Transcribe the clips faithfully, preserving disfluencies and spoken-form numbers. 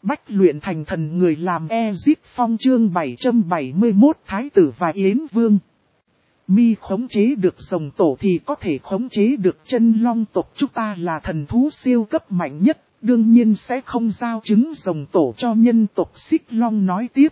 Bách luyện thành thần người làm Ezip Phong chương bảy trăm bảy mươi mốt Thái tử và Yến Vương. Mi khống chế được rồng tổ thì có thể khống chế được chân long tộc, chúng ta là thần thú siêu cấp mạnh nhất, đương nhiên sẽ không giao trứng rồng tổ cho nhân tộc. Xích Long nói tiếp.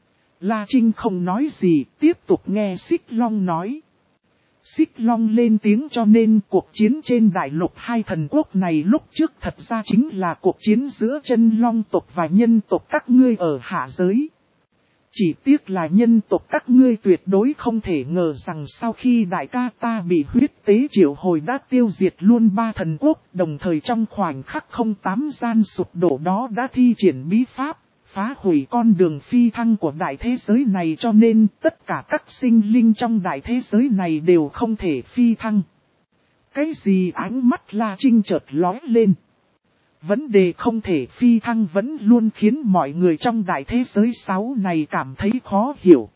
La Trinh không nói gì, tiếp tục nghe Xích Long nói. Xích Long lên tiếng, cho nên cuộc chiến trên đại lục hai thần quốc này lúc trước thật ra chính là cuộc chiến giữa chân long tộc và nhân tộc các ngươi ở hạ giới. Chỉ tiếc là nhân tộc các ngươi tuyệt đối không thể ngờ rằng sau khi đại ca ta bị huyết tế triệu hồi đã tiêu diệt luôn ba thần quốc, đồng thời trong khoảnh khắc không tám gian sụp đổ đó đã thi triển bí pháp, phá hủy con đường phi thăng của đại thế giới này, cho nên tất cả các sinh linh trong đại thế giới này đều không thể phi thăng. Cái gì? Ánh mắt La Trinh chợt lóe lên. Vấn đề không thể phi thăng vẫn luôn khiến mọi người trong đại thế giới sáu này cảm thấy khó hiểu.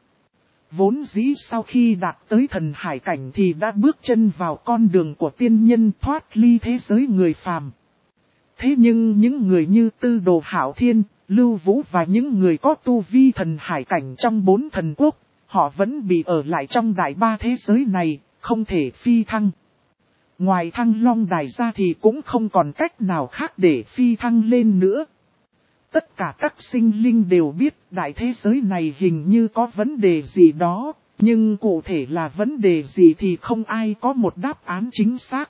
Vốn dĩ sau khi đạt tới thần hải cảnh thì đã bước chân vào con đường của tiên nhân, thoát ly thế giới người phàm. Thế nhưng những người như Tư Đồ Hạo Thiên, Lưu Vũ và những người có tu vi thần hải cảnh trong bốn thần quốc, họ vẫn bị ở lại trong đại ba thế giới này, không thể phi thăng. Ngoài Thăng Long Đài ra thì cũng không còn cách nào khác để phi thăng lên nữa. Tất cả các sinh linh đều biết đại thế giới này hình như có vấn đề gì đó, nhưng cụ thể là vấn đề gì thì không ai có một đáp án chính xác.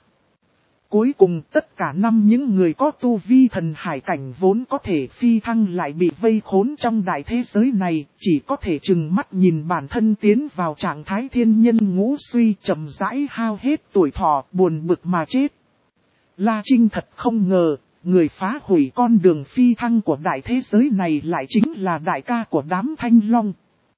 Cuối cùng tất cả năm những người có tu vi thần hải cảnh vốn có thể phi thăng lại bị vây khốn trong đại thế giới này, chỉ có thể chừng mắt nhìn bản thân tiến vào trạng thái thiên nhân ngũ suy, chậm rãi hao hết tuổi thọ, buồn bực mà chết. La Trinh thật không ngờ, người phá hủy con đường phi thăng của đại thế giới này lại chính là đại ca của đám Thanh Long.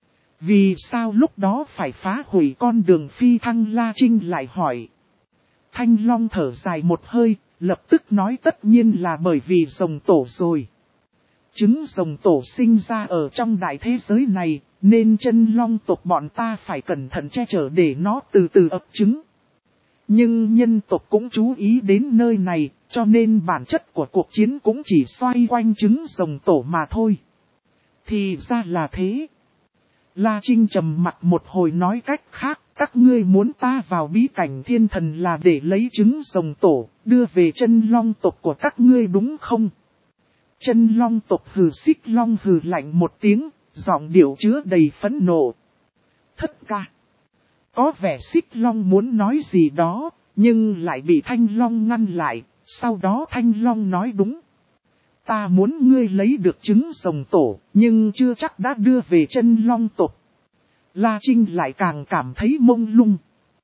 Vì sao lúc đó phải phá hủy con đường phi thăng? La Trinh lại hỏi. Thanh Long thở dài một hơi, lập tức nói tất nhiên là bởi vì rồng tổ rồi. Trứng rồng tổ sinh ra ở trong đại thế giới này, nên chân long tộc bọn ta phải cẩn thận che chở để nó từ từ ấp trứng. Nhưng nhân tộc cũng chú ý đến nơi này, cho nên bản chất của cuộc chiến cũng chỉ xoay quanh trứng rồng tổ mà thôi. Thì ra là thế. La Trinh trầm mặt một hồi nói cách khác, các ngươi muốn ta vào bí cảnh thiên thần là để lấy trứng rồng tổ, đưa về chân long tộc của các ngươi đúng không? Chân long tộc hừ. Xích Long hừ lạnh một tiếng, giọng điệu chứa đầy phẫn nộ. Thất ca. Có vẻ Xích Long muốn nói gì đó, nhưng lại bị Thanh Long ngăn lại, sau đó Thanh Long nói đúng. Ta muốn ngươi lấy được trứng rồng tổ, nhưng chưa chắc đã đưa về chân long tộc. La Trinh lại càng cảm thấy mông lung.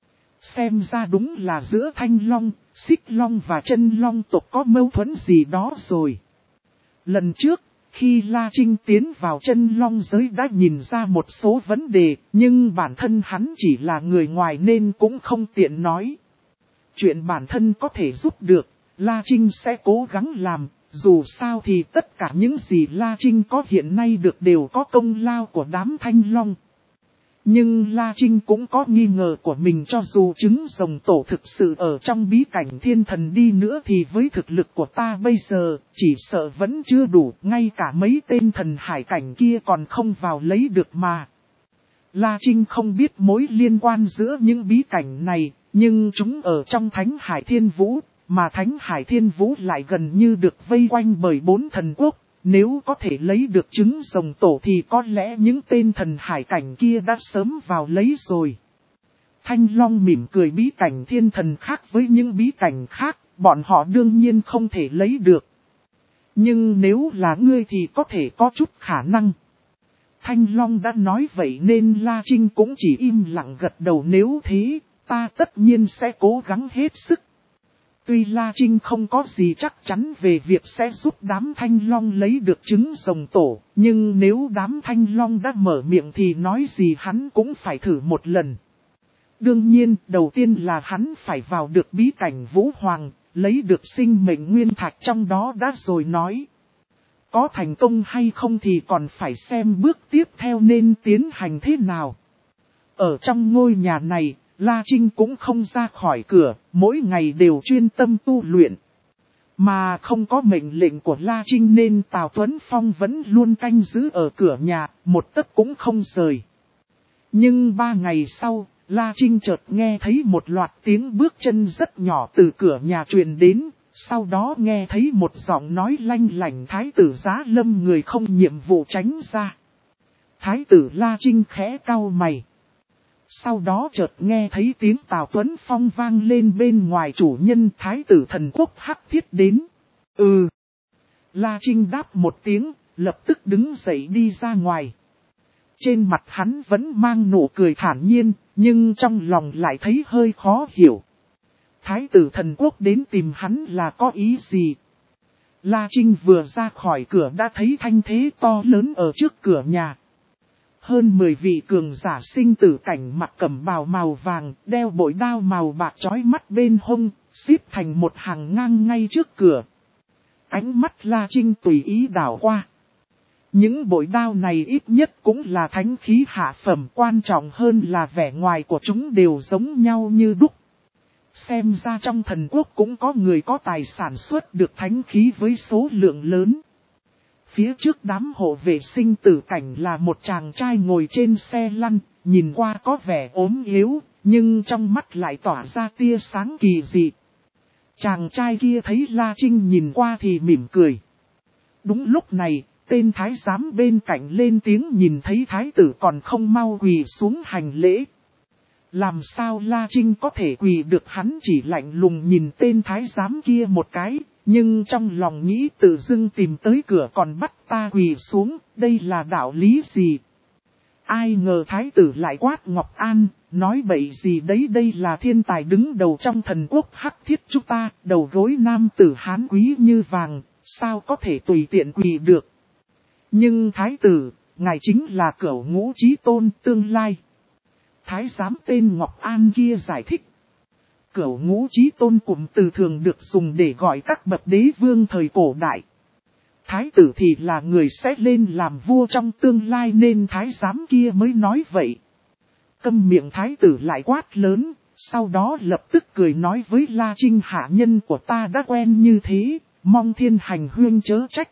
Xem ra đúng là giữa Thanh Long, Xích Long và chân long tộc có mâu thuẫn gì đó rồi. Lần trước, khi La Trinh tiến vào chân long giới đã nhìn ra một số vấn đề, nhưng bản thân hắn chỉ là người ngoài nên cũng không tiện nói. Chuyện bản thân có thể giúp được, La Trinh sẽ cố gắng làm. Dù sao thì tất cả những gì La Trinh có hiện nay được đều có công lao của đám Thanh Long. Nhưng La Trinh cũng có nghi ngờ của mình, cho dù trứng rồng tổ thực sự ở trong bí cảnh thiên thần đi nữa thì với thực lực của ta bây giờ, chỉ sợ vẫn chưa đủ, ngay cả mấy tên thần hải cảnh kia còn không vào lấy được mà. La Trinh không biết mối liên quan giữa những bí cảnh này, nhưng chúng ở trong Thánh Hải Thiên Vũ. Mà Thánh Hải Thiên Vũ lại gần như được vây quanh bởi bốn thần quốc, nếu có thể lấy được trứng rồng tổ thì có lẽ những tên thần hải cảnh kia đã sớm vào lấy rồi. Thanh Long mỉm cười, bí cảnh thiên thần khác với những bí cảnh khác, bọn họ đương nhiên không thể lấy được. Nhưng nếu là ngươi thì có thể có chút khả năng. Thanh Long đã nói vậy nên La Trinh cũng chỉ im lặng gật đầu, nếu thế, ta tất nhiên sẽ cố gắng hết sức. Tuy La Trinh không có gì chắc chắn về việc sẽ giúp đám Thanh Long lấy được trứng rồng tổ, nhưng nếu đám Thanh Long đã mở miệng thì nói gì hắn cũng phải thử một lần. Đương nhiên, đầu tiên là hắn phải vào được bí cảnh Vũ Hoàng, lấy được sinh mệnh nguyên thạch trong đó đã rồi nói. Có thành công hay không thì còn phải xem bước tiếp theo nên tiến hành thế nào. Ở trong ngôi nhà này, La Trinh cũng không ra khỏi cửa, mỗi ngày đều chuyên tâm tu luyện. Mà không có mệnh lệnh của La Trinh nên Tào Tuấn Phong vẫn luôn canh giữ ở cửa nhà, một tấc cũng không rời. Nhưng ba ngày sau, La Trinh chợt nghe thấy một loạt tiếng bước chân rất nhỏ từ cửa nhà truyền đến, sau đó nghe thấy một giọng nói lanh lảnh thái tử Giá Lâm người không nhiệm vụ tránh ra. Thái tử La Trinh khẽ cau mày. Sau đó chợt nghe thấy tiếng Tào Tuấn Phong vang lên bên ngoài chủ nhân thái tử thần quốc Hắc Thiết đến. Ừ. La Trinh đáp một tiếng, lập tức đứng dậy đi ra ngoài. Trên mặt hắn vẫn mang nụ cười thản nhiên, nhưng trong lòng lại thấy hơi khó hiểu. Thái tử thần quốc đến tìm hắn là có ý gì? La Trinh vừa ra khỏi cửa đã thấy thanh thế to lớn ở trước cửa nhà. Hơn mười vị cường giả sinh tử cảnh mặc cẩm bào màu vàng, đeo bội đao màu bạc chói mắt bên hông, xếp thành một hàng ngang ngay trước cửa. Ánh mắt La Trinh tùy ý đảo qua. Những bội đao này ít nhất cũng là thánh khí hạ phẩm, quan trọng hơn là vẻ ngoài của chúng đều giống nhau như đúc. Xem ra trong thần quốc cũng có người có tài sản xuất được thánh khí với số lượng lớn. Phía trước đám hộ vệ sinh tử cảnh là một chàng trai ngồi trên xe lăn, nhìn qua có vẻ ốm yếu, nhưng trong mắt lại tỏa ra tia sáng kỳ dị. Chàng trai kia thấy La Trinh nhìn qua thì mỉm cười. Đúng lúc này, tên thái giám bên cạnh lên tiếng nhìn thấy thái tử còn không mau quỳ xuống hành lễ. Làm sao La Trinh có thể quỳ được, hắn chỉ lạnh lùng nhìn tên thái giám kia một cái, nhưng trong lòng nghĩ tự dưng tìm tới cửa còn bắt ta quỳ xuống, đây là đạo lý gì? Ai ngờ thái tử lại quát Ngọc An, nói bậy gì đấy, đây là thiên tài đứng đầu trong thần quốc Hắc Thiết chúng ta, đầu gối nam tử hán quý như vàng, sao có thể tùy tiện quỳ được? Nhưng thái tử, ngài chính là Cửu Ngũ Chí Tôn tương lai. Thái giám tên Ngọc An kia giải thích. Cửu Ngũ Chí Tôn cụm từ thường được dùng để gọi các bậc đế vương thời cổ đại. Thái tử thì là người sẽ lên làm vua trong tương lai nên thái giám kia mới nói vậy. Câm miệng, thái tử lại quát lớn, sau đó lập tức cười nói với La Trinh, hạ nhân của ta đã quen như thế, mong thiên hành huyên chớ trách.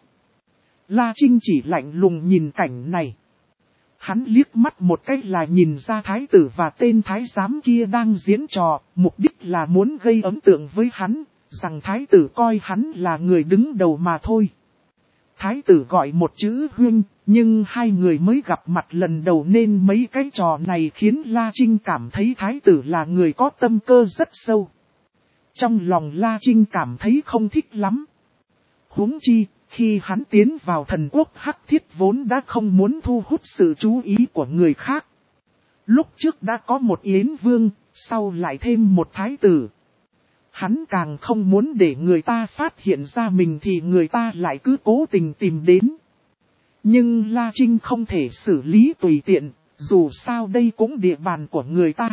La Trinh chỉ lạnh lùng nhìn cảnh này. Hắn liếc mắt một cái là nhìn ra thái tử và tên thái giám kia đang diễn trò, mục đích là muốn gây ấn tượng với hắn, rằng thái tử coi hắn là người đứng đầu mà thôi. Thái tử gọi một chữ huyên, nhưng hai người mới gặp mặt lần đầu nên mấy cái trò này khiến La Trinh cảm thấy thái tử là người có tâm cơ rất sâu. Trong lòng La Trinh cảm thấy không thích lắm. Huống chi, khi hắn tiến vào thần quốc Hắc Thiết vốn đã không muốn thu hút sự chú ý của người khác. Lúc trước đã có một Yến Vương, sau lại thêm một thái tử. Hắn càng không muốn để người ta phát hiện ra mình thì người ta lại cứ cố tình tìm đến. Nhưng La Trinh không thể xử lý tùy tiện, dù sao đây cũng địa bàn của người ta.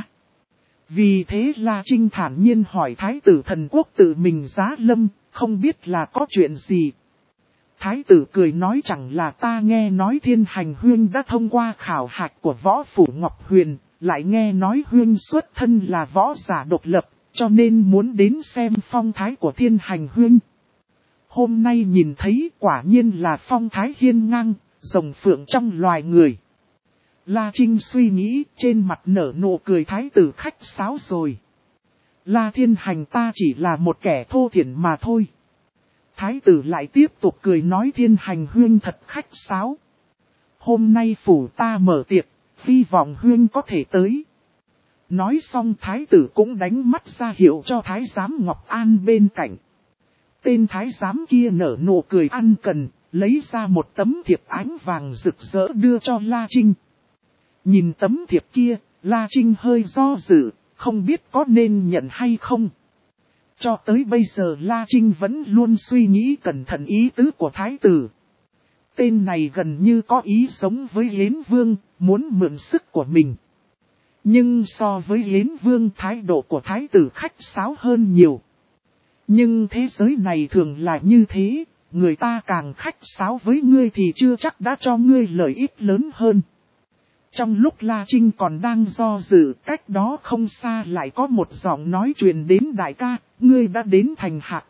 Vì thế La Trinh thản nhiên hỏi thái tử thần quốc tự mình Giá Lâm, không biết là có chuyện gì. Thái tử cười nói, chẳng là ta nghe nói thiên hành huyên đã thông qua khảo hạch của võ phủ Ngọc Huyền, lại nghe nói huyên xuất thân là võ giả độc lập, cho nên muốn đến xem phong thái của thiên hành huyên. Hôm nay nhìn thấy quả nhiên là phong thái hiên ngang, rồng phượng trong loài người. La Trinh suy nghĩ, trên mặt nở nụ cười, thái tử khách sáo rồi. La thiên hành ta chỉ là một kẻ thô thiển mà thôi. Thái tử lại tiếp tục cười nói, thiên hành huyên thật khách sáo. Hôm nay phủ ta mở tiệc, hy vọng huyên có thể tới. Nói xong thái tử cũng đánh mắt ra hiệu cho thái giám Ngọc An bên cạnh. Tên thái giám kia nở nụ cười ăn cần, lấy ra một tấm thiệp ánh vàng rực rỡ đưa cho La Trinh. Nhìn tấm thiệp kia, La Trinh hơi do dự, không biết có nên nhận hay không. Cho tới bây giờ La Trinh vẫn luôn suy nghĩ cẩn thận ý tứ của thái tử. Tên này gần như có ý giống với Yến Vương, muốn mượn sức của mình. Nhưng so với Yến Vương, thái độ của thái tử khách sáo hơn nhiều. Nhưng thế giới này thường là như thế, người ta càng khách sáo với ngươi thì chưa chắc đã cho ngươi lợi ích lớn hơn. Trong lúc La Trinh còn đang do dự, cách đó không xa lại có một giọng nói truyền đến, đại ca, ngươi đã đến thành Hạ Cô,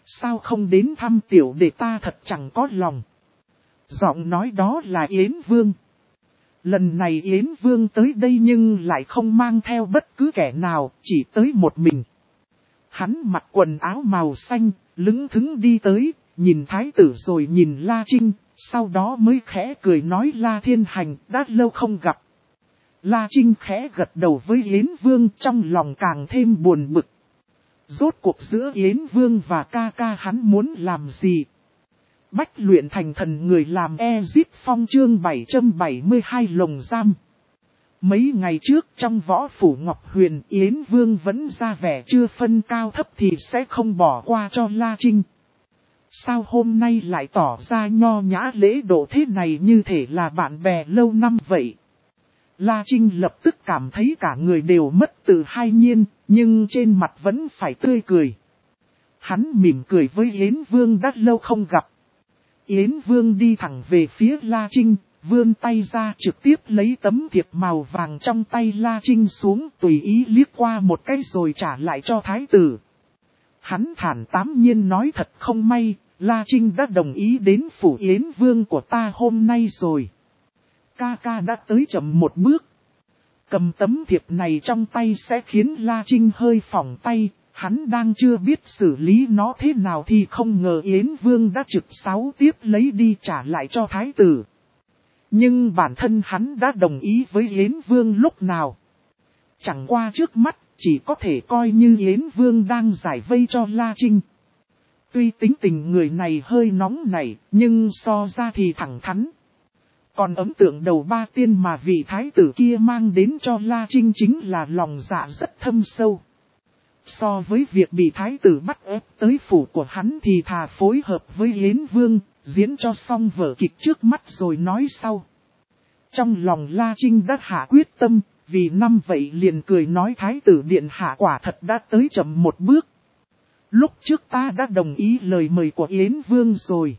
Sao không đến thăm tiểu đệ ta thật chẳng có lòng. Giọng nói đó là Yến Vương. Lần này Yến Vương tới đây nhưng lại không mang theo bất cứ kẻ nào, chỉ tới một mình. Hắn mặc quần áo màu xanh, lững thững đi tới, nhìn thái tử rồi nhìn La Trinh, sau đó mới khẽ cười nói La Thiên Hành đã lâu không gặp. La Trinh khẽ gật đầu với Yến Vương, trong lòng càng thêm buồn bực. Rốt cuộc giữa Yến Vương và ca ca hắn muốn làm gì? Bách luyện thành thần người làm Ezip Phong chương bảy trăm bảy mươi hai lồng giam. Mấy ngày trước trong võ phủ Ngọc Huyền, Yến Vương vẫn ra vẻ chưa phân cao thấp thì sẽ không bỏ qua cho La Trinh. Sao hôm nay lại tỏ ra nho nhã lễ độ thế này, như thể là bạn bè lâu năm vậy? La Trinh lập tức cảm thấy cả người đều mất tự hai nhiên, nhưng trên mặt vẫn phải tươi cười. Hắn mỉm cười với Yến Vương đã lâu không gặp. Yến Vương đi thẳng về phía La Trinh, vươn tay ra trực tiếp lấy tấm thiệp màu vàng trong tay La Trinh xuống, tùy ý liếc qua một cái rồi trả lại cho thái tử. Hắn thản tám nhiên nói thật không may, La Trinh đã đồng ý đến phủ Yến Vương của ta hôm nay rồi. Ca ca đã tới chậm một bước. Cầm tấm thiệp này trong tay sẽ khiến La Trinh hơi phỏng tay. Hắn đang chưa biết xử lý nó thế nào thì không ngờ Yến Vương đã trực sáu tiếp lấy đi trả lại cho thái tử. Nhưng bản thân hắn đã đồng ý với Yến Vương lúc nào. Chẳng qua trước mắt chỉ có thể coi như Yến Vương đang giải vây cho La Trinh. Tuy tính tình người này hơi nóng nảy, nhưng so ra thì thẳng thắn. Còn ấn tượng đầu ba tiên mà vị thái tử kia mang đến cho La Trinh chính là lòng dạ rất thâm sâu. So với việc bị thái tử bắt ép tới phủ của hắn thì thà phối hợp với Yến Vương, diễn cho xong vở kịch trước mắt rồi nói sau. Trong lòng La Trinh đã hạ quyết tâm, vì năm vậy liền cười nói thái tử điện hạ quả thật đã tới chậm một bước. Lúc trước ta đã đồng ý lời mời của Yến Vương rồi.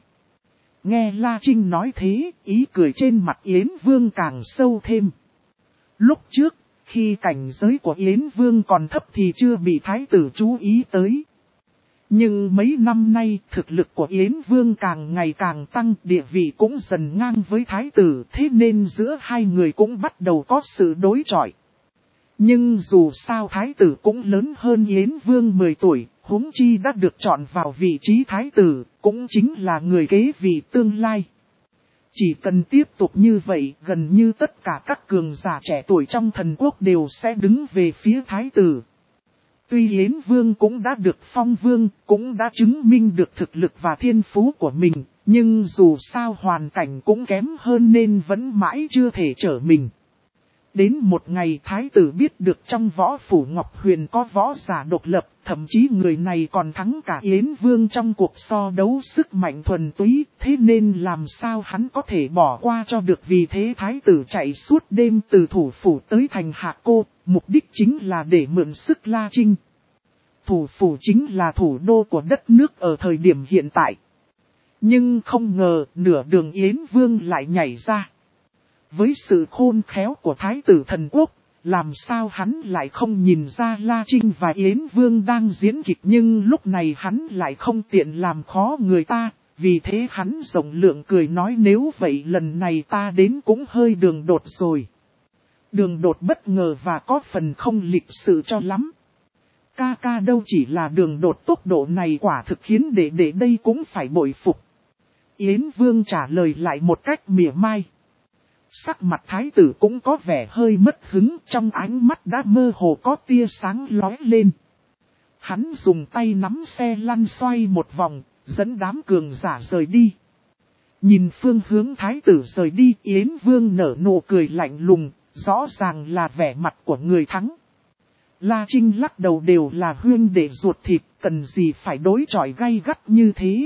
Nghe La Trinh nói thế, ý cười trên mặt Yến Vương càng sâu thêm. Lúc trước, khi cảnh giới của Yến Vương còn thấp thì chưa bị thái tử chú ý tới. Nhưng mấy năm nay, thực lực của Yến Vương càng ngày càng tăng, địa vị cũng dần ngang với thái tử, thế nên giữa hai người cũng bắt đầu có sự đối chọi. Nhưng dù sao thái tử cũng lớn hơn Yến Vương mười tuổi, huống chi đã được chọn vào vị trí thái tử, cũng chính là người kế vị tương lai. Chỉ cần tiếp tục như vậy, gần như tất cả các cường giả trẻ tuổi trong thần quốc đều sẽ đứng về phía thái tử. Tuy Yến Vương cũng đã được phong vương, cũng đã chứng minh được thực lực và thiên phú của mình, nhưng dù sao hoàn cảnh cũng kém hơn nên vẫn mãi chưa thể trở mình. Đến một ngày thái tử biết được trong võ phủ Ngọc Huyền có võ giả độc lập, thậm chí người này còn thắng cả Yến Vương trong cuộc so đấu sức mạnh thuần túy, thế nên làm sao hắn có thể bỏ qua cho được, vì thế thái tử chạy suốt đêm từ thủ phủ tới thành Hạ Cô, mục đích chính là để mượn sức La Trinh. Thủ phủ chính là thủ đô của đất nước ở thời điểm hiện tại. Nhưng không ngờ nửa đường Yến Vương lại nhảy ra. Với sự khôn khéo của thái tử thần quốc, làm sao hắn lại không nhìn ra La Trinh và Yến Vương đang diễn kịch, nhưng lúc này hắn lại không tiện làm khó người ta, vì thế hắn rộng lượng cười nói nếu vậy lần này ta đến cũng hơi đường đột rồi. Đường đột bất ngờ và có phần không lịch sự cho lắm. Ca ca đâu chỉ là đường đột, tốc độ này quả thực khiến đệ đệ đây cũng phải bội phục. Yến Vương trả lời lại một cách mỉa mai. Sắc mặt thái tử cũng có vẻ hơi mất hứng, trong ánh mắt đã mơ hồ có tia sáng lóe lên. Hắn dùng tay nắm xe lăn xoay một vòng, dẫn đám cường giả rời đi. Nhìn phương hướng thái tử rời đi, Yến Vương nở nụ cười lạnh lùng, rõ ràng là vẻ mặt của người thắng. La Trinh lắc đầu, đều là huynh đệ ruột thịt, cần gì phải đối chọi gay gắt như thế.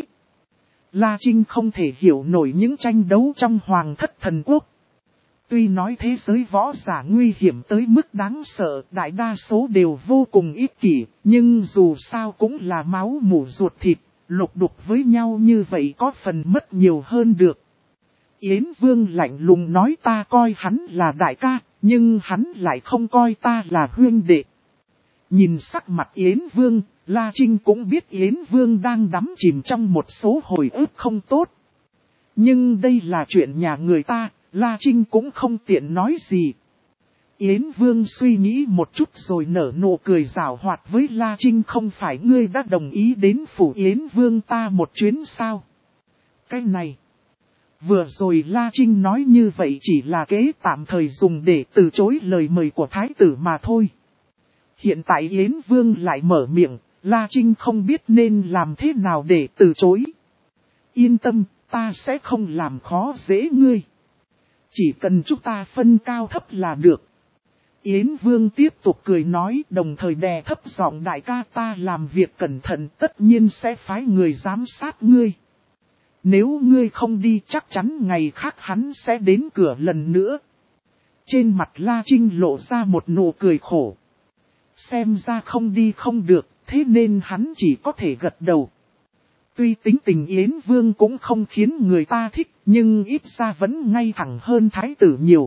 La Trinh không thể hiểu nổi những tranh đấu trong hoàng thất thần quốc. Tuy nói thế giới võ giả nguy hiểm tới mức đáng sợ, đại đa số đều vô cùng ích kỷ, nhưng dù sao cũng là máu mủ ruột thịt, lục đục với nhau như vậy có phần mất nhiều hơn được. Yến Vương lạnh lùng nói ta coi hắn là đại ca, nhưng hắn lại không coi ta là huynh đệ. Nhìn sắc mặt Yến Vương, La Trinh cũng biết Yến Vương đang đắm chìm trong một số hồi ức không tốt. Nhưng đây là chuyện nhà người ta, La Trinh cũng không tiện nói gì. Yến Vương suy nghĩ một chút rồi nở nụ cười giảo hoạt với La Trinh, không phải ngươi đã đồng ý đến phủ Yến Vương ta một chuyến sao? Cái này, vừa rồi La Trinh nói như vậy chỉ là kế tạm thời dùng để từ chối lời mời của thái tử mà thôi. Hiện tại Yến Vương lại mở miệng, La Trinh không biết nên làm thế nào để từ chối. Yên tâm, ta sẽ không làm khó dễ ngươi. Chỉ cần chúng ta phân cao thấp là được. Yến Vương tiếp tục cười nói, đồng thời đè thấp giọng, đại ca, ta làm việc cẩn thận tất nhiên sẽ phái người giám sát ngươi. Nếu ngươi không đi chắc chắn ngày khác hắn sẽ đến cửa lần nữa. Trên mặt La Trinh lộ ra một nụ cười khổ. Xem ra không đi không được, thế nên hắn chỉ có thể gật đầu. Tuy tính tình Yến Vương cũng không khiến người ta thích, nhưng ít ra vẫn ngay thẳng hơn thái tử nhiều.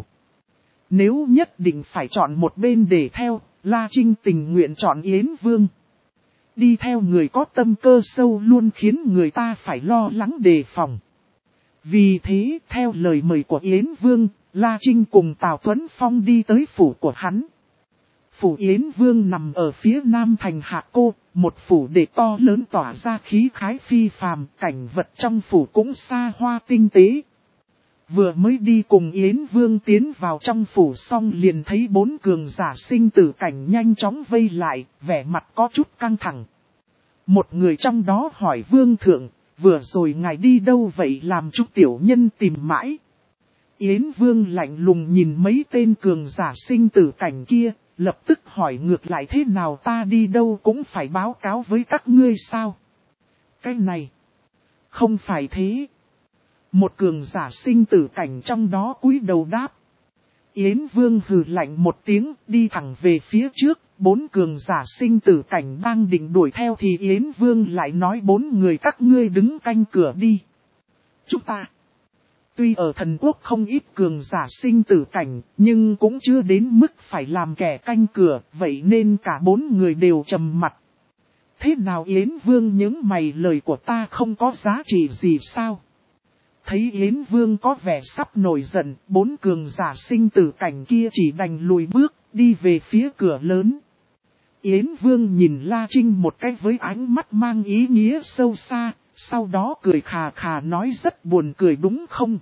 Nếu nhất định phải chọn một bên để theo, La Trinh tình nguyện chọn Yến Vương. Đi theo người có tâm cơ sâu luôn khiến người ta phải lo lắng đề phòng. Vì thế, theo lời mời của Yến Vương, La Trinh cùng Tào Tuấn Phong đi tới phủ của hắn. Phủ Yến Vương nằm ở phía nam thành Hạ Cô, một phủ để to lớn tỏa ra khí khái phi phàm, cảnh vật trong phủ cũng xa hoa tinh tế. Vừa mới đi cùng Yến Vương tiến vào trong phủ xong liền thấy bốn cường giả sinh tử cảnh nhanh chóng vây lại, vẻ mặt có chút căng thẳng. Một người trong đó hỏi Vương Thượng, vừa rồi ngài đi đâu vậy, làm cho tiểu nhân tìm mãi. Yến Vương lạnh lùng nhìn mấy tên cường giả sinh tử cảnh kia, lập tức hỏi ngược lại, thế nào ta đi đâu cũng phải báo cáo với các ngươi sao? Cái này, không phải thế. Một cường giả sinh tử cảnh trong đó cúi đầu đáp. Yến Vương hừ lạnh một tiếng, đi thẳng về phía trước, bốn cường giả sinh tử cảnh đang định đuổi theo thì Yến Vương lại nói, bốn người các ngươi đứng canh cửa đi. Chúng ta, tuy ở thần quốc không ít cường giả sinh tử cảnh, nhưng cũng chưa đến mức phải làm kẻ canh cửa, vậy nên cả bốn người đều trầm mặt. Thế nào Yến Vương, những mày lời của ta không có giá trị gì sao? Thấy Yến Vương có vẻ sắp nổi giận, bốn cường giả sinh tử cảnh kia chỉ đành lùi bước, đi về phía cửa lớn. Yến Vương nhìn La Trinh một cái với ánh mắt mang ý nghĩa sâu xa, sau đó cười khà khà nói, rất buồn cười đúng không?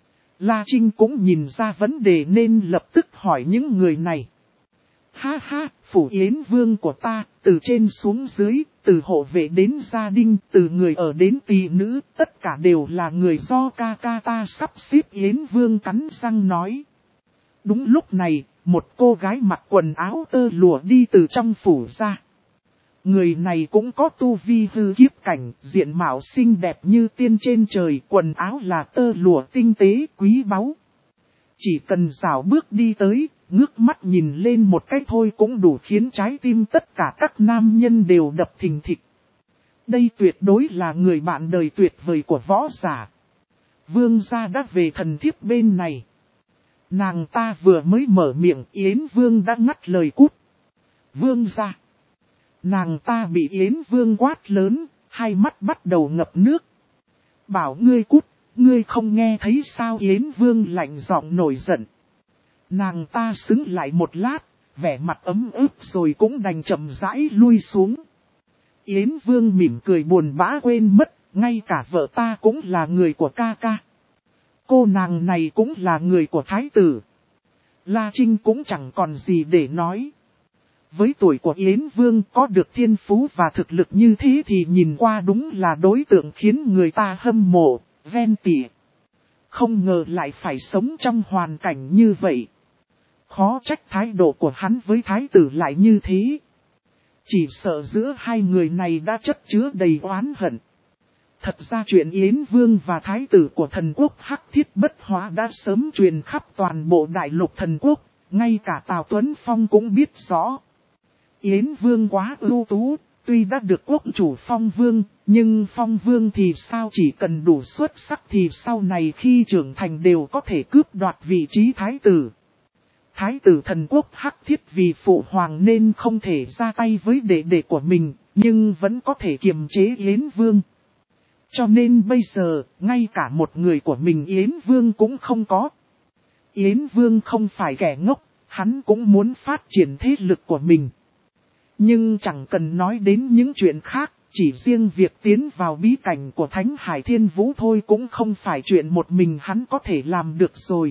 La Trinh cũng nhìn ra vấn đề nên lập tức hỏi những người này. Ha ha, phủ Yến Vương của ta, từ trên xuống dưới, từ hộ vệ đến gia đình, từ người ở đến tỳ nữ, tất cả đều là người do ca ca ta sắp xếp. Yến Vương cắn răng nói. Đúng lúc này, một cô gái mặc quần áo tơ lụa đi từ trong phủ ra. Người này cũng có tu vi hư kiếp cảnh, diện mạo xinh đẹp như tiên trên trời, quần áo là tơ lụa tinh tế quý báu. Chỉ cần rảo bước đi tới, ngước mắt nhìn lên một cái thôi cũng đủ khiến trái tim tất cả các nam nhân đều đập thình thịch. Đây tuyệt đối là người bạn đời tuyệt vời của võ giả. Vương gia đã về thần thiếp bên này. Nàng ta vừa mới mở miệng, Yến Vương đã ngắt lời cút. Vương gia. Nàng ta bị Yến Vương quát lớn, hai mắt bắt đầu ngập nước. Bảo ngươi cút, ngươi không nghe thấy sao? Yến Vương lạnh giọng nổi giận. Nàng ta xứng lại một lát, vẻ mặt ấm ức rồi cũng đành chậm rãi lui xuống. Yến Vương mỉm cười buồn bã quên mất, ngay cả vợ ta cũng là người của ca ca. Cô nàng này cũng là người của thái tử. La Trinh cũng chẳng còn gì để nói. Với tuổi của Yến Vương có được thiên phú và thực lực như thế thì nhìn qua đúng là đối tượng khiến người ta hâm mộ, ghen tị. Không ngờ lại phải sống trong hoàn cảnh như vậy. Khó trách thái độ của hắn với thái tử lại như thế. Chỉ sợ giữa hai người này đã chất chứa đầy oán hận. Thật ra chuyện Yến Vương và thái tử của thần quốc Hắc Thiết Bất Hóa đã sớm truyền khắp toàn bộ đại lục thần quốc, ngay cả Tào Tuấn Phong cũng biết rõ. Yến Vương quá ưu tú, tuy đã được quốc chủ phong vương, nhưng phong vương thì sao, chỉ cần đủ xuất sắc thì sau này khi trưởng thành đều có thể cướp đoạt vị trí thái tử. Thái tử thần quốc Hắc Thiết vì phụ hoàng nên không thể ra tay với đệ đệ của mình, nhưng vẫn có thể kiềm chế Yến Vương. Cho nên bây giờ, ngay cả một người của mình Yến Vương cũng không có. Yến Vương không phải kẻ ngốc, hắn cũng muốn phát triển thế lực của mình. Nhưng chẳng cần nói đến những chuyện khác, chỉ riêng việc tiến vào bí cảnh của Thánh Hải Thiên Vũ thôi cũng không phải chuyện một mình hắn có thể làm được rồi.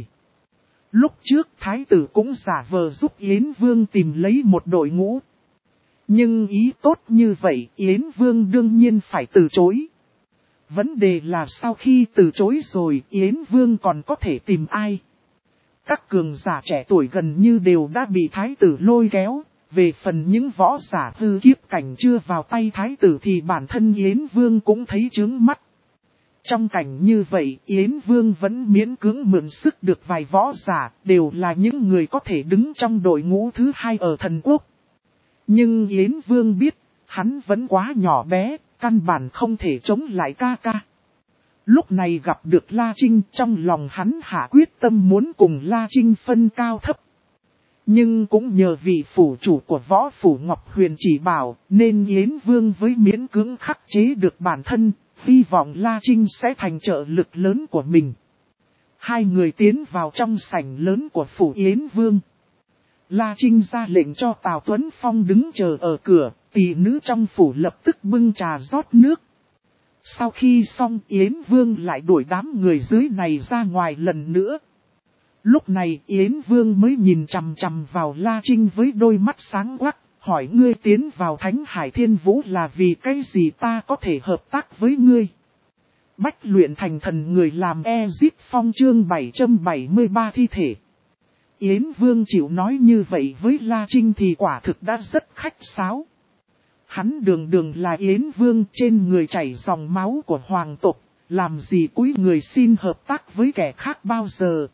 Lúc trước Thái tử cũng giả vờ giúp Yến Vương tìm lấy một đội ngũ. Nhưng ý tốt như vậy Yến Vương đương nhiên phải từ chối. Vấn đề là sau khi từ chối rồi Yến Vương còn có thể tìm ai? Các cường giả trẻ tuổi gần như đều đã bị Thái tử lôi kéo. Về phần những võ giả hư kiếp cảnh chưa vào tay Thái tử thì bản thân Yến Vương cũng thấy chướng mắt. Trong cảnh như vậy Yến Vương vẫn miễn cưỡng mượn sức được vài võ giả, đều là những người có thể đứng trong đội ngũ thứ hai ở thần quốc. Nhưng Yến Vương biết, hắn vẫn quá nhỏ bé, căn bản không thể chống lại ca ca. Lúc này gặp được La Trinh, trong lòng hắn hạ quyết tâm muốn cùng La Trinh phân cao thấp. Nhưng cũng nhờ vị phủ chủ của võ phủ Ngọc Huyền chỉ bảo, nên Yến Vương với miễn cưỡng khắc chế được bản thân, hy vọng La Trinh sẽ thành trợ lực lớn của mình. Hai người tiến vào trong sảnh lớn của phủ Yến Vương. La Trinh ra lệnh cho Tào Tuấn Phong đứng chờ ở cửa, tỷ nữ trong phủ lập tức bưng trà rót nước. Sau khi xong Yến Vương lại đuổi đám người dưới này ra ngoài lần nữa. Lúc này Yến Vương mới nhìn chằm chằm vào La Trinh với đôi mắt sáng quắc, hỏi ngươi tiến vào Thánh Hải Thiên Vũ là vì cái gì ta có thể hợp tác với ngươi. Bách luyện thành thần người làm Ezip Phong chương bảy trăm bảy mươi ba thi thể. Yến Vương chịu nói như vậy với La Trinh thì quả thực đã rất khách sáo. Hắn đường đường là Yến Vương trên người chảy dòng máu của hoàng tộc, làm gì cúi người xin hợp tác với kẻ khác bao giờ.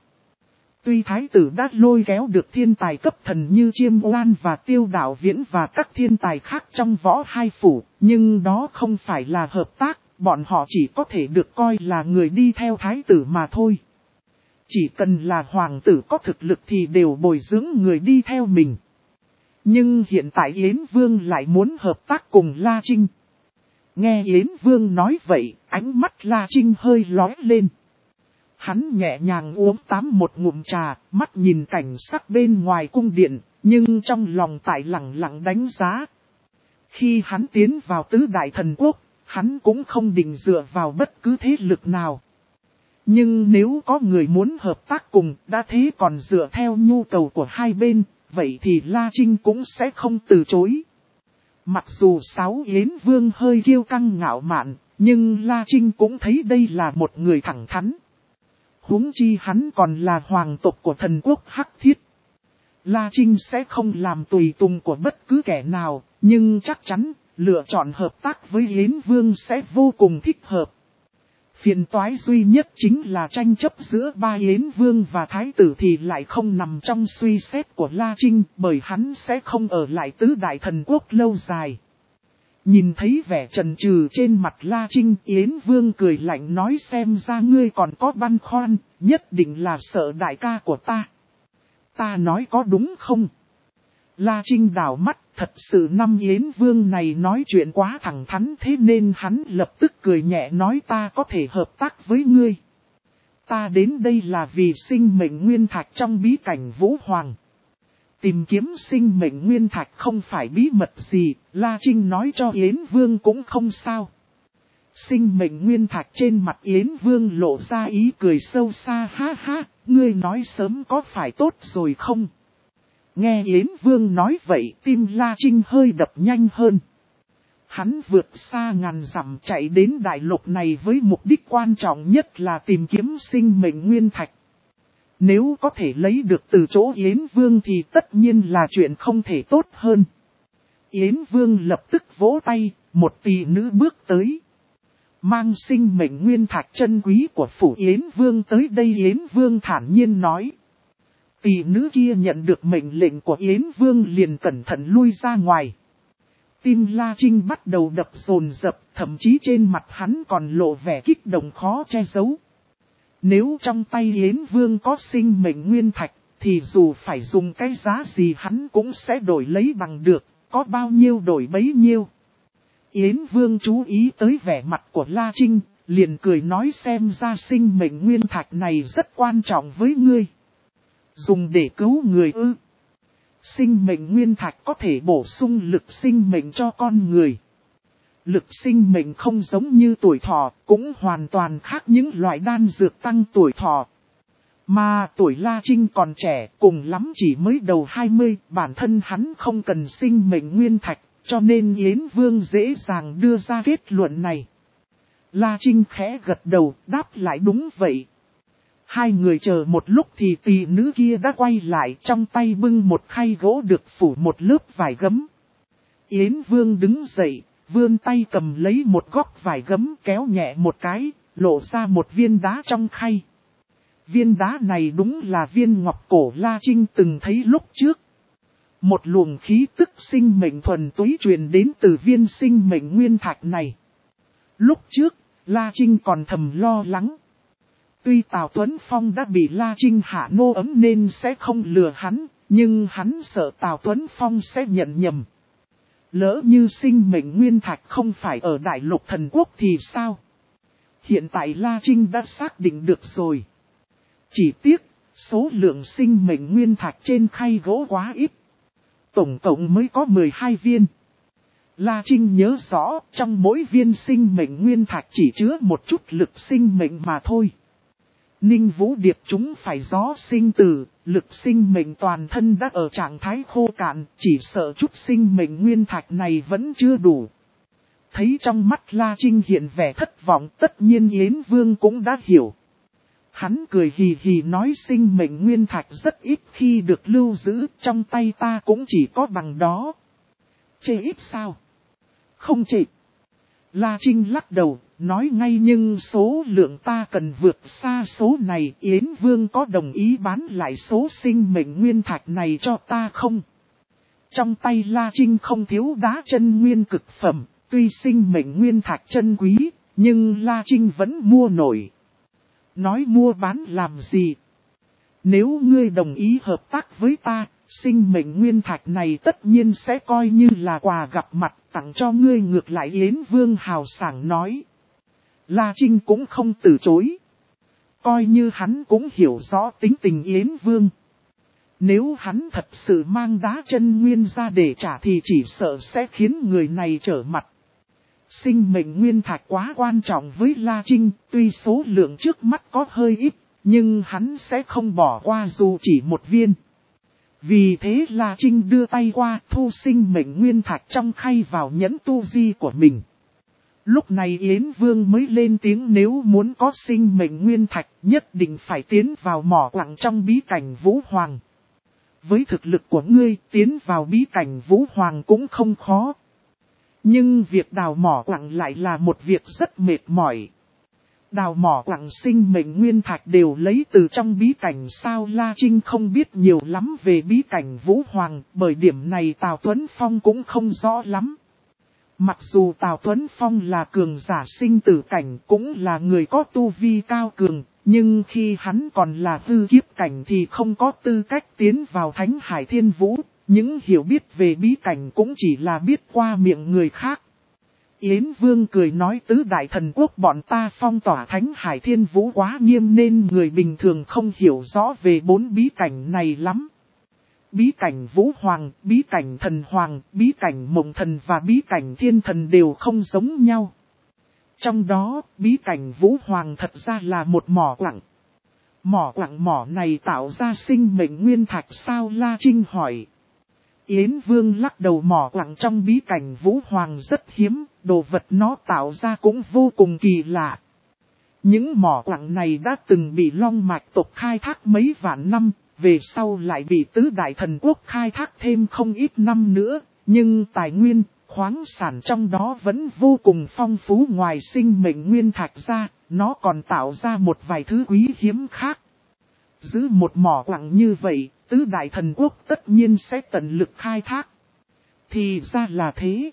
Tuy Thái tử đã lôi kéo được thiên tài cấp thần như Chiêm Oan và Tiêu Đạo Viễn và các thiên tài khác trong võ hai phủ, nhưng đó không phải là hợp tác, bọn họ chỉ có thể được coi là người đi theo Thái tử mà thôi. Chỉ cần là hoàng tử có thực lực thì đều bồi dưỡng người đi theo mình. Nhưng hiện tại Yến Vương lại muốn hợp tác cùng La Trinh. Nghe Yến Vương nói vậy, ánh mắt La Trinh hơi lóe lên. Hắn nhẹ nhàng uống tám một ngụm trà, mắt nhìn cảnh sắc bên ngoài cung điện, nhưng trong lòng tại lặng lặng đánh giá. Khi hắn tiến vào tứ đại thần quốc, hắn cũng không định dựa vào bất cứ thế lực nào. Nhưng nếu có người muốn hợp tác cùng, đã thế còn dựa theo nhu cầu của hai bên, vậy thì La Trinh cũng sẽ không từ chối. Mặc dù Sáu Yến Vương hơi kiêu căng ngạo mạn, nhưng La Trinh cũng thấy đây là một người thẳng thắn. Huống chi hắn còn là hoàng tộc của thần quốc Hắc Thiết. La Trinh sẽ không làm tùy tùng của bất cứ kẻ nào, nhưng chắc chắn, lựa chọn hợp tác với Yến Vương sẽ vô cùng thích hợp. Phiền toái duy nhất chính là tranh chấp giữa ba Yến Vương và Thái tử thì lại không nằm trong suy xét của La Trinh, bởi hắn sẽ không ở lại tứ đại thần quốc lâu dài. Nhìn thấy vẻ chần chừ trên mặt La Trinh, Yến Vương cười lạnh nói xem ra ngươi còn có băn khoăn, nhất định là sợ đại ca của ta. Ta nói có đúng không? La Trinh đảo mắt, thật sự năm Yến Vương này nói chuyện quá thẳng thắn thế nên hắn lập tức cười nhẹ nói ta có thể hợp tác với ngươi. Ta đến đây là vì sinh mệnh nguyên thạch trong bí cảnh Vũ Hoàng. Tìm kiếm sinh mệnh nguyên thạch không phải bí mật gì, La Trinh nói cho Yến Vương cũng không sao. Sinh mệnh nguyên thạch trên mặt Yến Vương lộ ra ý cười sâu xa ha ha, ngươi nói sớm có phải tốt rồi không? Nghe Yến Vương nói vậy tim La Trinh hơi đập nhanh hơn. Hắn vượt xa ngàn dặm chạy đến đại lục này với mục đích quan trọng nhất là tìm kiếm sinh mệnh nguyên thạch. Nếu có thể lấy được từ chỗ Yến Vương thì tất nhiên là chuyện không thể tốt hơn. Yến Vương lập tức vỗ tay, một tỷ nữ bước tới. Mang sinh mệnh nguyên thạch chân quý của phủ Yến Vương tới đây Yến Vương thản nhiên nói. Tỷ nữ kia nhận được mệnh lệnh của Yến Vương liền cẩn thận lui ra ngoài. Tim La Trinh bắt đầu đập dồn dập, thậm chí trên mặt hắn còn lộ vẻ kích động khó che giấu. Nếu trong tay Yến Vương có sinh mệnh nguyên thạch, thì dù phải dùng cái giá gì hắn cũng sẽ đổi lấy bằng được, có bao nhiêu đổi bấy nhiêu. Yến Vương chú ý tới vẻ mặt của La Trinh, liền cười nói xem ra sinh mệnh nguyên thạch này rất quan trọng với ngươi. Dùng để cứu người ư. Sinh mệnh nguyên thạch có thể bổ sung lực sinh mệnh cho con người. Lực sinh mệnh không giống như tuổi thọ, cũng hoàn toàn khác những loại đan dược tăng tuổi thọ. Mà tuổi La Trinh còn trẻ, cùng lắm chỉ mới đầu hai mươi, bản thân hắn không cần sinh mệnh nguyên thạch, cho nên Yến Vương dễ dàng đưa ra kết luận này. La Trinh khẽ gật đầu, đáp lại đúng vậy. Hai người chờ một lúc thì tỷ nữ kia đã quay lại, trong tay bưng một khay gỗ được phủ một lớp vải gấm. Yến Vương đứng dậy, vươn tay cầm lấy một góc vải gấm, kéo nhẹ một cái, lộ ra một viên đá trong khay. Viên đá này đúng là viên ngọc cổ La Trinh từng thấy lúc trước. Một luồng khí tức sinh mệnh thuần túy truyền đến từ viên sinh mệnh nguyên thạch này. Lúc trước, La Trinh còn thầm lo lắng. Tuy Tào Tuấn Phong đã bị La Trinh hạ nô ấm nên sẽ không lừa hắn, nhưng hắn sợ Tào Tuấn Phong sẽ nhận nhầm. Lỡ như sinh mệnh nguyên thạch không phải ở Đại Lục Thần Quốc thì sao? Hiện tại La Trinh đã xác định được rồi. Chỉ tiếc, số lượng sinh mệnh nguyên thạch trên khay gỗ quá ít. Tổng cộng mới có mười hai viên. La Trinh nhớ rõ, trong mỗi viên sinh mệnh nguyên thạch chỉ chứa một chút lực sinh mệnh mà thôi. Ninh Vũ Điệp chúng phải gió sinh tử, lực sinh mệnh toàn thân đã ở trạng thái khô cạn, chỉ sợ chút sinh mệnh nguyên thạch này vẫn chưa đủ. Thấy trong mắt La Trinh hiện vẻ thất vọng, tất nhiên Yến Vương cũng đã hiểu. Hắn cười hì hì nói sinh mệnh nguyên thạch rất ít khi được lưu giữ, trong tay ta cũng chỉ có bằng đó. Chê ít sao? Không chê. La Trinh lắc đầu, nói ngay nhưng số lượng ta cần vượt xa số này. Yến Vương có đồng ý bán lại số sinh mệnh nguyên thạch này cho ta không? Trong tay La Trinh không thiếu đá chân nguyên cực phẩm, tuy sinh mệnh nguyên thạch chân quý, nhưng La Trinh vẫn mua nổi. Nói mua bán làm gì? Nếu ngươi đồng ý hợp tác với ta, sinh mệnh nguyên thạch này tất nhiên sẽ coi như là quà gặp mặt tặng cho ngươi. Ngược lại Yến Vương hào sảng nói. La Trinh cũng không từ chối. Coi như hắn cũng hiểu rõ tính tình Yến Vương. Nếu hắn thật sự mang đá chân nguyên ra để trả thì chỉ sợ sẽ khiến người này trở mặt. Sinh mệnh nguyên thạch quá quan trọng với La Trinh, tuy số lượng trước mắt có hơi ít, nhưng hắn sẽ không bỏ qua dù chỉ một viên. Vì thế La Trinh đưa tay qua thu sinh mệnh nguyên thạch trong khay vào nhẫn tu di của mình. Lúc này Yến Vương mới lên tiếng nếu muốn có sinh mệnh nguyên thạch nhất định phải tiến vào mỏ quặng trong bí cảnh Vũ Hoàng. Với thực lực của ngươi tiến vào bí cảnh Vũ Hoàng cũng không khó. Nhưng việc đào mỏ quặng lại là một việc rất mệt mỏi. Đào mỏ quặng sinh mệnh nguyên thạch đều lấy từ trong bí cảnh sao? La Trinh không biết nhiều lắm về bí cảnh Vũ Hoàng, bởi điểm này Tào Tuấn Phong cũng không rõ lắm. Mặc dù Tào Tuấn Phong là cường giả sinh tử cảnh, cũng là người có tu vi cao cường, nhưng khi hắn còn là hư kiếp cảnh thì không có tư cách tiến vào Thánh Hải Thiên Vũ. Những hiểu biết về bí cảnh cũng chỉ là biết qua miệng người khác. Yến Vương cười nói tứ đại thần quốc bọn ta phong tỏa Thánh Hải Thiên Vũ quá nghiêm nên người bình thường không hiểu rõ về bốn bí cảnh này lắm. Bí cảnh Vũ Hoàng, bí cảnh Thần Hoàng, bí cảnh Mộng Thần và bí cảnh Thiên Thần đều không giống nhau. Trong đó, bí cảnh Vũ Hoàng thật ra là một mỏ quặng. Mỏ quặng mỏ này tạo ra sinh mệnh nguyên thạch sao? La Trinh hỏi. Yến Vương lắc đầu mỏ quặng trong bí cảnh Vũ Hoàng rất hiếm, đồ vật nó tạo ra cũng vô cùng kỳ lạ. Những mỏ quặng này đã từng bị Long Mạch tộc khai thác mấy vạn năm, về sau lại bị tứ đại thần quốc khai thác thêm không ít năm nữa, nhưng tài nguyên, khoáng sản trong đó vẫn vô cùng phong phú. Ngoài sinh mệnh nguyên thạch ra, nó còn tạo ra một vài thứ quý hiếm khác. Giữ một mỏ quặng như vậy, tứ đại thần quốc tất nhiên sẽ tận lực khai thác. Thì ra là thế.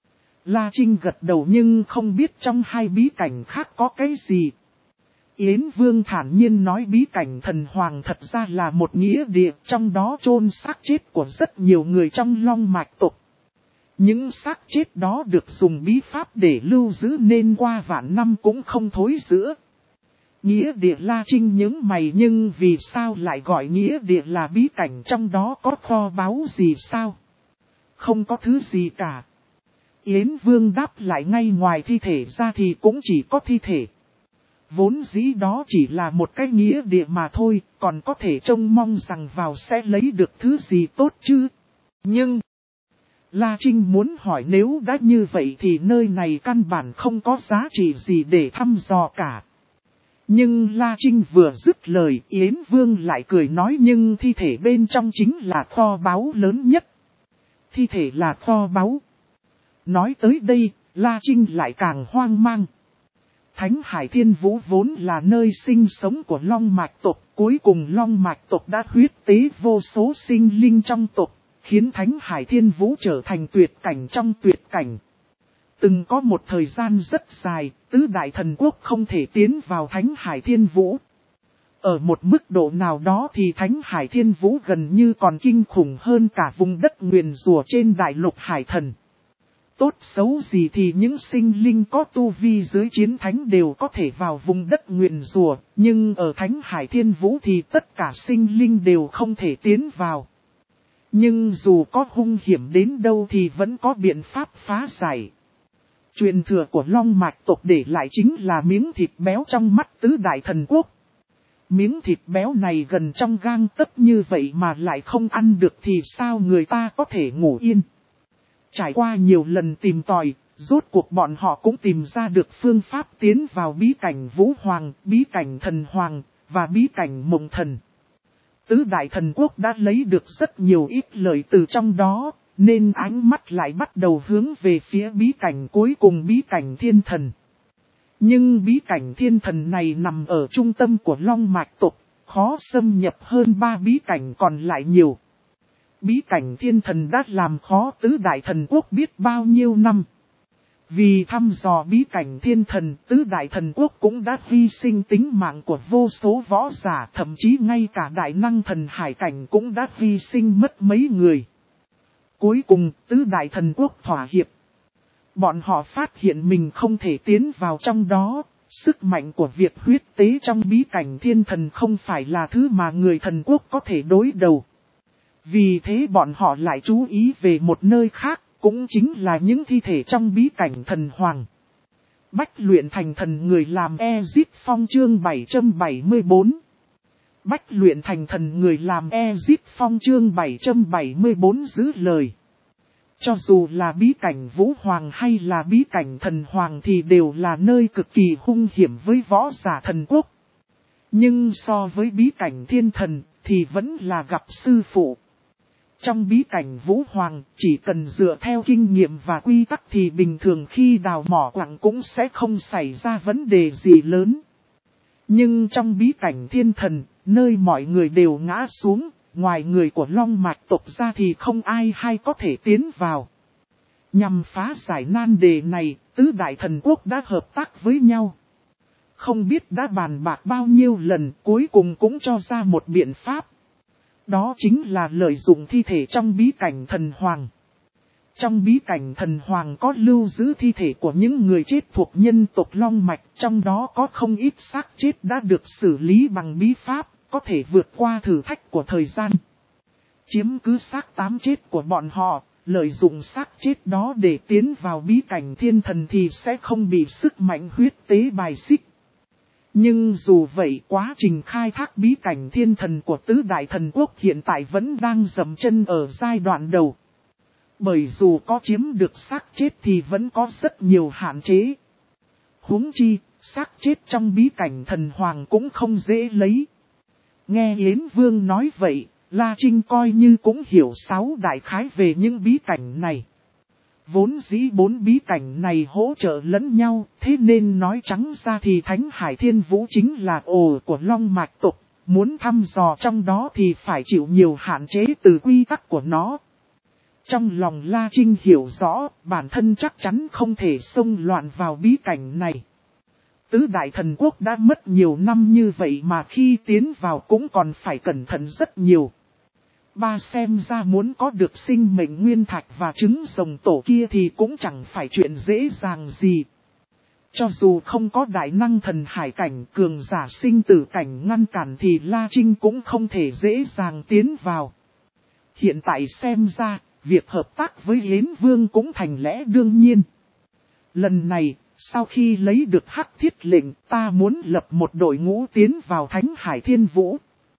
La Trinh gật đầu nhưng không biết trong hai bí cảnh khác có cái gì. Yến Vương thản nhiên nói bí cảnh Thần Hoàng thật ra là một nghĩa địa, trong đó chôn xác chết của rất nhiều người trong Long Mạch tộc. Những xác chết đó được dùng bí pháp để lưu giữ nên qua vạn năm cũng không thối rữa. Nghĩa địa La Trinh những mày, nhưng vì sao lại gọi nghĩa địa là bí cảnh, trong đó có kho báu gì sao? Không có thứ gì cả. Yến Vương đáp lại, ngay ngoài thi thể ra thì cũng chỉ có thi thể. Vốn dĩ đó chỉ là một cái nghĩa địa mà thôi, còn có thể trông mong rằng vào sẽ lấy được thứ gì tốt chứ. Nhưng, La Trinh muốn hỏi, nếu đã như vậy thì nơi này căn bản không có giá trị gì để thăm dò cả. Nhưng La Trinh vừa dứt lời, Yến Vương lại cười nói, nhưng thi thể bên trong chính là kho báu lớn nhất. Thi thể là kho báu. Nói tới đây, La Trinh lại càng hoang mang. Thánh Hải Thiên Vũ vốn là nơi sinh sống của Long Mạch tộc, cuối cùng Long Mạch tộc đã huyết tế vô số sinh linh trong tộc, khiến Thánh Hải Thiên Vũ trở thành tuyệt cảnh trong tuyệt cảnh. Từng có một thời gian rất dài, tứ đại thần quốc không thể tiến vào Thánh Hải Thiên Vũ. Ở một mức độ nào đó thì Thánh Hải Thiên Vũ gần như còn kinh khủng hơn cả vùng đất nguyền rủa trên đại lục Hải Thần. Tốt xấu gì thì những sinh linh có tu vi dưới chiến thánh đều có thể vào vùng đất nguyền rủa, nhưng ở Thánh Hải Thiên Vũ thì tất cả sinh linh đều không thể tiến vào. Nhưng dù có hung hiểm đến đâu thì vẫn có biện pháp phá giải. Truyền thừa của Long Mạch tộc để lại chính là miếng thịt béo trong mắt tứ đại thần quốc. Miếng thịt béo này gần trong gang tấc như vậy mà lại không ăn được thì sao người ta có thể ngủ yên. Trải qua nhiều lần tìm tòi, rốt cuộc bọn họ cũng tìm ra được phương pháp tiến vào bí cảnh Vũ Hoàng, bí cảnh Thần Hoàng, và bí cảnh Mộng Thần. Tứ đại thần quốc đã lấy được rất nhiều ít lợi từ trong đó, nên ánh mắt lại bắt đầu hướng về phía bí cảnh cuối cùng, bí cảnh Thiên Thần. Nhưng bí cảnh Thiên Thần này nằm ở trung tâm của Long Mạch tộc, khó xâm nhập hơn ba bí cảnh còn lại nhiều. Bí cảnh Thiên Thần đã làm khó tứ đại thần quốc biết bao nhiêu năm. Vì thăm dò bí cảnh Thiên Thần, tứ đại thần quốc cũng đã hy sinh tính mạng của vô số võ giả, thậm chí ngay cả đại năng thần hải cảnh cũng đã hy sinh mất mấy người. Cuối cùng, tứ đại thần quốc thỏa hiệp. Bọn họ phát hiện mình không thể tiến vào trong đó, sức mạnh của việc huyết tế trong bí cảnh Thiên Thần không phải là thứ mà người thần quốc có thể đối đầu. Vì thế bọn họ lại chú ý về một nơi khác, cũng chính là những thi thể trong bí cảnh Thần Hoàng. Bách luyện thành thần người làm Ezip Phong chương bảy trăm bảy mươi tư. Bách luyện thành thần người làm Ezip Phong chương bảy trăm bảy mươi tư giữ lời. Cho dù là bí cảnh Vũ Hoàng hay là bí cảnh Thần Hoàng thì đều là nơi cực kỳ hung hiểm với võ giả thần quốc. Nhưng so với bí cảnh Thiên Thần thì vẫn là gặp sư phụ. Trong bí cảnh Vũ Hoàng, chỉ cần dựa theo kinh nghiệm và quy tắc thì bình thường khi đào mỏ quặng cũng sẽ không xảy ra vấn đề gì lớn. Nhưng trong bí cảnh Thiên Thần, nơi mọi người đều ngã xuống, ngoài người của Long Mạch tộc ra thì không ai hay có thể tiến vào. Nhằm phá giải nan đề này, tứ đại thần quốc đã hợp tác với nhau. Không biết đã bàn bạc bao nhiêu lần, cuối cùng cũng cho ra một biện pháp. Đó chính là lợi dụng thi thể trong bí cảnh Thần Hoàng. Trong bí cảnh Thần Hoàng có lưu giữ thi thể của những người chết thuộc nhân tộc Long Mạch, trong đó có không ít xác chết đã được xử lý bằng bí pháp, có thể vượt qua thử thách của thời gian. Chiếm cứ xác tám chết của bọn họ, lợi dụng xác chết đó để tiến vào bí cảnh Thiên Thần thì sẽ không bị sức mạnh huyết tế bài xích. Nhưng dù vậy, quá trình khai thác bí cảnh Thiên Thần của tứ đại thần quốc hiện tại vẫn đang dậm chân ở giai đoạn đầu. Bởi dù có chiếm được xác chết thì vẫn có rất nhiều hạn chế. Huống chi, xác chết trong bí cảnh Thần Hoàng cũng không dễ lấy. Nghe Yến Vương nói vậy, La Trinh coi như cũng hiểu sáu đại khái về những bí cảnh này. Vốn dĩ bốn bí cảnh này hỗ trợ lẫn nhau, thế nên nói trắng ra thì Thánh Hải Thiên Vũ chính là ổ của Long Mạch tộc, muốn thăm dò trong đó thì phải chịu nhiều hạn chế từ quy tắc của nó. Trong lòng La Trinh hiểu rõ, bản thân chắc chắn không thể xông loạn vào bí cảnh này. Tứ đại thần quốc đã mất nhiều năm như vậy mà khi tiến vào cũng còn phải cẩn thận rất nhiều. ba xem ra muốn có được sinh mệnh nguyên thạch và trứng rồng tổ kia thì cũng chẳng phải chuyện dễ dàng gì. Cho dù không có đại năng thần hải cảnh cường giả sinh tử cảnh ngăn cản thì La Trinh cũng không thể dễ dàng tiến vào. Hiện tại xem ra, việc hợp tác với Yến Vương cũng thành lẽ đương nhiên. Lần này, sau khi lấy được hắc thiết lệnh, ta muốn lập một đội ngũ tiến vào Thánh Hải Thiên Vũ.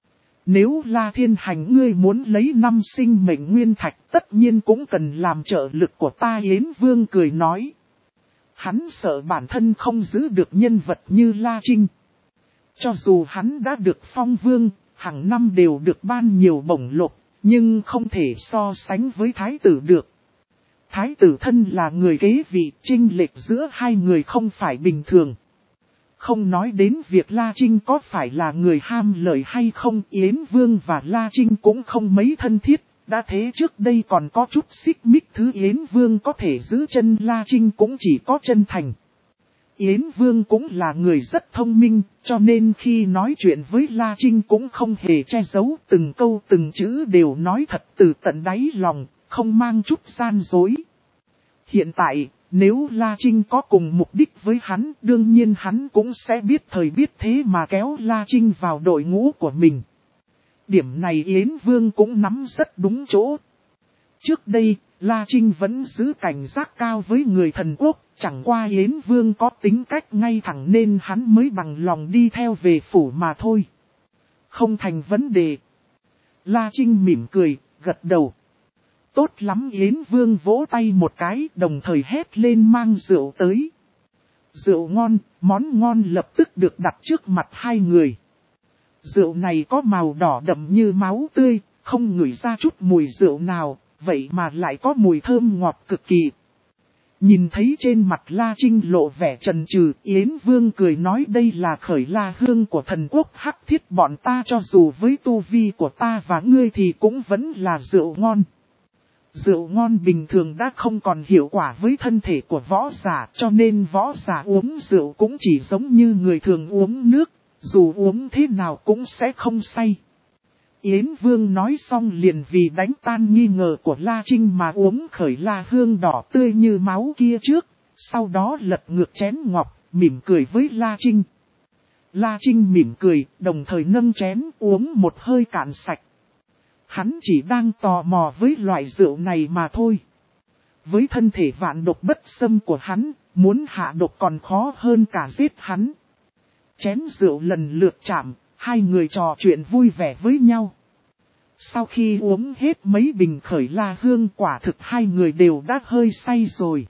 Nếu La Thiên Hành ngươi muốn lấy năm sinh mệnh nguyên thạch, tất nhiên cũng cần làm trợ lực của ta. Yến Vương cười nói. Hắn sợ bản thân không giữ được nhân vật như La Trinh. Cho dù hắn đã được phong vương, hàng năm đều được ban nhiều bổng lộc, nhưng không thể so sánh với thái tử được. Thái tử thân là người kế vị, chênh lệch giữa hai người không phải bình thường. Không nói đến việc La Trinh có phải là người ham lợi hay không, Yến Vương và La Trinh cũng không mấy thân thiết. Đã thế trước đây còn có chút xích mích, thứ Yến Vương có thể giữ chân La Trinh cũng chỉ có chân thành. Yến Vương cũng là người rất thông minh, cho nên khi nói chuyện với La Trinh cũng không hề che giấu, từng câu từng chữ đều nói thật từ tận đáy lòng, không mang chút gian dối. Hiện tại, nếu La Trinh có cùng mục đích với hắn, đương nhiên hắn cũng sẽ biết thời biết thế mà kéo La Trinh vào đội ngũ của mình. Điểm này Yến Vương cũng nắm rất đúng chỗ. Trước đây, La Trinh vẫn giữ cảnh giác cao với người thần quốc, chẳng qua Yến Vương có tính cách ngay thẳng nên hắn mới bằng lòng đi theo về phủ mà thôi. Không thành vấn đề. La Trinh mỉm cười, gật đầu. Tốt lắm, Yến Vương vỗ tay một cái, đồng thời hét lên mang rượu tới. Rượu ngon, món ngon lập tức được đặt trước mặt hai người. Rượu này có màu đỏ đậm như máu tươi, không ngửi ra chút mùi rượu nào, vậy mà lại có mùi thơm ngọt cực kỳ. Nhìn thấy trên mặt La Trinh lộ vẻ chần chừ, Yến Vương cười nói đây là khởi la hương của thần quốc hắc thiết, bọn ta cho dù với tu vi của ta và ngươi thì cũng vẫn là rượu ngon. Rượu ngon bình thường đã không còn hiệu quả với thân thể của võ giả, cho nên võ giả uống rượu cũng chỉ giống như người thường uống nước, dù uống thế nào cũng sẽ không say. Yến Vương nói xong liền vì đánh tan nghi ngờ của La Trinh mà uống khởi la hương đỏ tươi như máu kia trước, sau đó lật ngược chén ngọc, mỉm cười với La Trinh. La Trinh mỉm cười, đồng thời nâng chén uống một hơi cạn sạch. Hắn chỉ đang tò mò với loại rượu này mà thôi. Với thân thể vạn độc bất xâm của hắn, muốn hạ độc còn khó hơn cả giết hắn. Chén rượu lần lượt chạm, hai người trò chuyện vui vẻ với nhau. Sau khi uống hết mấy bình khởi la hương, quả thực hai người đều đã hơi say rồi.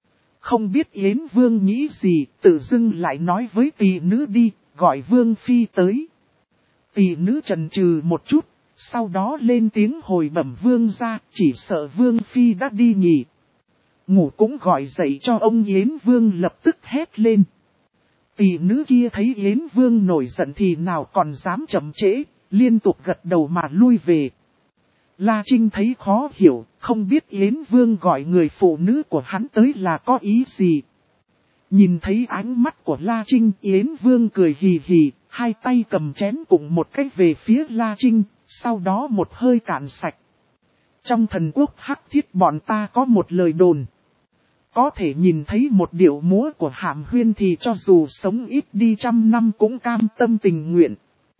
Không biết Yến Vương nghĩ gì, tự dưng lại nói với tỷ nữ đi, gọi Vương Phi tới. Tỷ nữ chần chừ một chút, sau đó lên tiếng hồi bẩm Vương ra, chỉ sợ Vương Phi đã đi nghỉ. Ngủ cũng gọi dậy cho ông Yến Vương lập tức hét lên. Tỷ nữ kia thấy Yến Vương nổi giận thì nào còn dám chậm trễ, liên tục gật đầu mà lui về. La Trinh thấy khó hiểu, không biết Yến Vương gọi người phụ nữ của hắn tới là có ý gì. Nhìn thấy ánh mắt của La Trinh, Yến Vương cười hì hì, hai tay cầm chén cùng một cách về phía La Trinh, sau đó một hơi cạn sạch. Trong thần quốc hắc thiết bọn ta có một lời đồn. Có thể nhìn thấy một điệu múa của Hàm Huyên thì cho dù sống ít đi trăm năm cũng cam tâm tình nguyện.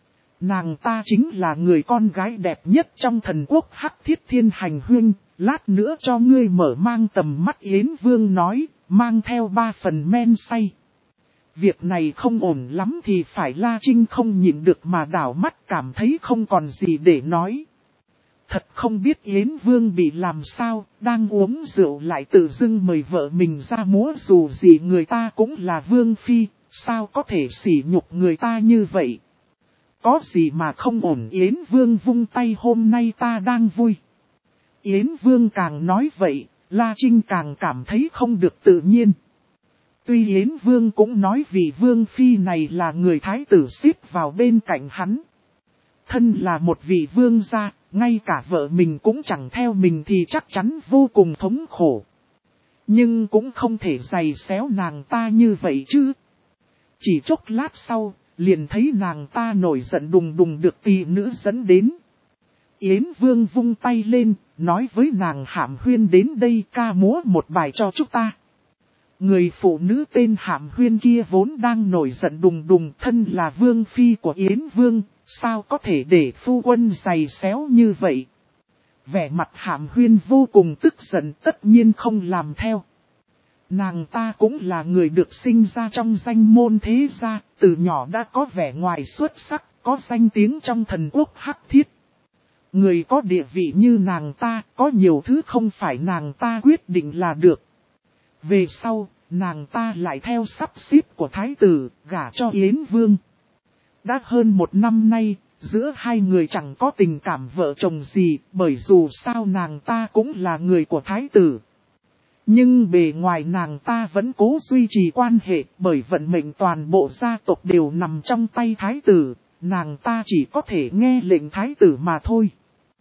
Nàng ta chính là người con gái đẹp nhất trong thần quốc hắc thiết Thiên Hành Huyên, lát nữa cho ngươi mở mang tầm mắt. Yến Vương nói, mang theo ba phần men say. Việc này không ổn lắm thì phải La Trinh không nhịn được mà đảo mắt cảm thấy không còn gì để nói. Thật không biết Yến Vương bị làm sao, đang uống rượu lại tự dưng mời vợ mình ra múa, dù gì người ta cũng là Vương Phi, sao có thể sỉ nhục người ta như vậy. Có gì mà không ổn. Yến Vương vung tay, hôm nay ta đang vui. Yến Vương càng nói vậy, La Trinh càng cảm thấy không được tự nhiên. Tuy Yến Vương cũng nói vì Vương Phi này là người thái tử xếp vào bên cạnh hắn. Thân là một vị vương gia, ngay cả vợ mình cũng chẳng theo mình thì chắc chắn vô cùng thống khổ. Nhưng cũng không thể giày xéo nàng ta như vậy chứ. Chỉ chốc lát sau, liền thấy nàng ta nổi giận đùng đùng được tỷ nữ dẫn đến. Yến Vương vung tay lên, nói với nàng Hàm Huyên đến đây ca múa một bài cho chúng ta. Người phụ nữ tên Hàm Huyên kia vốn đang nổi giận đùng đùng, thân là vương phi của Yến Vương, sao có thể để phu quân giày xéo như vậy. Vẻ mặt Hàm Huyên vô cùng tức giận, tất nhiên không làm theo. Nàng ta cũng là người được sinh ra trong danh môn thế gia, từ nhỏ đã có vẻ ngoài xuất sắc, có danh tiếng trong thần quốc Hắc Thiết. Người có địa vị như nàng ta, có nhiều thứ không phải nàng ta quyết định là được. Về sau, nàng ta lại theo sắp xếp của thái tử, gả cho Yến Vương. Đã hơn một năm nay, giữa hai người chẳng có tình cảm vợ chồng gì, bởi dù sao nàng ta cũng là người của thái tử. Nhưng bề ngoài nàng ta vẫn cố duy trì quan hệ, bởi vận mệnh toàn bộ gia tộc đều nằm trong tay thái tử, nàng ta chỉ có thể nghe lệnh thái tử mà thôi.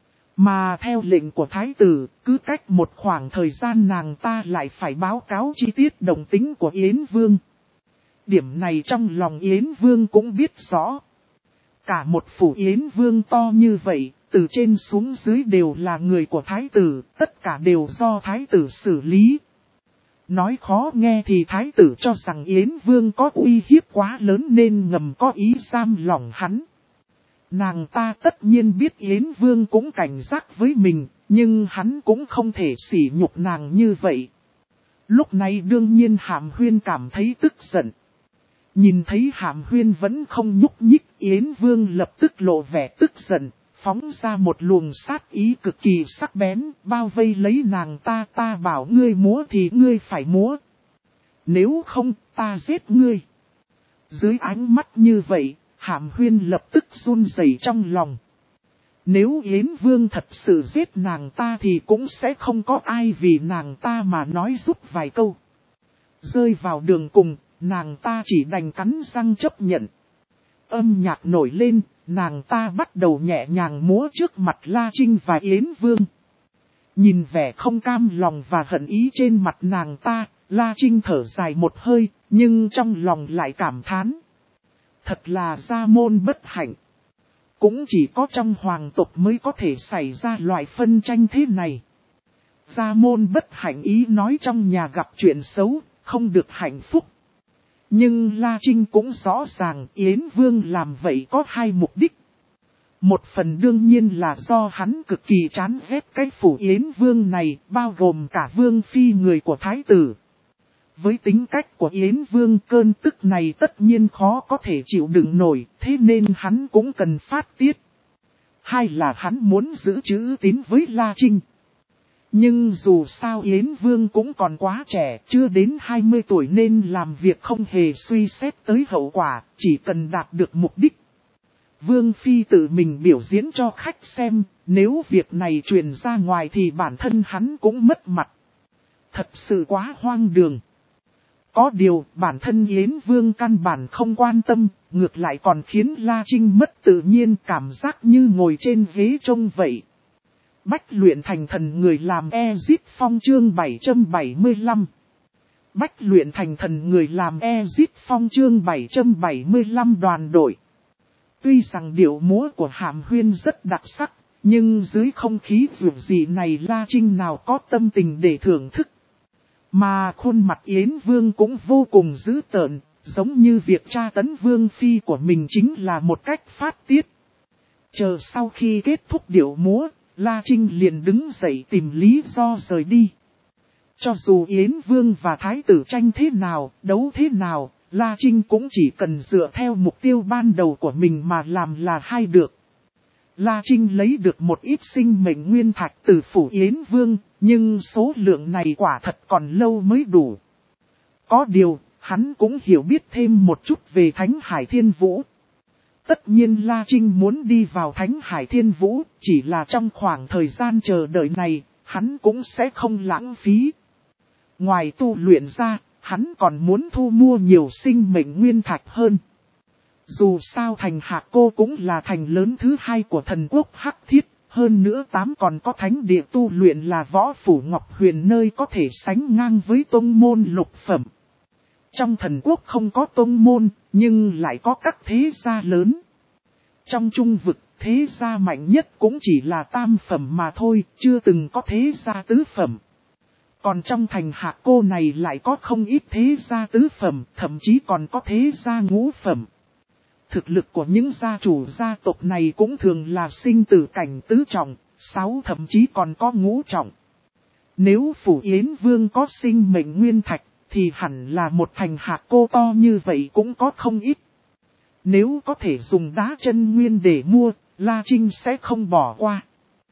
Mà theo lệnh của thái tử, cứ cách một khoảng thời gian nàng ta lại phải báo cáo chi tiết động tính của Yến Vương. Điểm này trong lòng Yến Vương cũng biết rõ. Cả một phủ Yến Vương to như vậy, từ trên xuống dưới đều là người của thái tử, tất cả đều do thái tử xử lý. Nói khó nghe thì thái tử cho rằng Yến Vương có uy hiếp quá lớn nên ngầm có ý giam lỏng hắn. Nàng ta tất nhiên biết Yến Vương cũng cảnh giác với mình, nhưng hắn cũng không thể sỉ nhục nàng như vậy. Lúc này đương nhiên Hàm Huyên cảm thấy tức giận. Nhìn thấy Hàm Huyên vẫn không nhúc nhích, Yến Vương lập tức lộ vẻ tức giận, phóng ra một luồng sát ý cực kỳ sắc bén, bao vây lấy nàng ta. Ta bảo ngươi múa thì ngươi phải múa. Nếu không, ta giết ngươi. Dưới ánh mắt như vậy, Hàm Huyên lập tức run rẩy trong lòng. Nếu Yến Vương thật sự giết nàng ta thì cũng sẽ không có ai vì nàng ta mà nói giúp vài câu. Rơi vào đường cùng, nàng ta chỉ đành cắn răng chấp nhận. Âm nhạc nổi lên, nàng ta bắt đầu nhẹ nhàng múa trước mặt La Trinh và Yến Vương. Nhìn vẻ không cam lòng và hận ý trên mặt nàng ta, La Trinh thở dài một hơi, nhưng trong lòng lại cảm thán. Thật là gia môn bất hạnh. Cũng chỉ có trong hoàng tộc mới có thể xảy ra loại phân tranh thế này. Gia môn bất hạnh ý nói trong nhà gặp chuyện xấu, không được hạnh phúc. Nhưng La Trinh cũng rõ ràng Yến Vương làm vậy có hai mục đích. Một phần đương nhiên là do hắn cực kỳ chán ghét cái phủ Yến Vương này, bao gồm cả Vương Phi người của Thái tử. Với tính cách của Yến Vương, cơn tức này tất nhiên khó có thể chịu đựng nổi, thế nên hắn cũng cần phát tiết. Hai là hắn muốn giữ chữ tín với La Trinh. Nhưng dù sao Yến Vương cũng còn quá trẻ, chưa đến hai mươi tuổi nên làm việc không hề suy xét tới hậu quả, chỉ cần đạt được mục đích. Vương Phi tự mình biểu diễn cho khách xem, nếu việc này truyền ra ngoài thì bản thân hắn cũng mất mặt. Thật sự quá hoang đường. Có điều, bản thân Yến Vương căn bản không quan tâm, ngược lại còn khiến La Trinh mất tự nhiên, cảm giác như ngồi trên ghế trông vậy. Bách luyện thành thần người làm Ezip Phong chương bảy trăm bảy mươi lăm. Bách luyện thành thần người làm Ezip Phong chương bảy trăm bảy mươi lăm đoàn đội. Tuy rằng điệu múa của Hàm Huyên rất đặc sắc, nhưng dưới không khí rượu gì này La Trinh nào có tâm tình để thưởng thức. Mà khuôn mặt Yến Vương cũng vô cùng dữ tợn, giống như việc tra tấn Vương Phi của mình chính là một cách phát tiết. Chờ sau khi kết thúc điệu múa, La Trinh liền đứng dậy tìm lý do rời đi. Cho dù Yến Vương và Thái tử tranh thế nào, đấu thế nào, La Trinh cũng chỉ cần dựa theo mục tiêu ban đầu của mình mà làm là hay được. La Trinh lấy được một ít sinh mệnh nguyên thạch từ phủ Yến Vương, nhưng số lượng này quả thật còn lâu mới đủ. Có điều, hắn cũng hiểu biết thêm một chút về Thánh Hải Thiên Vũ. Tất nhiên La Trinh muốn đi vào Thánh Hải Thiên Vũ, chỉ là trong khoảng thời gian chờ đợi này, hắn cũng sẽ không lãng phí. Ngoài tu luyện ra, hắn còn muốn thu mua nhiều sinh mệnh nguyên thạch hơn. Dù sao thành Hạc Cô cũng là thành lớn thứ hai của thần quốc Hắc Thiết, hơn nữa tám còn có thánh địa tu luyện là Võ Phủ Ngọc Huyền nơi có thể sánh ngang với tông môn lục phẩm. Trong thần quốc không có tông môn, nhưng lại có các thế gia lớn. Trong trung vực, thế gia mạnh nhất cũng chỉ là tam phẩm mà thôi, chưa từng có thế gia tứ phẩm. Còn trong thành Hạ Cô này lại có không ít thế gia tứ phẩm, thậm chí còn có thế gia ngũ phẩm. Thực lực của những gia chủ gia tộc này cũng thường là sinh tử cảnh tứ trọng, sáu thậm chí còn có ngũ trọng. Nếu Phủ Yến Vương có sinh mệnh nguyên thạch, thì hẳn là một thành Hạ Cô to như vậy cũng có không ít. Nếu có thể dùng đá chân nguyên để mua, La Trinh sẽ không bỏ qua.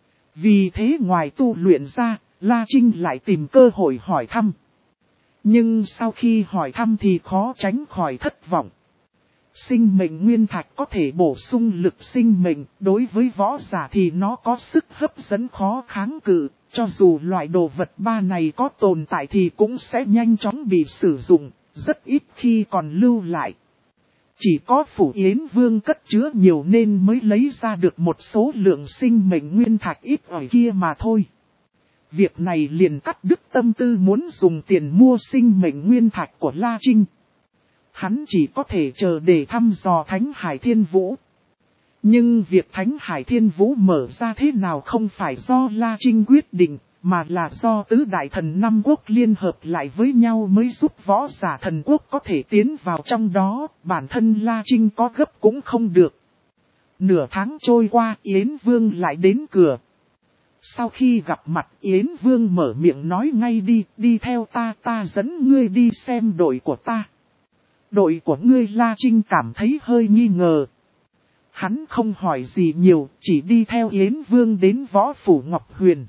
Vì thế ngoài tu luyện ra, La Trinh lại tìm cơ hội hỏi thăm. Nhưng sau khi hỏi thăm thì khó tránh khỏi thất vọng. Sinh mệnh nguyên thạch có thể bổ sung lực sinh mệnh, đối với võ giả thì nó có sức hấp dẫn khó kháng cự, cho dù loại đồ vật ba này có tồn tại thì cũng sẽ nhanh chóng bị sử dụng, rất ít khi còn lưu lại. Chỉ có Phủ Yến Vương cất chứa nhiều nên mới lấy ra được một số lượng sinh mệnh nguyên thạch ít ỏi kia mà thôi. Việc này liền cắt đứt tâm tư muốn dùng tiền mua sinh mệnh nguyên thạch của La Trinh. Hắn chỉ có thể chờ để thăm dò Thánh Hải Thiên Vũ. Nhưng việc Thánh Hải Thiên Vũ mở ra thế nào không phải do La Trinh quyết định, mà là do tứ đại thần năm quốc liên hợp lại với nhau mới giúp võ giả thần quốc có thể tiến vào trong đó, bản thân La Trinh có gấp cũng không được. Nửa tháng trôi qua, Yến Vương lại đến cửa. Sau khi gặp mặt, Yến Vương mở miệng nói ngay đi, đi theo ta, ta dẫn ngươi đi xem đội của ta. Đội của ngươi? La Trinh cảm thấy hơi nghi ngờ. Hắn không hỏi gì nhiều, chỉ đi theo Yến Vương đến Võ Phủ Ngọc Huyền.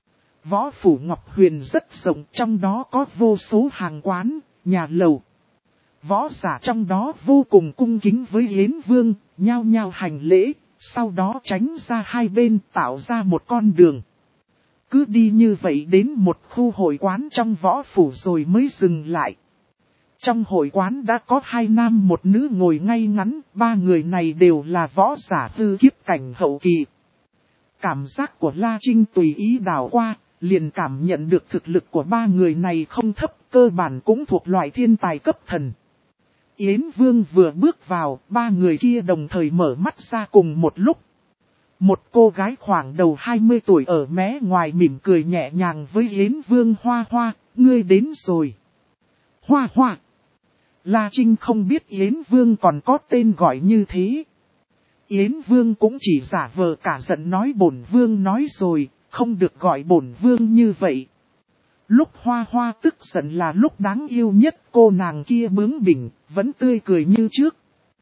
Võ Phủ Ngọc Huyền rất rộng, trong đó có vô số hàng quán, nhà lầu. Võ giả trong đó vô cùng cung kính với Yến Vương, nhao nhao hành lễ, sau đó tránh ra hai bên tạo ra một con đường. Cứ đi như vậy đến một khu hội quán trong Võ Phủ rồi mới dừng lại. Trong hội quán đã có hai nam một nữ ngồi ngay ngắn, ba người này đều là võ giả hư kiếp cảnh hậu kỳ. Cảm giác của La Trinh tùy ý đảo qua, liền cảm nhận được thực lực của ba người này không thấp, cơ bản cũng thuộc loại thiên tài cấp thần. Yến Vương vừa bước vào, ba người kia đồng thời mở mắt ra cùng một lúc. Một cô gái khoảng đầu hai mươi tuổi ở mé ngoài mỉm cười nhẹ nhàng với Yến Vương. Hoa Hoa, ngươi đến rồi. Hoa Hoa. La Trinh không biết Yến Vương còn có tên gọi như thế. Yến Vương cũng chỉ giả vờ cả giận nói bổn Vương nói rồi, không được gọi bổn Vương như vậy. Lúc Hoa Hoa tức giận là lúc đáng yêu nhất, cô nàng kia bướng bỉnh, vẫn tươi cười như trước.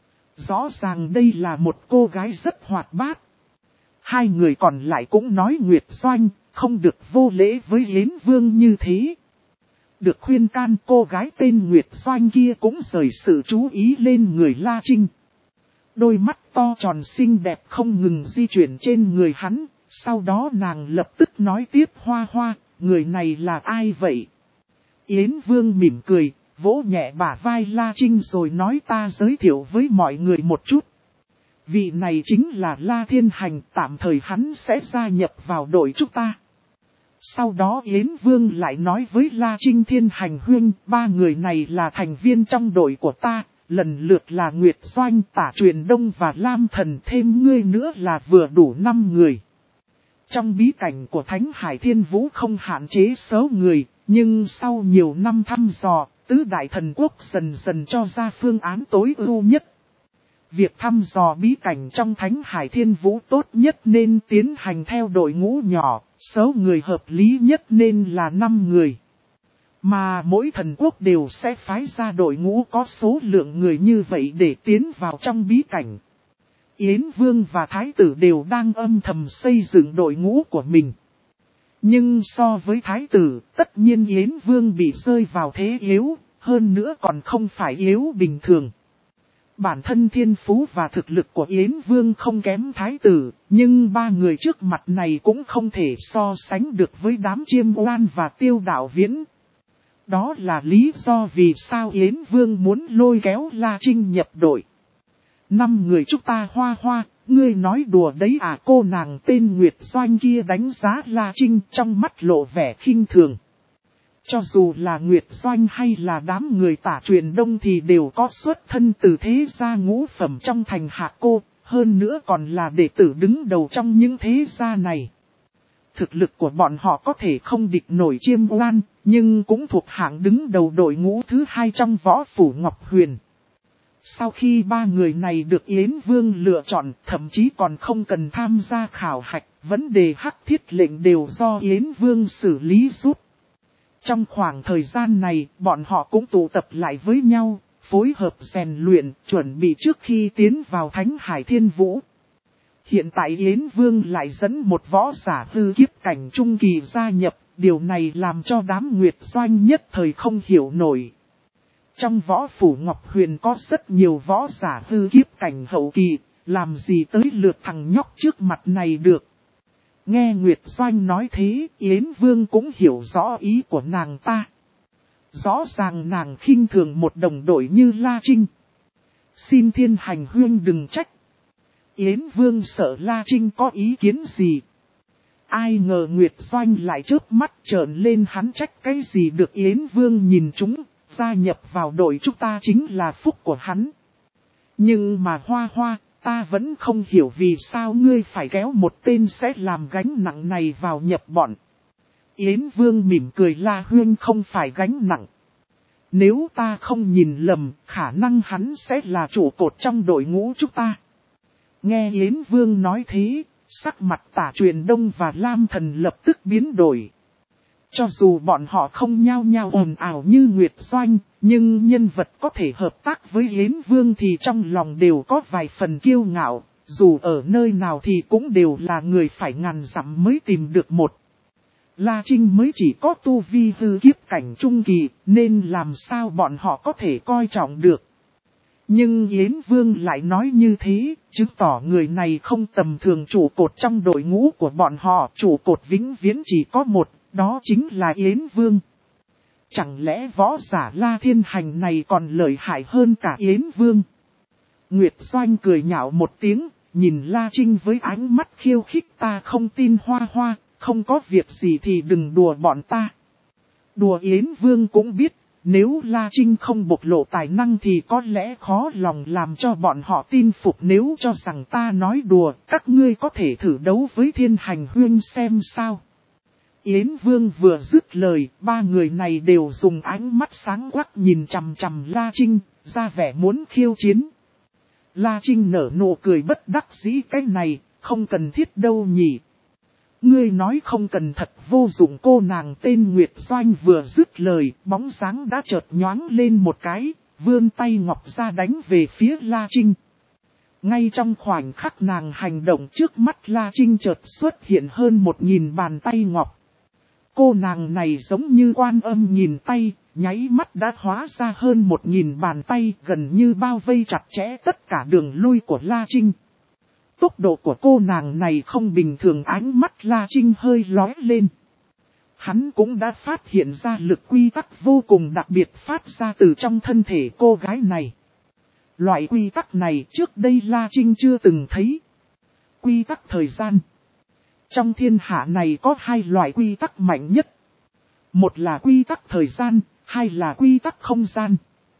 Rõ ràng đây là một cô gái rất hoạt bát. Hai người còn lại cũng nói Nguyệt Doanh, không được vô lễ với Yến Vương như thế. Được khuyên can, cô gái tên Nguyệt Doanh kia cũng rời sự chú ý lên người La Trinh. Đôi mắt to tròn xinh đẹp không ngừng di chuyển trên người hắn, sau đó nàng lập tức nói tiếp. Hoa Hoa, người này là ai vậy? Yến Vương mỉm cười, vỗ nhẹ bả vai La Trinh rồi nói ta giới thiệu với mọi người một chút. Vị này chính là La Thiên Hành, tạm thời hắn sẽ gia nhập vào đội chúng ta. Sau đó Yến Vương lại nói với La Trinh Thiên Hành huynh, ba người này là thành viên trong đội của ta, lần lượt là Nguyệt Doanh, Tả Truyền Đông và Lam Thần, thêm ngươi nữa là vừa đủ năm người. Trong bí cảnh của Thánh Hải Thiên Vũ không hạn chế số người, nhưng sau nhiều năm thăm dò, tứ đại thần quốc dần dần cho ra phương án tối ưu nhất. Việc thăm dò bí cảnh trong Thánh Hải Thiên Vũ tốt nhất nên tiến hành theo đội ngũ nhỏ, số người hợp lý nhất nên là năm người. Mà mỗi thần quốc đều sẽ phái ra đội ngũ có số lượng người như vậy để tiến vào trong bí cảnh. Yến Vương và Thái tử đều đang âm thầm xây dựng đội ngũ của mình. Nhưng so với Thái tử, tất nhiên Yến Vương bị rơi vào thế yếu, hơn nữa còn không phải yếu bình thường. Bản thân thiên phú và thực lực của Yến Vương không kém Thái tử, nhưng ba người trước mặt này cũng không thể so sánh được với đám Chiêm Oan và Tiêu Đạo Viễn. Đó là lý do vì sao Yến Vương muốn lôi kéo La Trinh nhập đội. Năm người chúng ta. Hoa Hoa, ngươi nói đùa đấy à? Cô nàng tên Nguyệt Doanh kia đánh giá La Trinh trong mắt lộ vẻ khinh thường. Cho dù là Nguyệt Doanh hay là đám người Tả Truyền Đông thì đều có xuất thân từ thế gia ngũ phẩm trong thành Hạ Cô, Hơn nữa còn là đệ tử đứng đầu trong những thế gia này. Thực lực của bọn họ có thể không địch nổi Chiêm Oan, nhưng cũng thuộc hạng đứng đầu đội ngũ thứ hai trong võ phủ Ngọc Huyền. Sau khi ba người này được Yến Vương lựa chọn, thậm chí còn không cần tham gia khảo hạch, vấn đề hắc thiết lệnh đều do Yến Vương xử lý giúp. Trong khoảng thời gian này, bọn họ cũng tụ tập lại với nhau, phối hợp rèn luyện, chuẩn bị trước khi tiến vào Thánh Hải Thiên Vũ. Hiện tại Yến Vương lại dẫn một võ giả hư kiếp cảnh trung kỳ gia nhập, điều này làm cho đám Nguyệt Doanh nhất thời không hiểu nổi. Trong võ phủ Ngọc Huyền có rất nhiều võ giả hư kiếp cảnh hậu kỳ, làm gì tới lượt thằng nhóc trước mặt này được. Nghe Nguyệt Doanh nói thế, Yến Vương cũng hiểu rõ ý của nàng ta. Rõ ràng nàng khinh thường một đồng đội như La Trinh. Xin Thiên Hành Huyên đừng trách. Yến Vương sợ La Trinh có ý kiến gì. Ai ngờ Nguyệt Doanh lại chớp mắt trợn lên, hắn trách cái gì được. Yến Vương nhìn chúng, gia nhập vào đội chúng ta chính là phúc của hắn. Nhưng mà Hoa Hoa, ta vẫn không hiểu vì sao ngươi phải kéo một tên sẽ làm gánh nặng này vào nhập bọn. Yến Vương mỉm cười, La Huyên không phải gánh nặng. Nếu ta không nhìn lầm, khả năng hắn sẽ là trụ cột trong đội ngũ chúng ta. Nghe Yến Vương nói thế, sắc mặt Tả Truyền Đông và Lam Thần lập tức biến đổi. Cho dù bọn họ không nhao nhao ồn ào như Nguyệt Doanh, nhưng nhân vật có thể hợp tác với Yến Vương thì trong lòng đều có vài phần kiêu ngạo, dù ở nơi nào thì cũng đều là người phải ngàn dặm mới tìm được một. La Trinh mới chỉ có tu vi hư kiếp cảnh trung kỳ, nên làm sao bọn họ có thể coi trọng được. Nhưng Yến Vương lại nói như thế, chứng tỏ người này không tầm thường. Trụ cột trong đội ngũ của bọn họ, trụ cột vĩnh viễn chỉ có một, đó chính là Yến Vương. Chẳng lẽ võ giả La Thiên Hành này còn lợi hại hơn cả Yến Vương? Nguyệt Doanh cười nhạo một tiếng, nhìn La Trinh với ánh mắt khiêu khích. Ta không tin Hoa Hoa, không có việc gì thì đừng đùa bọn ta. Đùa Yến Vương cũng biết, nếu La Trinh không bộc lộ tài năng thì có lẽ khó lòng làm cho bọn họ tin phục. Nếu cho rằng ta nói đùa, các ngươi có thể thử đấu với Thiên Hành Huyên xem sao. Yến Vương vừa dứt lời, ba người này đều dùng ánh mắt sáng quắc nhìn chằm chằm La Trinh, ra vẻ muốn khiêu chiến. La Trinh nở nụ cười bất đắc dĩ, cái này, không cần thiết đâu nhỉ. Ngươi nói không cần thật vô dụng. Cô nàng tên Nguyệt Doanh vừa dứt lời, bóng dáng đã chợt nhoáng lên một cái, vươn tay ngọc ra đánh về phía La Trinh. Ngay trong khoảnh khắc nàng hành động, trước mắt La Trinh chợt xuất hiện hơn một nghìn bàn tay ngọc. Cô nàng này giống như Quan Âm nhìn tay, nháy mắt đã hóa ra hơn một nghìn bàn tay, gần như bao vây chặt chẽ tất cả đường lui của La Trinh. Tốc độ của cô nàng này không bình thường, ánh mắt La Trinh hơi lóe lên. Hắn cũng đã phát hiện ra lực quy tắc vô cùng đặc biệt phát ra từ trong thân thể cô gái này. Loại quy tắc này trước đây La Trinh chưa từng thấy. Quy tắc thời gian. Trong thiên hạ này có hai loại quy tắc mạnh nhất. Một là quy tắc thời gian, hai là quy tắc không gian.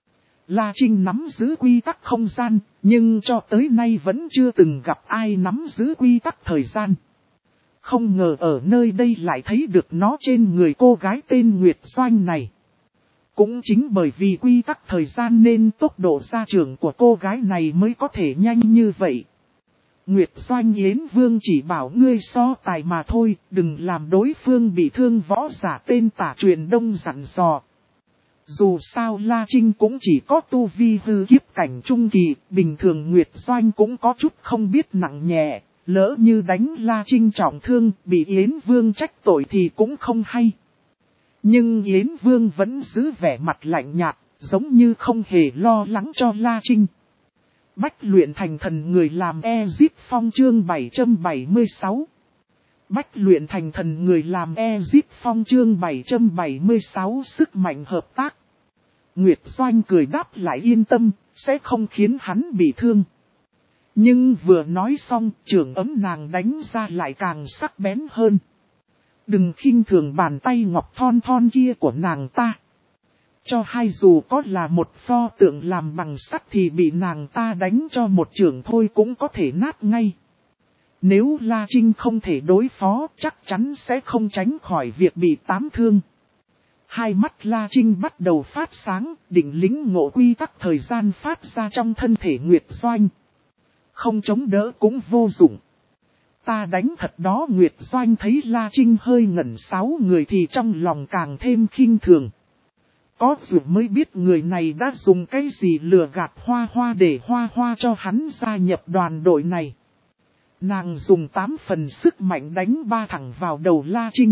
La Trinh nắm giữ quy tắc không gian, nhưng cho tới nay vẫn chưa từng gặp ai nắm giữ quy tắc thời gian. Không ngờ ở nơi đây lại thấy được nó trên người cô gái tên Nguyệt Doanh này. Cũng chính bởi vì quy tắc thời gian nên tốc độ gia trưởng của cô gái này mới có thể nhanh như vậy. Nguyệt Doanh, Yến Vương chỉ bảo ngươi so tài mà thôi, đừng làm đối phương bị thương. Võ giả tên Tả Truyền Đông dặn dò. Dù sao La Trinh cũng chỉ có tu vi hư kiếp cảnh trung kỳ, bình thường Nguyệt Doanh cũng có chút không biết nặng nhẹ, lỡ như đánh La Trinh trọng thương, bị Yến Vương trách tội thì cũng không hay. Nhưng Yến Vương vẫn giữ vẻ mặt lạnh nhạt, giống như không hề lo lắng cho La Trinh. Bách luyện thành thần người làm Ezip Phong chương bảy trăm bảy mươi sáu. Bách luyện thành thần người làm Ezip Phong chương bảy trăm bảy mươi sáu, sức mạnh hợp tác. Nguyệt Doanh cười đáp lại, yên tâm, sẽ không khiến hắn bị thương. Nhưng vừa nói xong, trường ấm nàng đánh ra lại càng sắc bén hơn. Đừng khinh thường bàn tay ngọc thon thon kia của nàng ta. Cho hay dù có là một pho tượng làm bằng sắt thì bị nàng ta đánh cho một chưởng thôi cũng có thể nát ngay. Nếu La Trinh không thể đối phó chắc chắn sẽ không tránh khỏi việc bị tám thương. Hai mắt La Trinh bắt đầu phát sáng, định lĩnh ngộ quy tắc thời gian phát ra trong thân thể Nguyệt Doanh. Không chống đỡ cũng vô dụng. Ta đánh thật đó. Nguyệt Doanh thấy La Trinh hơi ngẩn sáu người thì trong lòng càng thêm khinh thường. Có dù mới biết người này đã dùng cái gì lừa gạt Hoa Hoa để Hoa Hoa cho hắn gia nhập đoàn đội này. Nàng dùng tám phần sức mạnh đánh ba thẳng vào đầu La Trinh.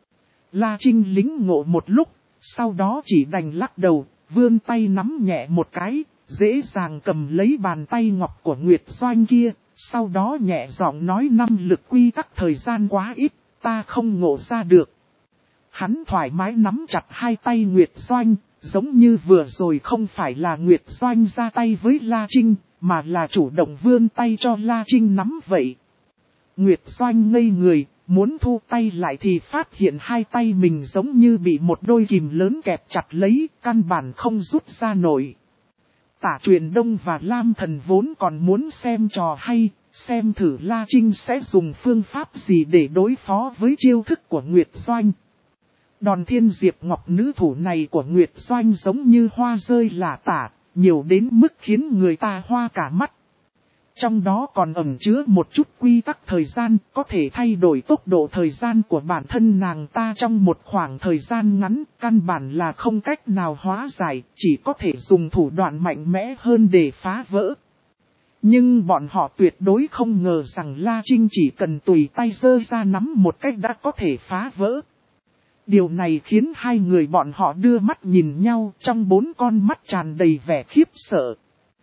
La Trinh lính ngộ một lúc, sau đó chỉ đành lắc đầu, vươn tay nắm nhẹ một cái, dễ dàng cầm lấy bàn tay ngọc của Nguyệt Doanh kia, sau đó nhẹ giọng nói năm lực quy tắc thời gian quá ít, ta không ngộ ra được. Hắn thoải mái nắm chặt hai tay Nguyệt Doanh, giống như vừa rồi không phải là Nguyệt Doanh ra tay với La Trinh, mà là chủ động vươn tay cho La Trinh nắm vậy. Nguyệt Doanh ngây người, muốn thu tay lại thì phát hiện hai tay mình giống như bị một đôi kìm lớn kẹp chặt lấy, căn bản không rút ra nổi. Tả Truyền Đông và Lam Thần vốn còn muốn xem trò hay, xem thử La Trinh sẽ dùng phương pháp gì để đối phó với chiêu thức của Nguyệt Doanh. Đòn thiên diệp ngọc nữ thủ này của Nguyệt Doanh giống như hoa rơi lả tả, nhiều đến mức khiến người ta hoa cả mắt. Trong đó còn ẩn chứa một chút quy tắc thời gian, có thể thay đổi tốc độ thời gian của bản thân nàng ta trong một khoảng thời gian ngắn, căn bản là không cách nào hóa giải, chỉ có thể dùng thủ đoạn mạnh mẽ hơn để phá vỡ. Nhưng bọn họ tuyệt đối không ngờ rằng La Trinh chỉ cần tùy tay giơ ra nắm một cách đã có thể phá vỡ. Điều này khiến hai người bọn họ đưa mắt nhìn nhau, trong bốn con mắt tràn đầy vẻ khiếp sợ.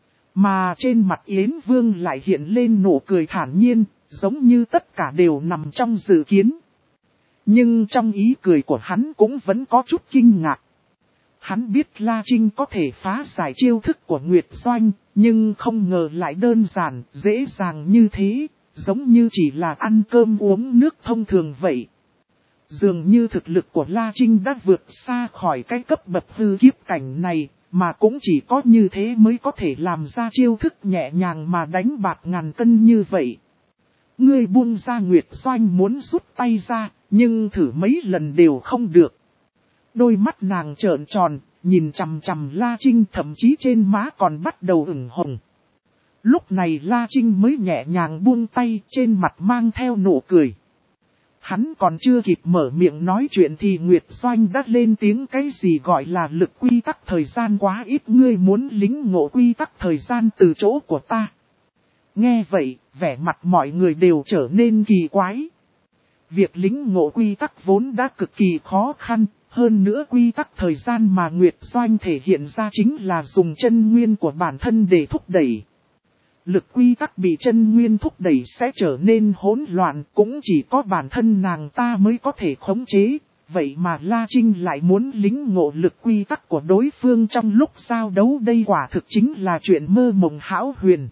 Mà trên mặt Yến Vương lại hiện lên nụ cười thản nhiên, giống như tất cả đều nằm trong dự kiến. Nhưng trong ý cười của hắn cũng vẫn có chút kinh ngạc. Hắn biết La Trinh có thể phá giải chiêu thức của Nguyệt Doanh, nhưng không ngờ lại đơn giản, dễ dàng như thế, giống như chỉ là ăn cơm uống nước thông thường vậy. Dường như thực lực của La Trinh đã vượt xa khỏi cái cấp bậc hư kiếp cảnh này, mà cũng chỉ có như thế mới có thể làm ra chiêu thức nhẹ nhàng mà đánh bạc ngàn cân như vậy. Ngươi buông ra Nguyệt Doanh muốn rút tay ra, nhưng thử mấy lần đều không được. Đôi mắt nàng trợn tròn, nhìn chằm chằm La Trinh, thậm chí trên má còn bắt đầu ửng hồng. Lúc này La Trinh mới nhẹ nhàng buông tay, trên mặt mang theo nụ cười. Hắn còn chưa kịp mở miệng nói chuyện thì Nguyệt Doanh đã lên tiếng cái gì gọi là lực quy tắc thời gian quá ít, ngươi muốn lĩnh ngộ quy tắc thời gian từ chỗ của ta. Nghe vậy, vẻ mặt mọi người đều trở nên kỳ quái. Việc lĩnh ngộ quy tắc vốn đã cực kỳ khó khăn, hơn nữa quy tắc thời gian mà Nguyệt Doanh thể hiện ra chính là dùng chân nguyên của bản thân để thúc đẩy. Lực quy tắc bị chân nguyên thúc đẩy sẽ trở nên hỗn loạn, cũng chỉ có bản thân nàng ta mới có thể khống chế. Vậy mà La Trinh lại muốn lĩnh ngộ lực quy tắc của đối phương trong lúc giao đấu, đây quả thực chính là chuyện mơ mộng hão huyền.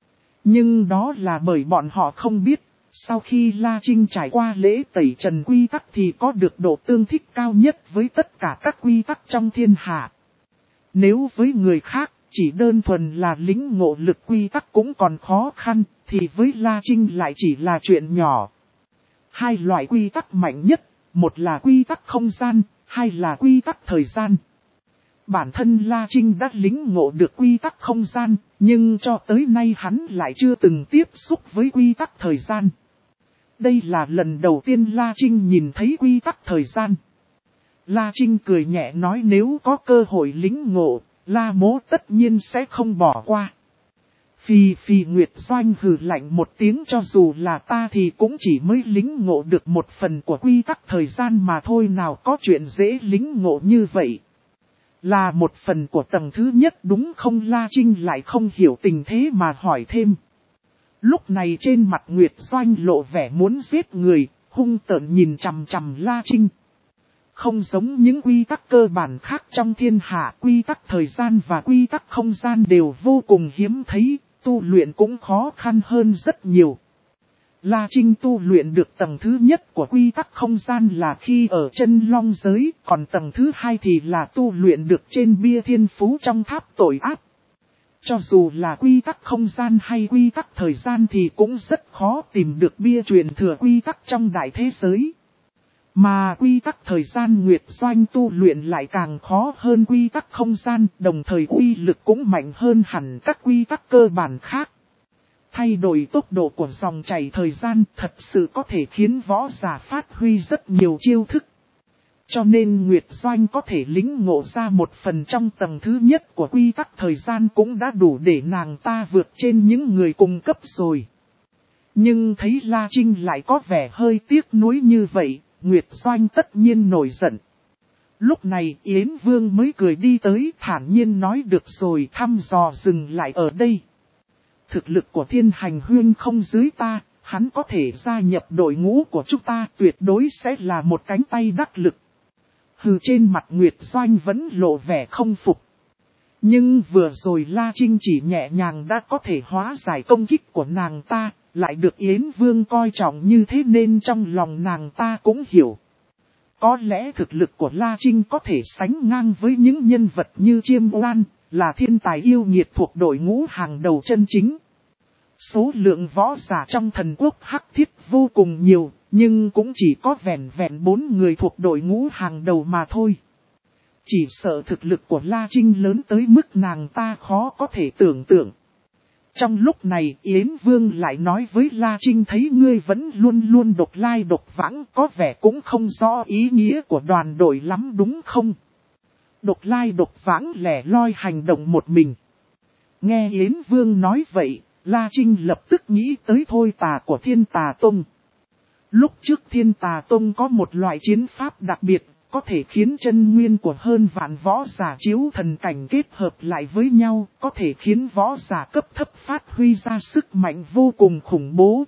Nhưng đó là bởi bọn họ không biết, sau khi La Trinh trải qua lễ tẩy trần quy tắc thì có được độ tương thích cao nhất với tất cả các quy tắc trong thiên hạ. Nếu với người khác, chỉ đơn thuần là lĩnh ngộ lực quy tắc cũng còn khó khăn, thì với La Trinh lại chỉ là chuyện nhỏ. Hai loại quy tắc mạnh nhất, một là quy tắc không gian, hai là quy tắc thời gian. Bản thân La Trinh đã lĩnh ngộ được quy tắc không gian, nhưng cho tới nay hắn lại chưa từng tiếp xúc với quy tắc thời gian. Đây là lần đầu tiên La Trinh nhìn thấy quy tắc thời gian. La Trinh cười nhẹ nói nếu có cơ hội lĩnh ngộ, La Mố tất nhiên sẽ không bỏ qua. Phì phì Nguyệt Doanh hừ lạnh một tiếng, cho dù là ta thì cũng chỉ mới lĩnh ngộ được một phần của quy tắc thời gian mà thôi, nào có chuyện dễ lĩnh ngộ như vậy. Là một phần của tầng thứ nhất đúng không? La Trinh lại không hiểu tình thế mà hỏi thêm. Lúc này trên mặt Nguyệt Doanh lộ vẻ muốn giết người, hung tợn nhìn chằm chằm La Trinh. Không giống những quy tắc cơ bản khác trong thiên hạ, quy tắc thời gian và quy tắc không gian đều vô cùng hiếm thấy, tu luyện cũng khó khăn hơn rất nhiều. La Trinh tu luyện được tầng thứ nhất của quy tắc không gian là khi ở chân long giới, còn tầng thứ hai thì là tu luyện được trên bia thiên phú trong tháp tội ác. Cho dù là quy tắc không gian hay quy tắc thời gian thì cũng rất khó tìm được bia truyền thừa quy tắc trong đại thế giới. Mà quy tắc thời gian Nguyệt Doanh tu luyện lại càng khó hơn quy tắc không gian, đồng thời uy lực cũng mạnh hơn hẳn các quy tắc cơ bản khác. Thay đổi tốc độ của dòng chảy thời gian thật sự có thể khiến võ giả phát huy rất nhiều chiêu thức. Cho nên Nguyệt Doanh có thể lĩnh ngộ ra một phần trong tầng thứ nhất của quy tắc thời gian cũng đã đủ để nàng ta vượt trên những người cùng cấp rồi. Nhưng thấy La Trinh lại có vẻ hơi tiếc nuối như vậy, Nguyệt Doanh tất nhiên nổi giận. Lúc này Yến Vương mới cười đi tới thản nhiên nói được rồi, thăm dò dừng lại ở đây. Thực lực của Thiên Hành Huyên không dưới ta, hắn có thể gia nhập đội ngũ của chúng ta tuyệt đối sẽ là một cánh tay đắc lực. Hừ, trên mặt Nguyệt Doanh vẫn lộ vẻ không phục. Nhưng vừa rồi La Trinh chỉ nhẹ nhàng đã có thể hóa giải công kích của nàng ta, lại được Yến Vương coi trọng như thế nên trong lòng nàng ta cũng hiểu. Có lẽ thực lực của La Trinh có thể sánh ngang với những nhân vật như Chiêm Oan, là thiên tài yêu nghiệt thuộc đội ngũ hàng đầu chân chính. Số lượng võ giả trong thần quốc Hắc Thiết vô cùng nhiều, nhưng cũng chỉ có vẹn vẹn bốn người thuộc đội ngũ hàng đầu mà thôi. Chỉ sợ thực lực của La Trinh lớn tới mức nàng ta khó có thể tưởng tượng. Trong lúc này Yến Vương lại nói với La Trinh thấy ngươi vẫn luôn luôn độc lai độc vãng, có vẻ cũng không rõ ý nghĩa của đoàn đội lắm đúng không? Độc lai độc vãng lẻ loi hành động một mình. Nghe Yến Vương nói vậy, La Trinh lập tức nghĩ tới thôi tà của Thiên Tà Tông. Lúc trước Thiên Tà Tông có một loại chiến pháp đặc biệt, có thể khiến chân nguyên của hơn vạn võ giả chiếu thần cảnh kết hợp lại với nhau, có thể khiến võ giả cấp thấp phát huy ra sức mạnh vô cùng khủng bố.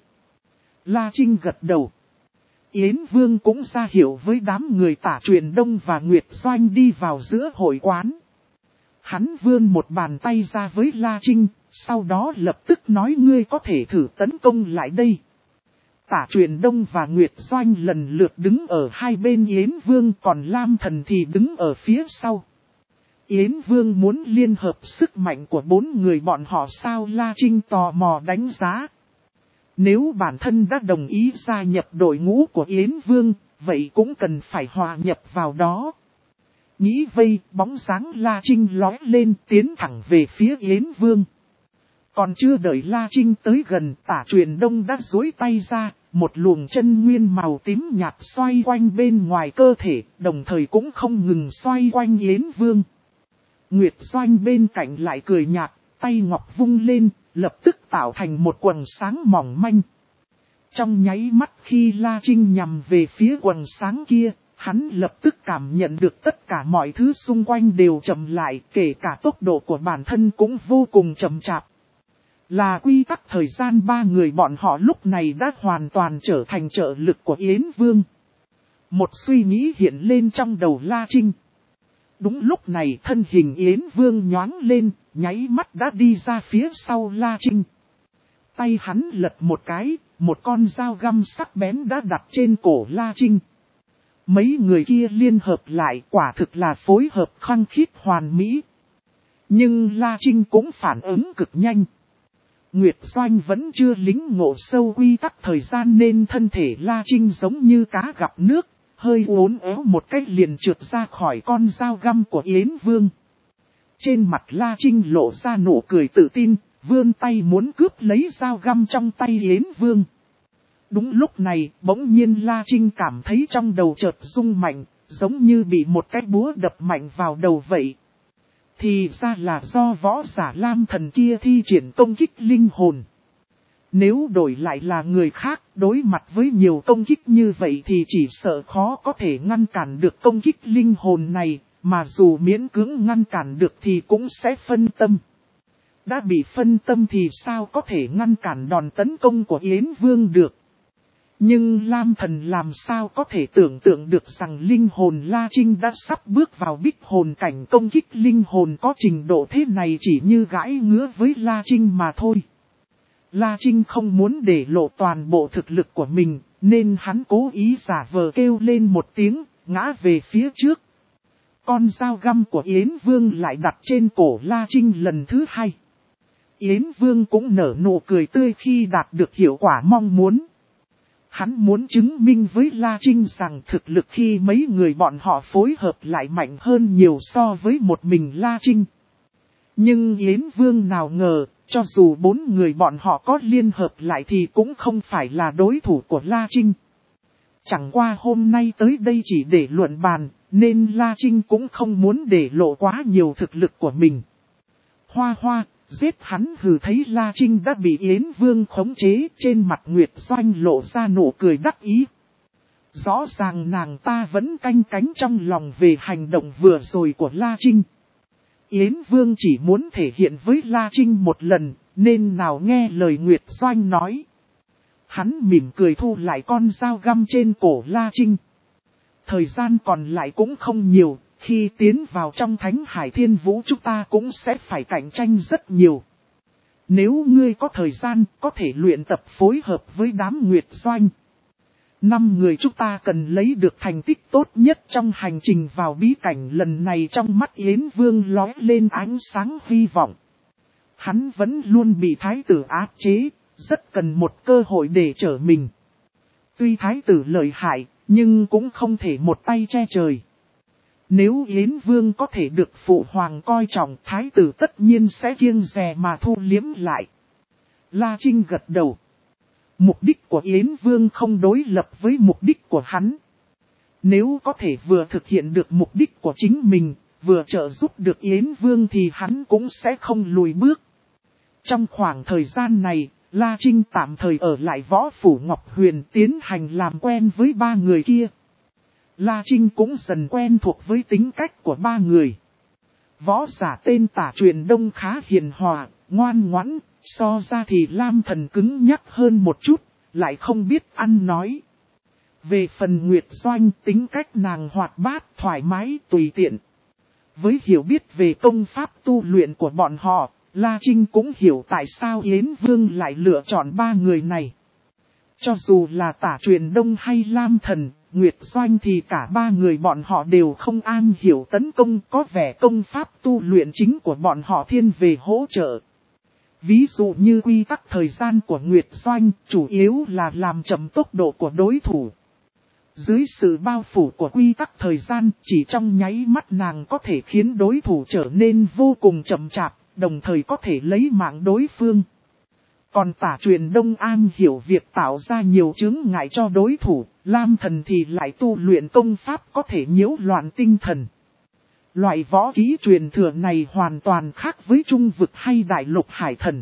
La Trinh gật đầu. Yến Vương cũng ra hiệu với đám người Tả Truyền Đông và Nguyệt Doanh đi vào giữa hội quán. Hắn vươn một bàn tay ra với La Trinh, sau đó lập tức nói ngươi có thể thử tấn công lại đây. Tả Truyền Đông và Nguyệt Doanh lần lượt đứng ở hai bên Yến Vương, còn Lam Thần thì đứng ở phía sau. Yến Vương muốn liên hợp sức mạnh của bốn người bọn họ sao? La Trinh tò mò đánh giá. Nếu bản thân đã đồng ý gia nhập đội ngũ của Yến Vương, vậy cũng cần phải hòa nhập vào đó. Nghĩ vây, bóng dáng La Trinh lóe lên tiến thẳng về phía Yến Vương. Còn chưa đợi La Trinh tới gần, Tả Truyền Đông đã duỗi tay ra, một luồng chân nguyên màu tím nhạt xoay quanh bên ngoài cơ thể, đồng thời cũng không ngừng xoay quanh Yến Vương. Nguyệt Doanh bên cạnh lại cười nhạt, tay ngọc vung lên, lập tức tạo thành một quầng sáng mỏng manh. Trong nháy mắt khi La Trinh nhằm về phía quầng sáng kia, hắn lập tức cảm nhận được tất cả mọi thứ xung quanh đều chậm lại, kể cả tốc độ của bản thân cũng vô cùng chậm chạp. Là quy tắc thời gian ba người bọn họ lúc này đã hoàn toàn trở thành trợ lực của Yến Vương. Một suy nghĩ hiện lên trong đầu La Trinh. Đúng lúc này thân hình Yến Vương nhoáng lên, nháy mắt đã đi ra phía sau La Trinh. Tay hắn lật một cái, một con dao găm sắc bén đã đặt trên cổ La Trinh. Mấy người kia liên hợp lại quả thực là phối hợp khăng khít hoàn mỹ. Nhưng La Trinh cũng phản ứng cực nhanh. Nguyệt Doanh vẫn chưa lĩnh ngộ sâu quy tắc thời gian nên thân thể La Trinh giống như cá gặp nước, hơi uốn éo một cách liền trượt ra khỏi con dao găm của Yến Vương. Trên mặt La Trinh lộ ra nụ cười tự tin, vươn tay muốn cướp lấy dao găm trong tay Yến Vương. Đúng lúc này, bỗng nhiên La Trinh cảm thấy trong đầu chợt rung mạnh, giống như bị một cái búa đập mạnh vào đầu vậy. Thì ra là do võ giả Lam Thần kia thi triển công kích linh hồn. Nếu đổi lại là người khác, đối mặt với nhiều công kích như vậy thì chỉ sợ khó có thể ngăn cản được công kích linh hồn này, mà dù miễn cưỡng ngăn cản được thì cũng sẽ phân tâm. Đã bị phân tâm thì sao có thể ngăn cản đòn tấn công của Yến Vương được. Nhưng Lam Thần làm sao có thể tưởng tượng được rằng linh hồn La Trinh đã sắp bước vào bích hồn cảnh, công kích linh hồn có trình độ thế này chỉ như gãi ngứa với La Trinh mà thôi. La Trinh không muốn để lộ toàn bộ thực lực của mình, nên hắn cố ý giả vờ kêu lên một tiếng, ngã về phía trước. Con dao găm của Yến Vương lại đặt trên cổ La Trinh lần thứ hai. Yến Vương cũng nở nụ cười tươi khi đạt được hiệu quả mong muốn. Hắn muốn chứng minh với La Trinh rằng thực lực khi mấy người bọn họ phối hợp lại mạnh hơn nhiều so với một mình La Trinh. Nhưng Yến Vương nào ngờ, cho dù bốn người bọn họ có liên hợp lại thì cũng không phải là đối thủ của La Trinh. Chẳng qua hôm nay tới đây chỉ để luận bàn, nên La Trinh cũng không muốn để lộ quá nhiều thực lực của mình. Hoa hoa, giết hắn hừ thấy La Trinh đã bị Yến Vương khống chế, trên mặt Nguyệt Doanh lộ ra nụ cười đắc ý. Rõ ràng nàng ta vẫn canh cánh trong lòng về hành động vừa rồi của La Trinh. Yến Vương chỉ muốn thể hiện với La Trinh một lần, nên nào nghe lời Nguyệt Doanh nói. Hắn mỉm cười thu lại con dao găm trên cổ La Trinh. Thời gian còn lại cũng không nhiều, khi tiến vào trong Thánh Hải Thiên Vũ chúng ta cũng sẽ phải cạnh tranh rất nhiều. Nếu ngươi có thời gian, có thể luyện tập phối hợp với đám Nguyệt Doanh. Năm người chúng ta cần lấy được thành tích tốt nhất trong hành trình vào bí cảnh lần này. Trong mắt Yến Vương lóe lên ánh sáng hy vọng. Hắn vẫn luôn bị thái tử áp chế, rất cần một cơ hội để trở mình. Tuy thái tử lợi hại, nhưng cũng không thể một tay che trời. Nếu Yến Vương có thể được phụ hoàng coi trọng, thái tử tất nhiên sẽ kiêng dè mà thu liếm lại. La Trinh gật đầu. Mục đích của Yến Vương không đối lập với mục đích của hắn. Nếu có thể vừa thực hiện được mục đích của chính mình, vừa trợ giúp được Yến Vương thì hắn cũng sẽ không lùi bước. Trong khoảng thời gian này, La Trinh tạm thời ở lại Võ Phủ Ngọc Huyền tiến hành làm quen với ba người kia. La Trinh cũng dần quen thuộc với tính cách của ba người. Võ giả tên Tả Truyền Đông khá hiền hòa, ngoan ngoãn, so ra thì Lam Thần cứng nhắc hơn một chút, lại không biết ăn nói. Về phần Nguyệt Doanh, tính cách nàng hoạt bát, thoải mái, tùy tiện. Với hiểu biết về công pháp tu luyện của bọn họ, La Trinh cũng hiểu tại sao Yến Vương lại lựa chọn ba người này. Cho dù là Tả Truyền Đông hay Lam Thần, Nguyệt Doanh thì cả ba người bọn họ đều không am hiểu tấn công, có vẻ công pháp tu luyện chính của bọn họ thiên về hỗ trợ. Ví dụ như quy tắc thời gian của Nguyệt Doanh, chủ yếu là làm chậm tốc độ của đối thủ. Dưới sự bao phủ của quy tắc thời gian, chỉ trong nháy mắt nàng có thể khiến đối thủ trở nên vô cùng chậm chạp, đồng thời có thể lấy mạng đối phương. Còn Tả Truyền Đông an hiểu việc tạo ra nhiều chướng ngại cho đối thủ, Lam Thần thì lại tu luyện công pháp có thể nhiễu loạn tinh thần. Loại võ kỹ truyền thừa này hoàn toàn khác với Trung Vực hay Đại Lục Hải Thần.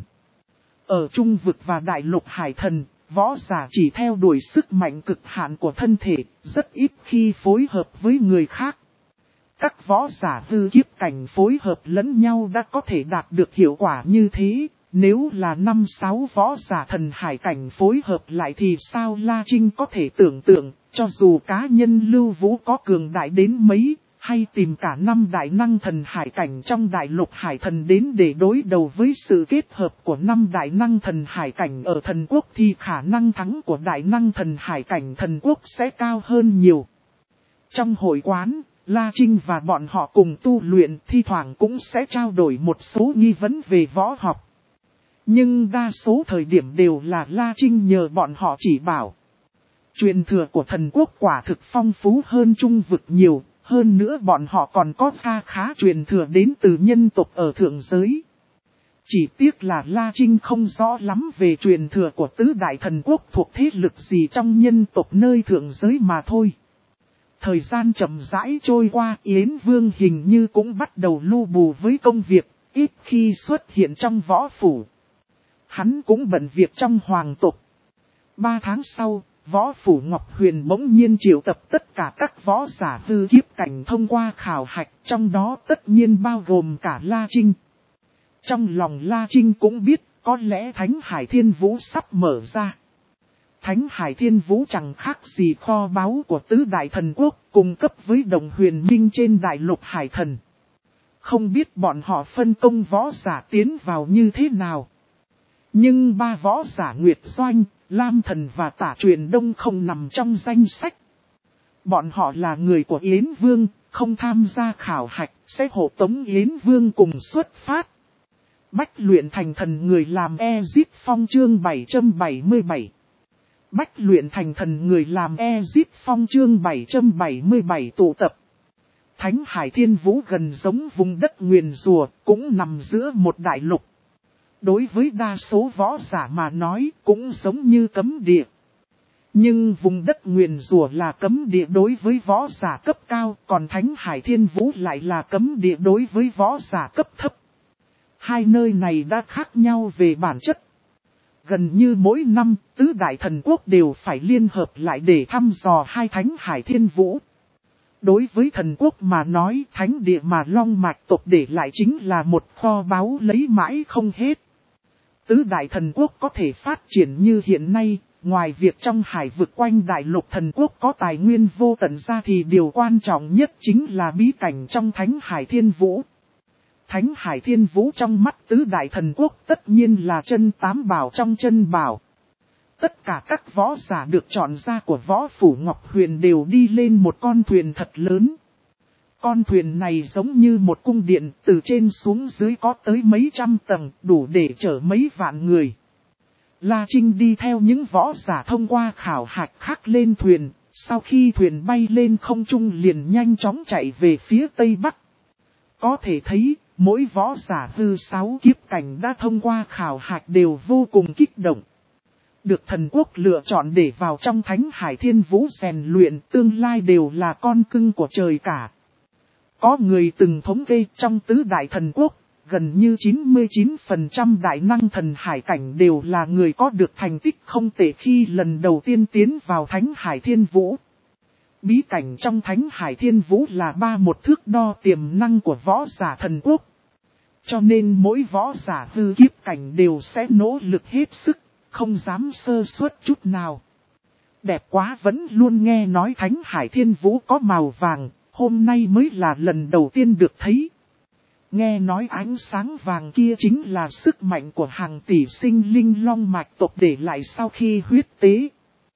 Ở Trung Vực và Đại Lục Hải Thần, võ giả chỉ theo đuổi sức mạnh cực hạn của thân thể, rất ít khi phối hợp với người khác. Các võ giả hư kiếp cảnh phối hợp lẫn nhau đã có thể đạt được hiệu quả như thế. Nếu là năm sáu võ giả thần hải cảnh phối hợp lại thì sao La Trinh có thể tưởng tượng, cho dù cá nhân Lưu Vũ có cường đại đến mấy, hay tìm cả năm đại năng thần hải cảnh trong Đại Lục Hải Thần đến để đối đầu với sự kết hợp của năm đại năng thần hải cảnh ở thần quốc thì khả năng thắng của đại năng thần hải cảnh thần quốc sẽ cao hơn nhiều. Trong hội quán, La Trinh và bọn họ cùng tu luyện, thi thoảng cũng sẽ trao đổi một số nghi vấn về võ học. Nhưng đa số thời điểm đều là La Trinh nhờ bọn họ chỉ bảo. Truyền thừa của thần quốc quả thực phong phú hơn Trung Vực nhiều, hơn nữa bọn họ còn có kha khá truyền thừa đến từ nhân tộc ở thượng giới. Chỉ tiếc là La Trinh không rõ lắm về truyền thừa của tứ đại thần quốc thuộc thế lực gì trong nhân tộc nơi thượng giới mà thôi. Thời gian chậm rãi trôi qua, Yến Vương hình như cũng bắt đầu lu bù với công việc, ít khi xuất hiện trong võ phủ. Hắn cũng bận việc trong hoàng tộc. Ba tháng sau, Võ Phủ Ngọc Huyền bỗng nhiên triệu tập tất cả các võ giả hư kiếp cảnh thông qua khảo hạch, trong đó tất nhiên bao gồm cả La Trinh. Trong lòng La Trinh cũng biết, có lẽ Thánh Hải Thiên Vũ sắp mở ra. Thánh Hải Thiên Vũ chẳng khác gì kho báu của tứ đại thần quốc, cung cấp với đồng huyền minh trên Đại Lục Hải Thần. Không biết bọn họ phân công võ giả tiến vào như thế nào. Nhưng ba võ giả Nguyệt Doanh, Lam Thần và Tả Truyền Đông không nằm trong danh sách. Bọn họ là người của Yến Vương, không tham gia khảo hạch, sẽ hộ tống Yến Vương cùng xuất phát. Bách luyện thành thần người làm Ezip Phong chương bảy trăm bảy mươi bảy. Bách luyện thành thần người làm Ezip Phong chương bảy trăm bảy mươi bảy tụ tập. Thánh Hải Thiên Vũ gần giống vùng đất nguyền rùa, cũng nằm giữa một đại lục. Đối với đa số võ giả mà nói cũng giống như cấm địa. Nhưng vùng đất nguyền rùa là cấm địa đối với võ giả cấp cao, còn Thánh Hải Thiên Vũ lại là cấm địa đối với võ giả cấp thấp. Hai nơi này đã khác nhau về bản chất. Gần như mỗi năm, tứ đại thần quốc đều phải liên hợp lại để thăm dò hai Thánh Hải Thiên Vũ. Đối với thần quốc mà nói, thánh địa mà Long Mạch tộc để lại chính là một kho báu lấy mãi không hết. Tứ đại thần quốc có thể phát triển như hiện nay, ngoài việc trong hải vực quanh đại lục thần quốc có tài nguyên vô tận ra thì điều quan trọng nhất chính là bí cảnh trong Thánh Hải Thiên Vũ. Thánh Hải Thiên Vũ trong mắt tứ đại thần quốc tất nhiên là chân tám bảo trong chân bảo. Tất cả các võ giả được chọn ra của võ phủ Ngọc Huyền đều đi lên một con thuyền thật lớn. Con thuyền này giống như một cung điện, từ trên xuống dưới có tới mấy trăm tầng, đủ để chở mấy vạn người. La Trinh đi theo những võ giả thông qua khảo hạch khác lên thuyền, sau khi thuyền bay lên không trung liền nhanh chóng chạy về phía tây bắc. Có thể thấy, mỗi võ giả hư sáu kiếp cảnh đã thông qua khảo hạch đều vô cùng kích động. Được thần quốc lựa chọn để vào trong Thánh Hải Thiên Vũ rèn luyện, tương lai đều là con cưng của trời cả. Có người từng thống kê trong tứ đại thần quốc, gần như chín mươi chín phần trăm đại năng thần hải cảnh đều là người có được thành tích không tệ khi lần đầu tiên tiến vào Thánh Hải Thiên Vũ. Bí cảnh trong Thánh Hải Thiên Vũ là ba một thước đo tiềm năng của võ giả thần quốc. Cho nên mỗi võ giả hư kiếp cảnh đều sẽ nỗ lực hết sức, không dám sơ suất chút nào. Đẹp quá, vẫn luôn nghe nói Thánh Hải Thiên Vũ có màu vàng, hôm nay mới là lần đầu tiên được thấy. Nghe nói ánh sáng vàng kia chính là sức mạnh của hàng tỷ sinh linh Long Mạch tộc để lại sau khi huyết tế.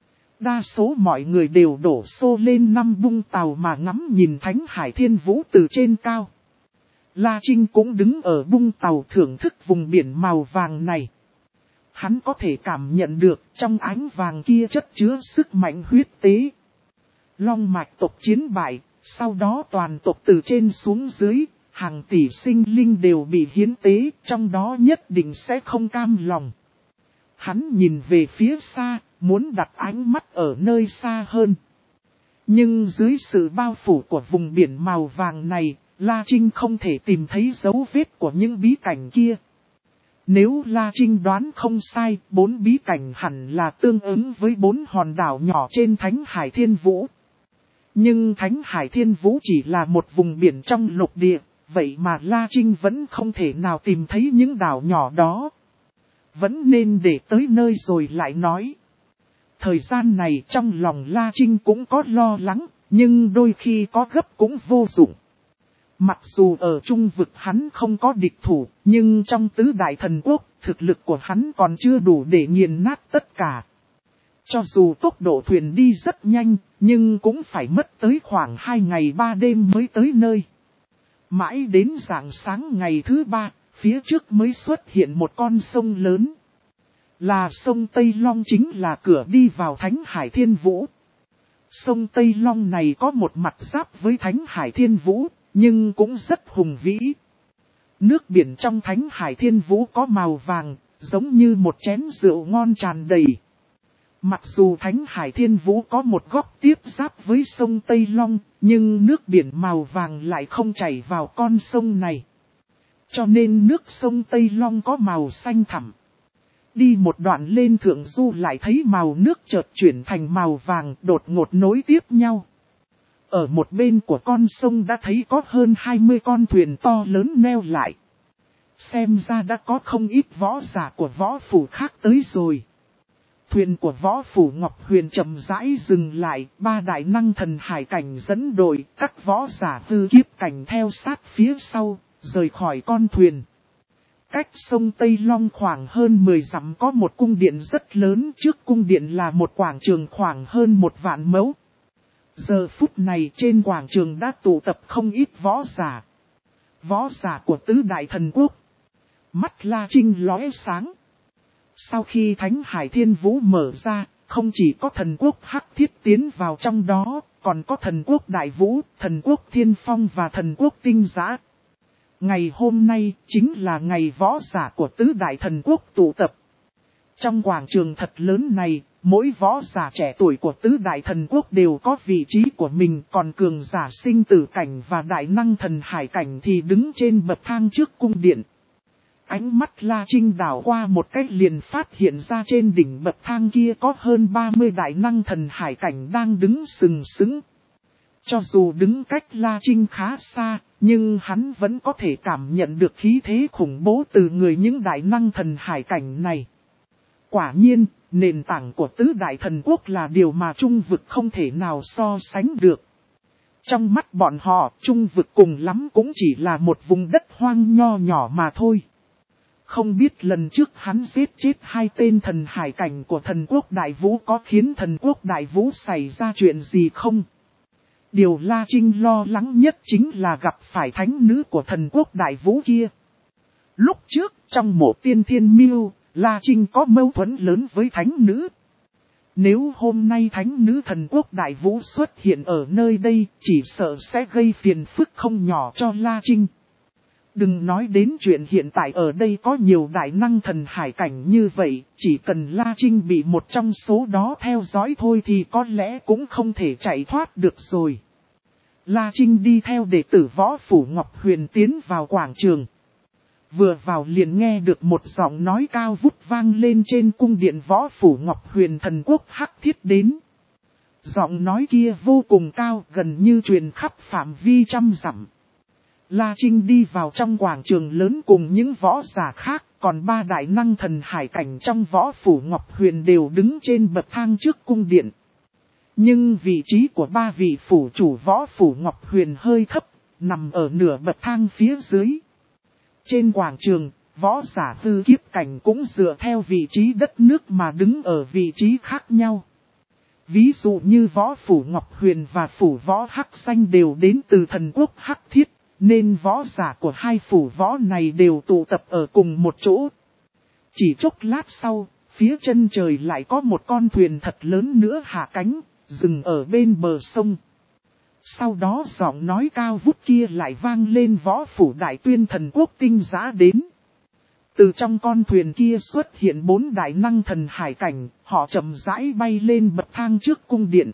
Đa số mọi người đều đổ xô lên năm bung tàu mà ngắm nhìn Thánh Hải Thiên Vũ từ trên cao. La Trinh cũng đứng ở bung tàu thưởng thức vùng biển màu vàng này. Hắn có thể cảm nhận được trong ánh vàng kia chất chứa sức mạnh huyết tế. Long Mạch tộc chiến bại, sau đó toàn tộc từ trên xuống dưới, hàng tỷ sinh linh đều bị hiến tế, trong đó nhất định sẽ không cam lòng. Hắn nhìn về phía xa, muốn đặt ánh mắt ở nơi xa hơn. Nhưng dưới sự bao phủ của vùng biển màu vàng này, La Trinh không thể tìm thấy dấu vết của những bí cảnh kia. Nếu La Trinh đoán không sai, bốn bí cảnh hẳn là tương ứng với bốn hòn đảo nhỏ trên Thánh Hải Thiên Vũ. Nhưng Thánh Hải Thiên Vũ chỉ là một vùng biển trong lục địa, vậy mà La Trinh vẫn không thể nào tìm thấy những đảo nhỏ đó. Vẫn nên để tới nơi rồi lại nói. Thời gian này trong lòng La Trinh cũng có lo lắng, nhưng đôi khi có gấp cũng vô dụng. Mặc dù ở trung vực hắn không có địch thủ, nhưng trong tứ đại thần quốc, thực lực của hắn còn chưa đủ để nghiền nát tất cả. Cho dù tốc độ thuyền đi rất nhanh, nhưng cũng phải mất tới khoảng hai ngày ba đêm mới tới nơi. Mãi đến rạng sáng ngày thứ ba, phía trước mới xuất hiện một con sông lớn. Là sông Tây Long, chính là cửa đi vào Thánh Hải Thiên Vũ. Sông Tây Long này có một mặt giáp với Thánh Hải Thiên Vũ, nhưng cũng rất hùng vĩ. Nước biển trong Thánh Hải Thiên Vũ có màu vàng, giống như một chén rượu ngon tràn đầy. Mặc dù Thánh Hải Thiên Vũ có một góc tiếp giáp với sông Tây Long, nhưng nước biển màu vàng lại không chảy vào con sông này. Cho nên nước sông Tây Long có màu xanh thẳm. Đi một đoạn lên thượng du lại thấy màu nước chợt chuyển thành màu vàng đột ngột nối tiếp nhau. Ở một bên của con sông đã thấy có hơn hai mươi con thuyền to lớn neo lại. Xem ra đã có không ít võ giả của võ phủ khác tới rồi. Thuyền của võ phủ Ngọc Huyền chậm rãi dừng lại, ba đại năng thần hải cảnh dẫn đội, các võ giả hư kiếp cảnh theo sát phía sau, rời khỏi con thuyền. Cách sông Tây Long khoảng hơn mười dặm có một cung điện rất lớn, trước cung điện là một quảng trường khoảng hơn một vạn mẫu. Giờ phút này trên quảng trường đã tụ tập không ít võ giả. Võ giả của tứ đại thần quốc. Mắt La Trinh lóe sáng. Sau khi Thánh Hải Thiên Vũ mở ra, không chỉ có thần quốc Hắc Thiết tiến vào trong đó, còn có thần quốc Đại Vũ, thần quốc Thiên Phong và thần quốc Tinh Giã. Ngày hôm nay chính là ngày võ giả của tứ đại thần quốc tụ tập. Trong quảng trường thật lớn này, mỗi võ giả trẻ tuổi của tứ đại thần quốc đều có vị trí của mình, còn cường giả sinh tử cảnh và đại năng thần hải cảnh thì đứng trên bậc thang trước cung điện. Ánh mắt La Trinh đảo qua một cách liền phát hiện ra trên đỉnh bậc thang kia có hơn ba mươi đại năng thần hải cảnh đang đứng sừng sững. Cho dù đứng cách La Trinh khá xa, nhưng hắn vẫn có thể cảm nhận được khí thế khủng bố từ người những đại năng thần hải cảnh này. Quả nhiên, nền tảng của tứ đại thần quốc là điều mà trung vực không thể nào so sánh được. Trong mắt bọn họ, trung vực cùng lắm cũng chỉ là một vùng đất hoang nho nhỏ mà thôi. Không biết lần trước hắn giết chết hai tên thần hải cảnh của thần quốc Đại Vũ có khiến thần quốc Đại Vũ xảy ra chuyện gì không? Điều La Trinh lo lắng nhất chính là gặp phải thánh nữ của thần quốc Đại Vũ kia. Lúc trước, trong mộ tiên thiên miêu, La Trinh có mâu thuẫn lớn với thánh nữ. Nếu hôm nay thánh nữ thần quốc Đại Vũ xuất hiện ở nơi đây, chỉ sợ sẽ gây phiền phức không nhỏ cho La Trinh. Đừng nói đến chuyện hiện tại ở đây có nhiều đại năng thần hải cảnh như vậy, chỉ cần La Trinh bị một trong số đó theo dõi thôi thì có lẽ cũng không thể chạy thoát được rồi. La Trinh đi theo đệ tử Võ Phủ Ngọc Huyền tiến vào quảng trường. Vừa vào liền nghe được một giọng nói cao vút vang lên trên cung điện Võ Phủ Ngọc Huyền thần quốc Hắc Thiết đến. Giọng nói kia vô cùng cao, gần như truyền khắp phạm vi trăm dặm. La Trinh đi vào trong quảng trường lớn cùng những võ giả khác, còn ba đại năng thần hải cảnh trong Võ Phủ Ngọc Huyền đều đứng trên bậc thang trước cung điện. Nhưng vị trí của ba vị phủ chủ Võ Phủ Ngọc Huyền hơi thấp, nằm ở nửa bậc thang phía dưới. Trên quảng trường, võ giả tư kiếp cảnh cũng dựa theo vị trí đất nước mà đứng ở vị trí khác nhau. Ví dụ như Võ Phủ Ngọc Huyền và Phủ Võ Hắc Xanh đều đến từ thần quốc Hắc Thiết, nên võ giả của hai phủ võ này đều tụ tập ở cùng một chỗ. Chỉ chốc lát sau, phía chân trời lại có một con thuyền thật lớn nữa hạ cánh, dừng ở bên bờ sông. Sau đó giọng nói cao vút kia lại vang lên Võ Phủ Đại Tuyên thần quốc Tinh Giã đến. Từ trong con thuyền kia xuất hiện bốn đại năng thần hải cảnh, họ chậm rãi bay lên bậc thang trước cung điện.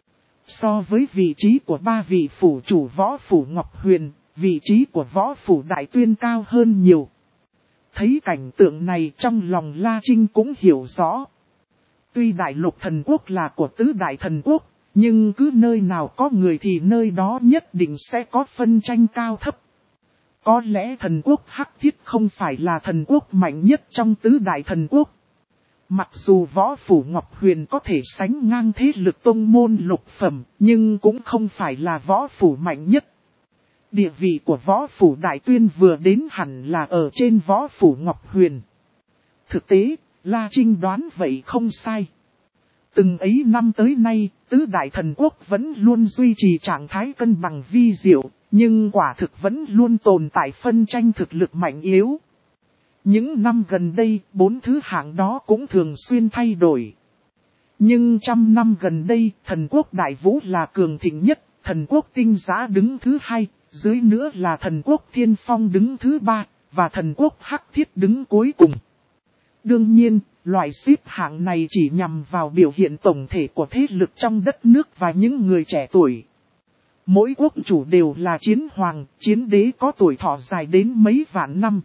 So với vị trí của ba vị phủ chủ Võ Phủ Ngọc Huyền, vị trí của Võ Phủ Đại Tuyên cao hơn nhiều. Thấy cảnh tượng này trong lòng La Trinh cũng hiểu rõ. Tuy đại lục thần quốc là của tứ đại thần quốc, nhưng cứ nơi nào có người thì nơi đó nhất định sẽ có phân tranh cao thấp. Có lẽ thần quốc Hắc Thiết không phải là thần quốc mạnh nhất trong tứ đại thần quốc. Mặc dù Võ Phủ Ngọc Huyền có thể sánh ngang thế lực tông môn lục phẩm, nhưng cũng không phải là võ phủ mạnh nhất. Địa vị của Võ Phủ Đại Tuyên vừa đến hẳn là ở trên Võ Phủ Ngọc Huyền. Thực tế, La Trinh đoán vậy không sai. Từng ấy năm tới nay, tứ đại thần quốc vẫn luôn duy trì trạng thái cân bằng vi diệu, nhưng quả thực vẫn luôn tồn tại phân tranh thực lực mạnh yếu. Những năm gần đây, bốn thứ hạng đó cũng thường xuyên thay đổi. Nhưng trăm năm gần đây, thần quốc Đại Vũ là cường thịnh nhất, thần quốc Tinh Giã đứng thứ hai, dưới nữa là thần quốc Thiên Phong đứng thứ ba, và thần quốc Hắc Thiết đứng cuối cùng. Đương nhiên, loại xếp hạng này chỉ nhằm vào biểu hiện tổng thể của thế lực trong đất nước và những người trẻ tuổi. Mỗi quốc chủ đều là chiến hoàng, chiến đế có tuổi thọ dài đến mấy vạn năm.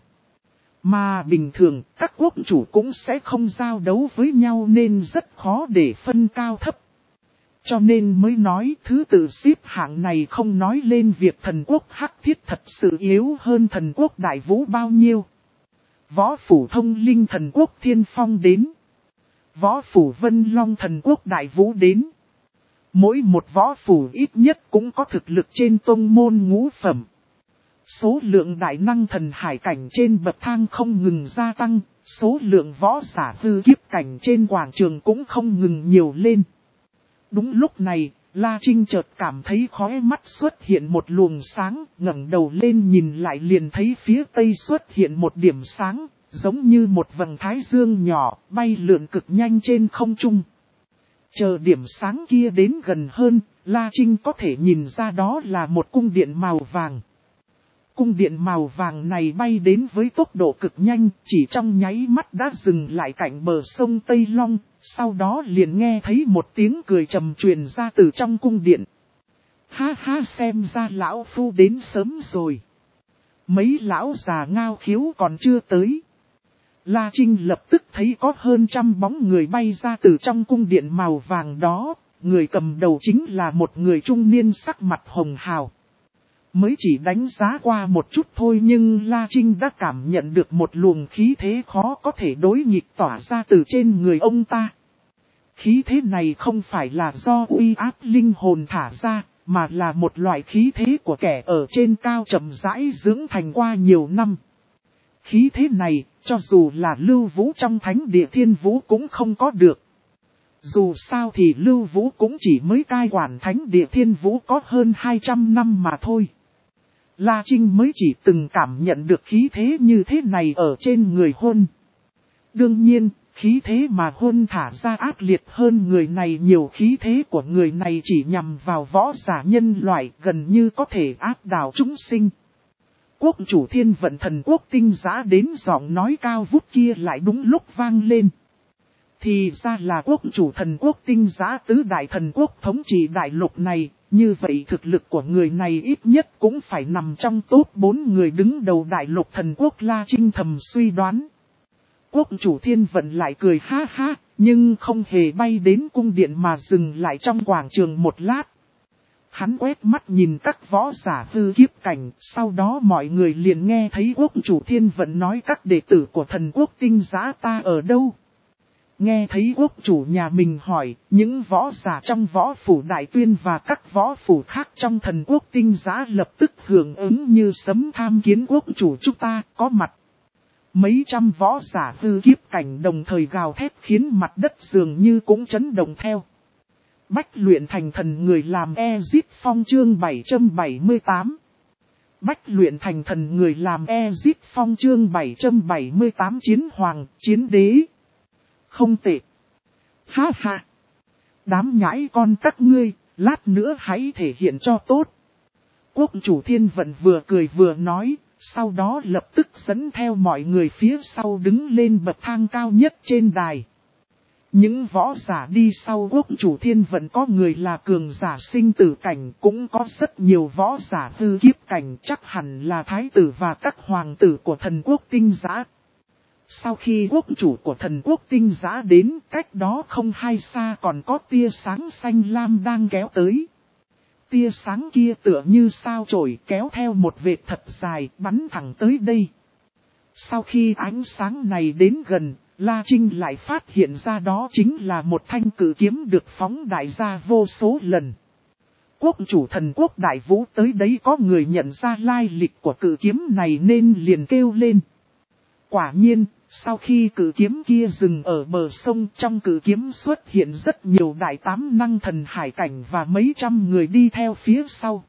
Mà bình thường, các quốc chủ cũng sẽ không giao đấu với nhau nên rất khó để phân cao thấp. Cho nên mới nói thứ tự xếp hạng này không nói lên việc thần quốc Hắc Thiết thật sự yếu hơn thần quốc Đại Vũ bao nhiêu. Võ Phủ Thông Linh thần quốc Thiên Phong đến. Võ Phủ Vân Long thần quốc Đại Vũ đến. Mỗi một võ phủ ít nhất cũng có thực lực trên tông môn ngũ phẩm. Số lượng đại năng thần hải cảnh trên bậc thang không ngừng gia tăng, số lượng võ giả hư kiếp cảnh trên quảng trường cũng không ngừng nhiều lên. Đúng lúc này, La Trinh chợt cảm thấy khóe mắt xuất hiện một luồng sáng, ngẩng đầu lên nhìn lại liền thấy phía tây xuất hiện một điểm sáng, giống như một vầng thái dương nhỏ, bay lượn cực nhanh trên không trung. Chờ điểm sáng kia đến gần hơn, La Trinh có thể nhìn ra đó là một cung điện màu vàng. Cung điện màu vàng này bay đến với tốc độ cực nhanh, chỉ trong nháy mắt đã dừng lại cạnh bờ sông Tây Long, sau đó liền nghe thấy một tiếng cười trầm truyền ra từ trong cung điện. Ha ha, xem ra lão phu đến sớm rồi. Mấy lão già ngao khiếu còn chưa tới. La Trinh lập tức thấy có hơn trăm bóng người bay ra từ trong cung điện màu vàng đó, người cầm đầu chính là một người trung niên sắc mặt hồng hào. Mới chỉ đánh giá qua một chút thôi nhưng La Trinh đã cảm nhận được một luồng khí thế khó có thể đối nghịch tỏa ra từ trên người ông ta. Khí thế này không phải là do uy áp linh hồn thả ra, mà là một loại khí thế của kẻ ở trên cao chậm rãi dưỡng thành qua nhiều năm. Khí thế này, cho dù là Lưu Vũ trong thánh địa Thiên Vũ cũng không có được. Dù sao thì Lưu Vũ cũng chỉ mới cai quản thánh địa Thiên Vũ có hơn hai trăm năm mà thôi. La Trinh mới chỉ từng cảm nhận được khí thế như thế này ở trên người Hôn. Đương nhiên, khí thế mà Hôn thả ra ác liệt hơn người này nhiều, khí thế của người này chỉ nhằm vào võ giả nhân loại, gần như có thể áp đảo chúng sinh. Quốc chủ Thiên Vận Thần Quốc Tinh Giã đến giọng nói cao vút kia lại đúng lúc vang lên. Thì ra là quốc chủ Thần Quốc Tinh Giã tứ đại thần quốc thống trị đại lục này, như vậy thực lực của người này ít nhất cũng phải nằm trong top bốn người đứng đầu đại lục thần quốc. La Trinh thầm suy đoán. Quốc chủ Thiên Vận lại cười ha ha, nhưng không hề bay đến cung điện mà dừng lại trong quảng trường một lát. Hắn quét mắt nhìn các võ giả hư kiếp cảnh, sau đó mọi người liền nghe thấy quốc chủ Thiên Vận nói các đệ tử của thần quốc Tinh Giã ta ở đâu. Nghe thấy quốc chủ nhà mình hỏi, những võ giả trong võ phủ Đại Tuyên và các võ phủ khác trong thần quốc Tinh Giã lập tức hưởng ứng như sấm tham kiến quốc chủ chúng ta có mặt. Mấy trăm võ giả hư kiếp cảnh đồng thời gào thét khiến mặt đất dường như cũng chấn động theo. Bách luyện thành thần người làm Ezit Phong chương bảy trăm bảy mươi tám. Bách luyện thành thần người làm Ezit Phong chương bảy trăm bảy mươi tám chiến hoàng, chiến đế. Không tệ. Ha ha. Đám nhãi con các ngươi, lát nữa hãy thể hiện cho tốt. Quốc chủ Thiên Vận vừa cười vừa nói, sau đó lập tức dẫn theo mọi người phía sau đứng lên bậc thang cao nhất trên đài. Những võ giả đi sau quốc chủ Thiên Vận có người là cường giả sinh tử cảnh, cũng có rất nhiều võ giả hư kiếp cảnh, chắc hẳn là thái tử và các hoàng tử của thần quốc Tinh Giã. Sau khi quốc chủ của thần quốc Tinh Giã đến, cách đó không hay xa còn có tia sáng xanh lam đang kéo tới. Tia sáng kia tựa như sao chổi kéo theo một vệt thật dài bắn thẳng tới đây. Sau khi ánh sáng này đến gần, La Trinh lại phát hiện ra đó chính là một thanh cử kiếm được phóng đại ra vô số lần. Quốc chủ thần quốc Đại Vũ tới đấy có người nhận ra lai lịch của cử kiếm này nên liền kêu lên. Quả nhiên, sau khi cử kiếm kia dừng ở bờ sông, trong cử kiếm xuất hiện rất nhiều đại tám năng thần hải cảnh và mấy trăm người đi theo phía sau.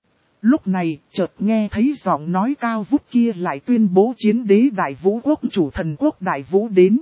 Lúc này, chợt nghe thấy giọng nói cao vút kia lại tuyên bố chiến đế Đại Vũ quốc chủ thần quốc Đại Vũ đến.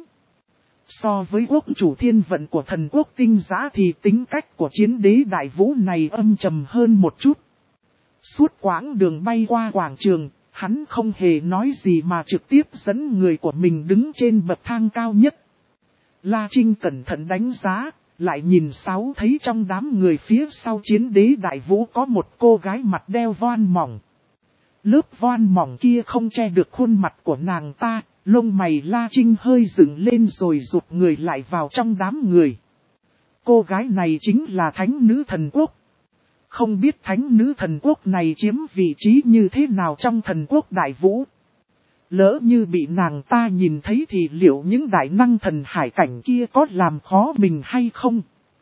So với quốc chủ Thiên Vận của thần quốc Tinh Giã thì tính cách của chiến đế Đại Vũ này âm trầm hơn một chút. Suốt quãng đường bay qua quảng trường, hắn không hề nói gì mà trực tiếp dẫn người của mình đứng trên bậc thang cao nhất. La Trinh cẩn thận đánh giá, lại nhìn sáu thấy trong đám người phía sau chiến đế Đại Vũ có một cô gái mặt đeo voan mỏng. Lớp voan mỏng kia không che được khuôn mặt của nàng ta, lông mày La Trinh hơi dựng lên rồi rụt người lại vào trong đám người. Cô gái này chính là thánh nữ thần quốc. Không biết thánh nữ thần quốc này chiếm vị trí như thế nào trong thần quốc Đại Vũ. Lỡ như bị nàng ta nhìn thấy thì liệu những đại năng thần hải cảnh kia có làm khó mình hay không?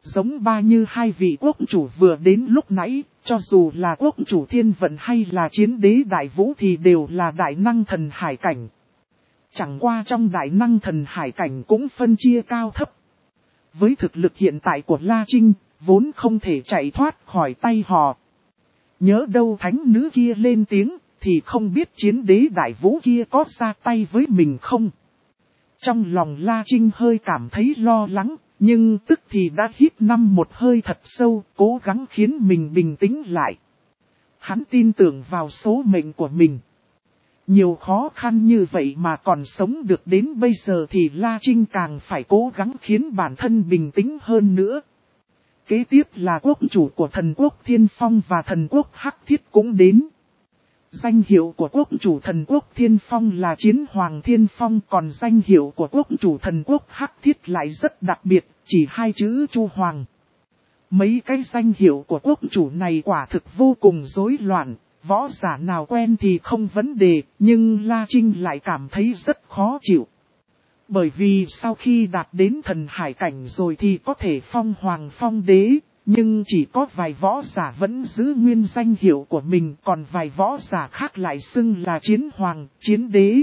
Giống ba như hai vị quốc chủ vừa đến lúc nãy, cho dù là quốc chủ thiên vận hay là chiến đế đại vũ thì đều là đại năng thần hải cảnh. Chẳng qua trong đại năng thần hải cảnh cũng phân chia cao thấp. Với thực lực hiện tại của La Trinh, vốn không thể chạy thoát khỏi tay họ. Nhớ đâu thánh nữ kia lên tiếng, thì không biết chiến đế đại vũ kia có ra tay với mình không. Trong lòng La Trinh hơi cảm thấy lo lắng, nhưng tức thì đã hít năm một hơi thật sâu, cố gắng khiến mình bình tĩnh lại. Hắn tin tưởng vào số mệnh của mình. Nhiều khó khăn như vậy mà còn sống được đến bây giờ thì La Trinh càng phải cố gắng khiến bản thân bình tĩnh hơn nữa. Kế tiếp là quốc chủ của thần quốc Thiên Phong và thần quốc Hắc Thiết cũng đến. Danh hiệu của quốc chủ thần quốc Thiên Phong là Chiến Hoàng Thiên Phong, còn danh hiệu của quốc chủ thần quốc Hắc Thiết lại rất đặc biệt, chỉ hai chữ Chu Hoàng. Mấy cái danh hiệu của quốc chủ này quả thực vô cùng rối loạn, võ giả nào quen thì không vấn đề, nhưng La Trinh lại cảm thấy rất khó chịu. Bởi vì sau khi đạt đến thần hải cảnh rồi thì có thể phong hoàng phong đế, nhưng chỉ có vài võ giả vẫn giữ nguyên danh hiệu của mình, còn vài võ giả khác lại xưng là chiến hoàng, chiến đế.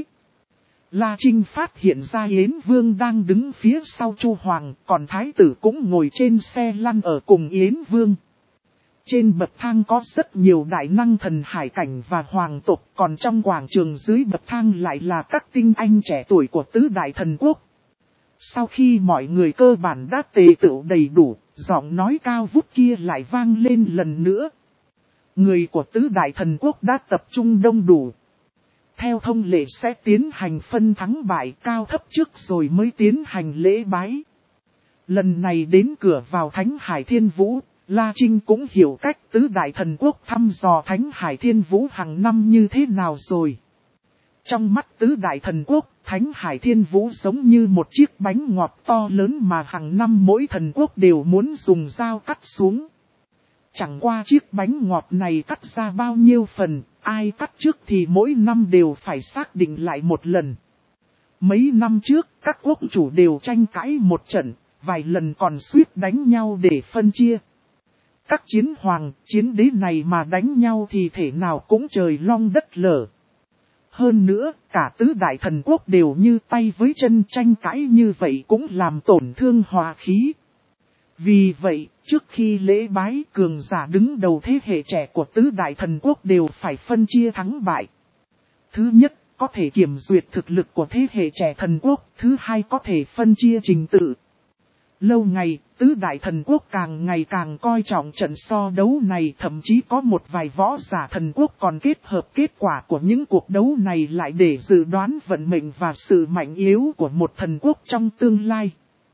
La Trinh phát hiện ra Yến Vương đang đứng phía sau Chu Hoàng, còn Thái tử cũng ngồi trên xe lăn ở cùng Yến Vương. Trên bậc thang có rất nhiều đại năng thần hải cảnh và hoàng tộc, còn trong quảng trường dưới bậc thang lại là các tinh anh trẻ tuổi của tứ đại thần quốc. Sau khi mọi người cơ bản đã tề tựu đầy đủ, giọng nói cao vút kia lại vang lên lần nữa. Người của tứ đại thần quốc đã tập trung đông đủ. Theo thông lệ sẽ tiến hành phân thắng bại cao thấp trước rồi mới tiến hành lễ bái. Lần này đến cửa vào Thánh Hải Thiên Vũ, La Trinh cũng hiểu cách tứ đại thần quốc thăm dò Thánh Hải Thiên Vũ hàng năm như thế nào rồi. Trong mắt tứ đại thần quốc, Thánh Hải Thiên Vũ giống như một chiếc bánh ngọt to lớn mà hàng năm mỗi thần quốc đều muốn dùng dao cắt xuống. Chẳng qua chiếc bánh ngọt này cắt ra bao nhiêu phần, ai cắt trước thì mỗi năm đều phải xác định lại một lần. Mấy năm trước, các quốc chủ đều tranh cãi một trận, vài lần còn suýt đánh nhau để phân chia. Các chiến hoàng, chiến đế này mà đánh nhau thì thể nào cũng trời long đất lở. Hơn nữa, cả tứ đại thần quốc đều như tay với chân, tranh cãi như vậy cũng làm tổn thương hòa khí. Vì vậy, trước khi lễ bái, cường giả đứng đầu thế hệ trẻ của tứ đại thần quốc đều phải phân chia thắng bại. Thứ nhất, có thể kiểm duyệt thực lực của thế hệ trẻ thần quốc, thứ hai có thể phân chia trình tự. Lâu ngày, tứ đại thần quốc càng ngày càng coi trọng trận so đấu này, thậm chí có một vài võ giả thần quốc còn kết hợp kết quả của những cuộc đấu này lại để dự đoán vận mệnh và sự mạnh yếu của một thần quốc trong tương lai.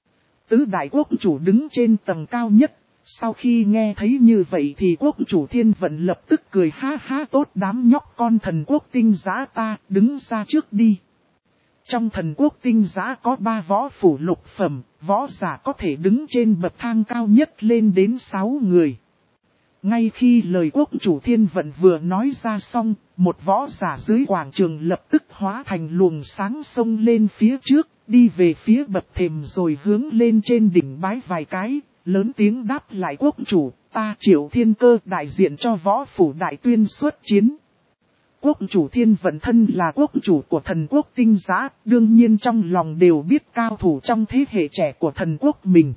Tứ đại quốc chủ đứng trên tầng cao nhất, sau khi nghe thấy như vậy thì quốc chủ Thiên Vận lập tức cười ha ha, tốt đám nhóc con thần quốc tinh giã ta, đứng ra trước đi. Trong thần quốc tinh giã có ba võ phủ lục phẩm, võ giả có thể đứng trên bậc thang cao nhất lên đến sáu người. Ngay khi lời quốc chủ Thiên Vận vừa nói ra xong, một võ giả dưới quảng trường lập tức hóa thành luồng sáng xông lên phía trước, đi về phía bậc thềm rồi hướng lên trên đỉnh bái vài cái, lớn tiếng đáp lại quốc chủ, ta Triệu Thiên Cơ đại diện cho võ phủ đại tuyên xuất chiến. Quốc chủ Thiên Vận thân là quốc chủ của thần quốc tinh giã, đương nhiên trong lòng đều biết cao thủ trong thế hệ trẻ của thần quốc mình.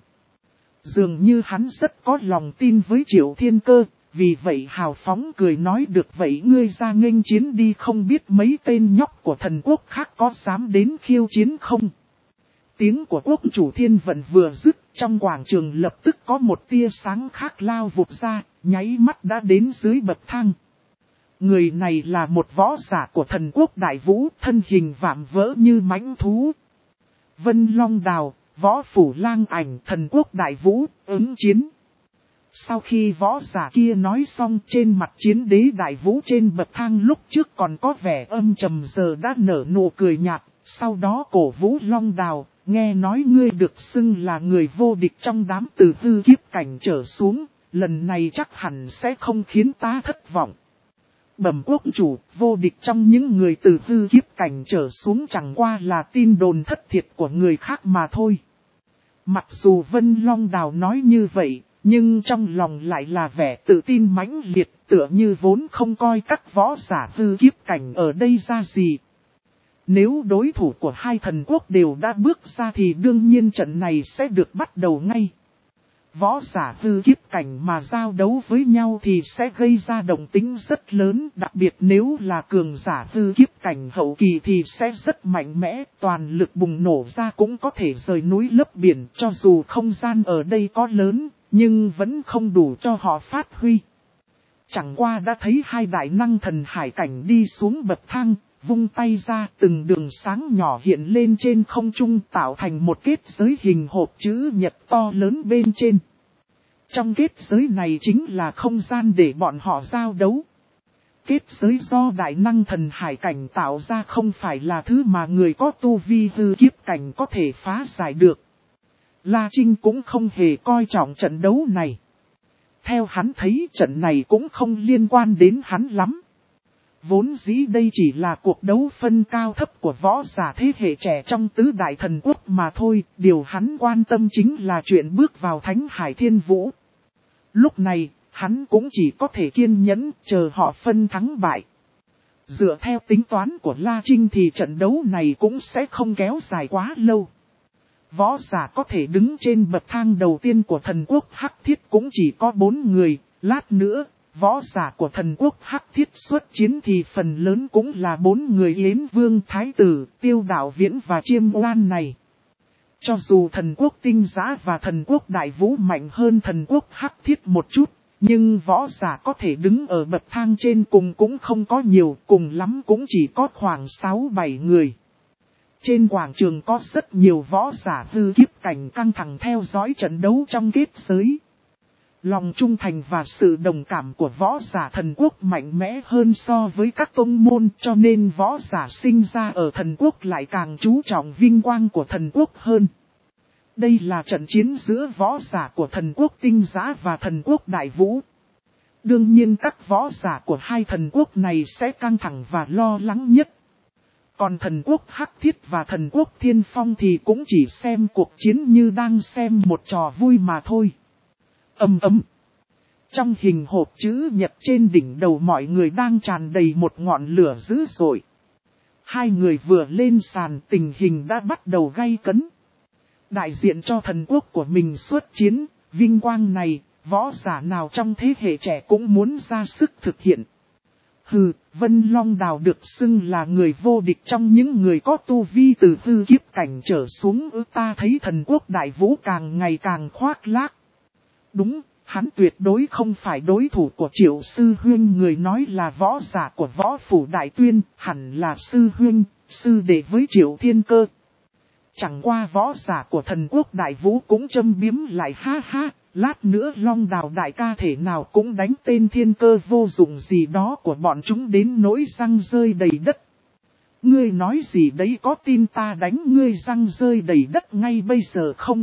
Dường như hắn rất có lòng tin với Triệu Thiên Cơ, vì vậy hào phóng cười nói được, vậy ngươi ra nghênh chiến đi, không biết mấy tên nhóc của thần quốc khác có dám đến khiêu chiến không? Tiếng của quốc chủ Thiên Vận vừa dứt, trong quảng trường lập tức có một tia sáng khác lao vụt ra, nháy mắt đã đến dưới bậc thang. Người này là một võ giả của thần quốc Đại Vũ, thân hình vạm vỡ như mãnh thú. Vân Long Đào, võ phủ lang ảnh, thần quốc Đại Vũ, ứng chiến. Sau khi võ giả kia nói xong, trên mặt chiến đế Đại Vũ trên bậc thang lúc trước còn có vẻ âm trầm giờ đã nở nụ cười nhạt, sau đó cổ vũ Long Đào, nghe nói ngươi được xưng là người vô địch trong đám từ hư kiếp cảnh trở xuống, lần này chắc hẳn sẽ không khiến ta thất vọng. Bẩm quốc chủ, vô địch trong những người từ hư kiếp cảnh trở xuống chẳng qua là tin đồn thất thiệt của người khác mà thôi. Mặc dù Vân Long Đào nói như vậy, nhưng trong lòng lại là vẻ tự tin mãnh liệt, tựa như vốn không coi các võ giả hư kiếp cảnh ở đây ra gì. Nếu đối thủ của hai thần quốc đều đã bước ra thì đương nhiên trận này sẽ được bắt đầu ngay. Võ giả hư kiếp cảnh mà giao đấu với nhau thì sẽ gây ra động tĩnh rất lớn, đặc biệt nếu là cường giả hư kiếp cảnh hậu kỳ thì sẽ rất mạnh mẽ, toàn lực bùng nổ ra cũng có thể rời núi lấp biển, cho dù không gian ở đây có lớn, nhưng vẫn không đủ cho họ phát huy. Chẳng qua đã thấy hai đại năng thần hải cảnh đi xuống bậc thang, vung tay ra từng đường sáng nhỏ hiện lên trên không trung tạo thành một kết giới hình hộp chữ nhật to lớn bên trên. Trong kết giới này chính là không gian để bọn họ giao đấu. Kết giới do đại năng thần hải cảnh tạo ra không phải là thứ mà người có tu vi hư kiếp cảnh có thể phá giải được. La Trinh cũng không hề coi trọng trận đấu này. Theo hắn thấy trận này cũng không liên quan đến hắn lắm. Vốn dĩ đây chỉ là cuộc đấu phân cao thấp của võ giả thế hệ trẻ trong tứ đại thần quốc mà thôi, điều hắn quan tâm chính là chuyện bước vào Thánh Hải Thiên Vũ. Lúc này, hắn cũng chỉ có thể kiên nhẫn chờ họ phân thắng bại. Dựa theo tính toán của La Trinh thì trận đấu này cũng sẽ không kéo dài quá lâu. Võ giả có thể đứng trên bậc thang đầu tiên của thần quốc Hắc Thiết cũng chỉ có bốn người, lát nữa. Võ giả của thần quốc Hắc Thiết xuất chiến thì phần lớn cũng là bốn người Yến Vương Thái Tử, Tiêu Đạo Viễn và Chiêm Oan này. Cho dù thần quốc Tinh Giã và thần quốc Đại Vũ mạnh hơn thần quốc Hắc Thiết một chút, nhưng võ giả có thể đứng ở bậc thang trên cùng cũng không có nhiều, cùng lắm cũng chỉ có khoảng sáu bảy người. Trên quảng trường có rất nhiều võ giả hư kiếp cảnh căng thẳng theo dõi trận đấu trong kết giới. Lòng trung thành và sự đồng cảm của võ giả thần quốc mạnh mẽ hơn so với các tông môn, cho nên võ giả sinh ra ở thần quốc lại càng chú trọng vinh quang của thần quốc hơn. Đây là trận chiến giữa võ giả của thần quốc Tinh Giã và thần quốc Đại Vũ. Đương nhiên các võ giả của hai thần quốc này sẽ căng thẳng và lo lắng nhất. Còn thần quốc Hắc Thiết và thần quốc Thiên Phong thì cũng chỉ xem cuộc chiến như đang xem một trò vui mà thôi. Ầm ầm. Trong hình hộp chữ nhật trên đỉnh đầu mọi người đang tràn đầy một ngọn lửa dữ dội. Hai người vừa lên sàn tình hình đã bắt đầu gay cấn. Đại diện cho thần quốc của mình xuất chiến, vinh quang này, võ giả nào trong thế hệ trẻ cũng muốn ra sức thực hiện. Hừ, Vân Long Đào được xưng là người vô địch trong những người có tu vi từ hư kiếp cảnh trở xuống, ư ta thấy thần quốc Đại Vũ càng ngày càng khoác lác. Đúng, hắn tuyệt đối không phải đối thủ của Triệu Sư Huynh, người nói là võ giả của võ phủ Đại Tuyên, hẳn là Sư Huynh, sư đệ với Triệu Thiên Cơ. Chẳng qua võ giả của thần quốc Đại Vũ cũng châm biếm lại, ha ha, lát nữa Long Đào đại ca thể nào cũng đánh tên Thiên Cơ vô dụng gì đó của bọn chúng đến nỗi răng rơi đầy đất. Ngươi nói gì đấy, có tin ta đánh ngươi răng rơi đầy đất ngay bây giờ không?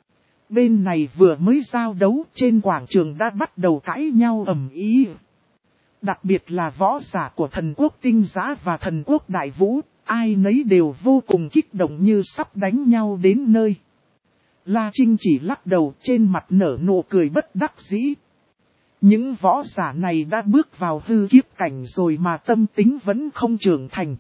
Bên này vừa mới giao đấu, trên quảng trường đã bắt đầu cãi nhau ầm ĩ. Đặc biệt là võ giả của thần quốc Tinh Giã và thần quốc Đại Vũ, ai nấy đều vô cùng kích động như sắp đánh nhau đến nơi. La Trinh chỉ lắc đầu, trên mặt nở nụ cười bất đắc dĩ. Những võ giả này đã bước vào hư kiếp cảnh rồi mà tâm tính vẫn không trưởng thành.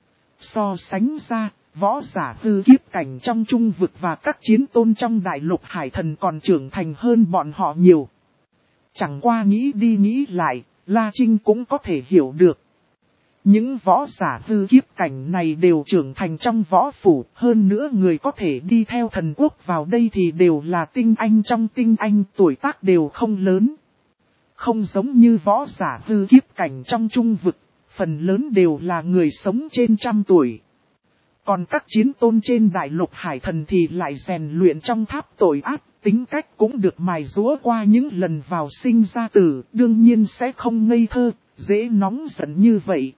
So sánh ra, võ giả hư kiếp cảnh trong trung vực và các chiến tôn trong đại lục hải thần còn trưởng thành hơn bọn họ nhiều. Chẳng qua nghĩ đi nghĩ lại, La Trinh cũng có thể hiểu được. Những võ giả hư kiếp cảnh này đều trưởng thành trong võ phủ, hơn nữa người có thể đi theo thần quốc vào đây thì đều là tinh anh trong tinh anh, tuổi tác đều không lớn. Không giống như võ giả hư kiếp cảnh trong trung vực, phần lớn đều là người sống trên trăm tuổi. Còn các chiến tôn trên đại lục hải thần thì lại rèn luyện trong tháp tội ác, tính cách cũng được mài giũa qua những lần vào sinh ra tử, đương nhiên sẽ không ngây thơ, dễ nóng giận như vậy.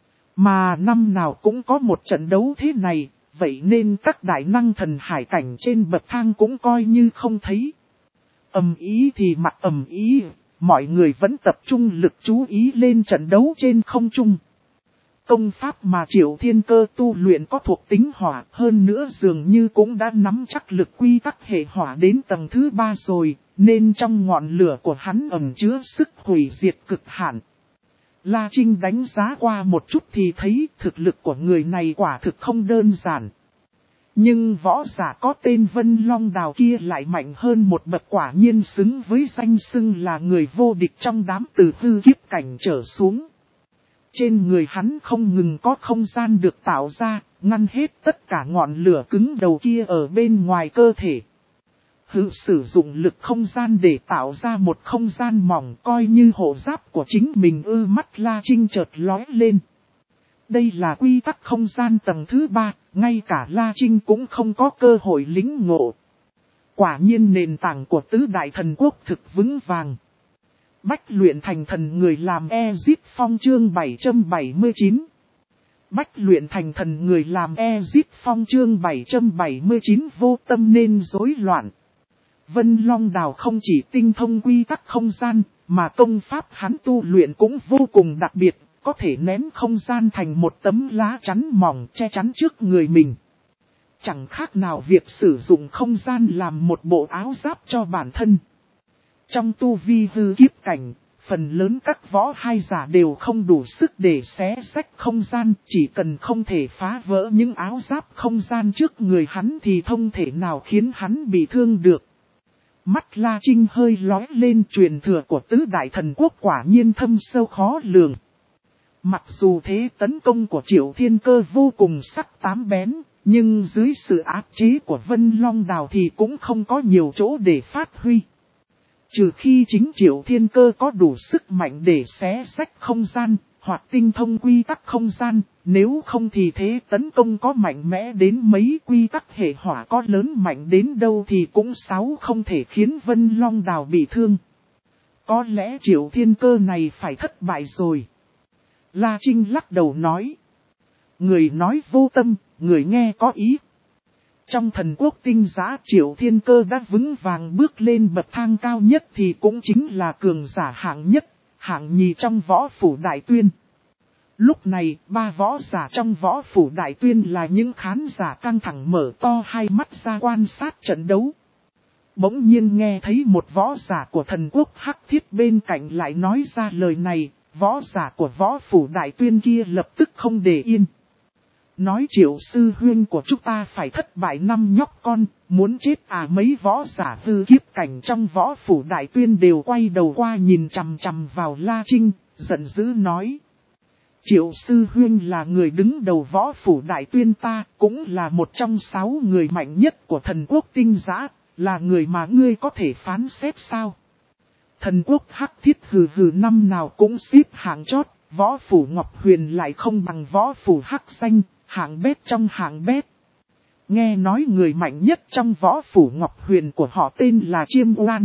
Mà năm nào cũng có một trận đấu thế này, vậy nên các đại năng thần hải cảnh trên bậc thang cũng coi như không thấy. Ầm ý thì mặt ầm ý, mọi người vẫn tập trung lực chú ý lên trận đấu trên không trung. Công pháp mà Triệu Thiên Cơ tu luyện có thuộc tính hỏa, hơn nữa dường như cũng đã nắm chắc lực quy tắc hệ hỏa đến tầng thứ ba rồi, nên trong ngọn lửa của hắn ẩn chứa sức hủy diệt cực hạn. La Trinh đánh giá qua một chút thì thấy thực lực của người này quả thực không đơn giản. Nhưng võ giả có tên Vân Long Đào kia lại mạnh hơn một bậc, quả nhiên xứng với danh xưng là người vô địch trong đám từ hư kiếp cảnh trở xuống. Trên người hắn không ngừng có không gian được tạo ra, ngăn hết tất cả ngọn lửa cứng đầu kia ở bên ngoài cơ thể. Hư sử dụng lực không gian để tạo ra một không gian mỏng coi như hộ giáp của chính mình ư. Mắt La Trinh chợt lóe lên. Đây là quy tắc không gian tầng thứ ba, ngay cả La Trinh cũng không có cơ hội lĩnh ngộ. Quả nhiên nền tảng của tứ đại thần quốc thực vững vàng. Bách luyện thành thần người làm Ezip Phong chương bảy trăm bảy mươi chín. Bách luyện thành thần người làm Ezip Phong chương bảy trăm bảy mươi chín vô tâm nên rối loạn. Vân Long Đào không chỉ tinh thông quy tắc không gian, mà công pháp hắn tu luyện cũng vô cùng đặc biệt, có thể nén không gian thành một tấm lá chắn mỏng che chắn trước người mình. Chẳng khác nào việc sử dụng không gian làm một bộ áo giáp cho bản thân. Trong tu vi hư kiếp cảnh, phần lớn các võ hai giả đều không đủ sức để xé rách không gian, chỉ cần không thể phá vỡ những áo giáp không gian trước người hắn thì không thể nào khiến hắn bị thương được. Mắt La Trinh hơi lóe lên, truyền thừa của tứ đại thần quốc quả nhiên thâm sâu khó lường. Mặc dù thế tấn công của Triệu Thiên Cơ vô cùng sắc tám bén, nhưng dưới sự áp chế của Vân Long Đào thì cũng không có nhiều chỗ để phát huy. Trừ khi chính Triệu Thiên Cơ có đủ sức mạnh để xé rách không gian, hoặc tinh thông quy tắc không gian, nếu không thì thế tấn công có mạnh mẽ đến mấy, quy tắc hệ hỏa có lớn mạnh đến đâu thì cũng sáu không thể khiến Vân Long Đào bị thương. Có lẽ Triệu Thiên Cơ này phải thất bại rồi. La Trinh lắc đầu nói. Người nói vô tâm, người nghe có ý. Trong thần quốc tinh giá, Triệu Thiên Cơ đã vững vàng bước lên bậc thang cao nhất thì cũng chính là cường giả hạng nhất, hạng nhì trong võ phủ Đại Tuyên. Lúc này, ba võ giả trong võ phủ Đại Tuyên là những khán giả căng thẳng mở to hai mắt ra quan sát trận đấu. Bỗng nhiên nghe thấy một võ giả của thần quốc Hắc Thiết bên cạnh lại nói ra lời này, võ giả của võ phủ Đại Tuyên kia lập tức không để yên. Nói Triệu sư huynh của chúng ta phải thất bại năm nhóc con, muốn chết à. Mấy võ giả hư kiếp cảnh trong võ phủ Đại Tuyên đều quay đầu qua nhìn chằm chằm vào La Trinh, giận dữ nói. Triệu sư huynh là người đứng đầu võ phủ Đại Tuyên ta, cũng là một trong sáu người mạnh nhất của thần quốc tinh giã, là người mà ngươi có thể phán xét sao? Thần quốc Hắc Thiết hừ hừ năm nào cũng xếp hạng chót, võ phủ Ngọc Huyền lại không bằng võ phủ Hắc Xanh, hạng bét trong hạng bét. Nghe nói người mạnh nhất trong võ phủ Ngọc Huyền của họ tên là Chiêm Oan.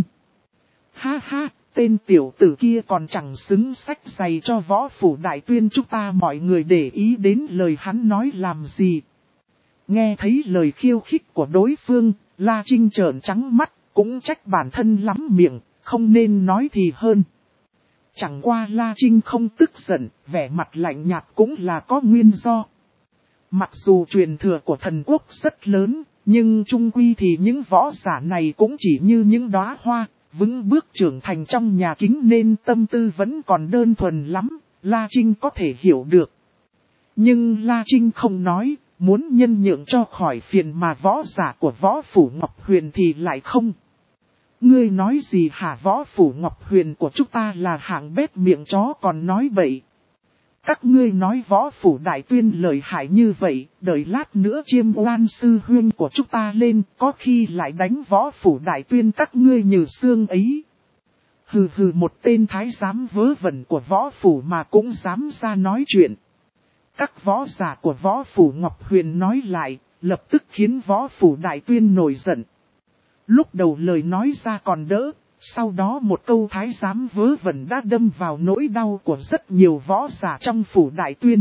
Ha ha, tên tiểu tử kia còn chẳng xứng sách giày cho võ phủ Đại Tuyên chúng ta. Mọi người để ý đến lời hắn nói làm gì. Nghe thấy lời khiêu khích của đối phương, La Trinh trợn trắng mắt, cũng trách bản thân lắm miệng, không nên nói thì hơn. Chẳng qua La Trinh không tức giận, vẻ mặt lạnh nhạt cũng là có nguyên do. Mặc dù truyền thừa của thần quốc rất lớn, nhưng chung quy thì những võ giả này cũng chỉ như những đóa hoa, vững bước trưởng thành trong nhà kính nên tâm tư vẫn còn đơn thuần lắm, La Trinh có thể hiểu được. Nhưng La Trinh không nói, muốn nhân nhượng cho khỏi phiền mà võ giả của võ phủ Ngọc Huyền thì lại không. Ngươi nói gì hả? Võ phủ Ngọc Huyền của chúng ta là hạng bét miệng chó còn nói bậy. Các ngươi nói võ phủ Đại Tuyên lợi hại như vậy, đợi lát nữa Chiêm Oan sư huynh của chúng ta lên, có khi lại đánh võ phủ Đại Tuyên các ngươi như xương ấy. Hừ hừ, một tên thái giám vớ vẩn của võ phủ mà cũng dám ra nói chuyện. Các võ giả của võ phủ Ngọc Huyền nói lại, lập tức khiến võ phủ Đại Tuyên nổi giận. Lúc đầu lời nói ra còn đỡ, sau đó một câu thái giám vớ vẩn đã đâm vào nỗi đau của rất nhiều võ giả trong phủ Đại Tuyên.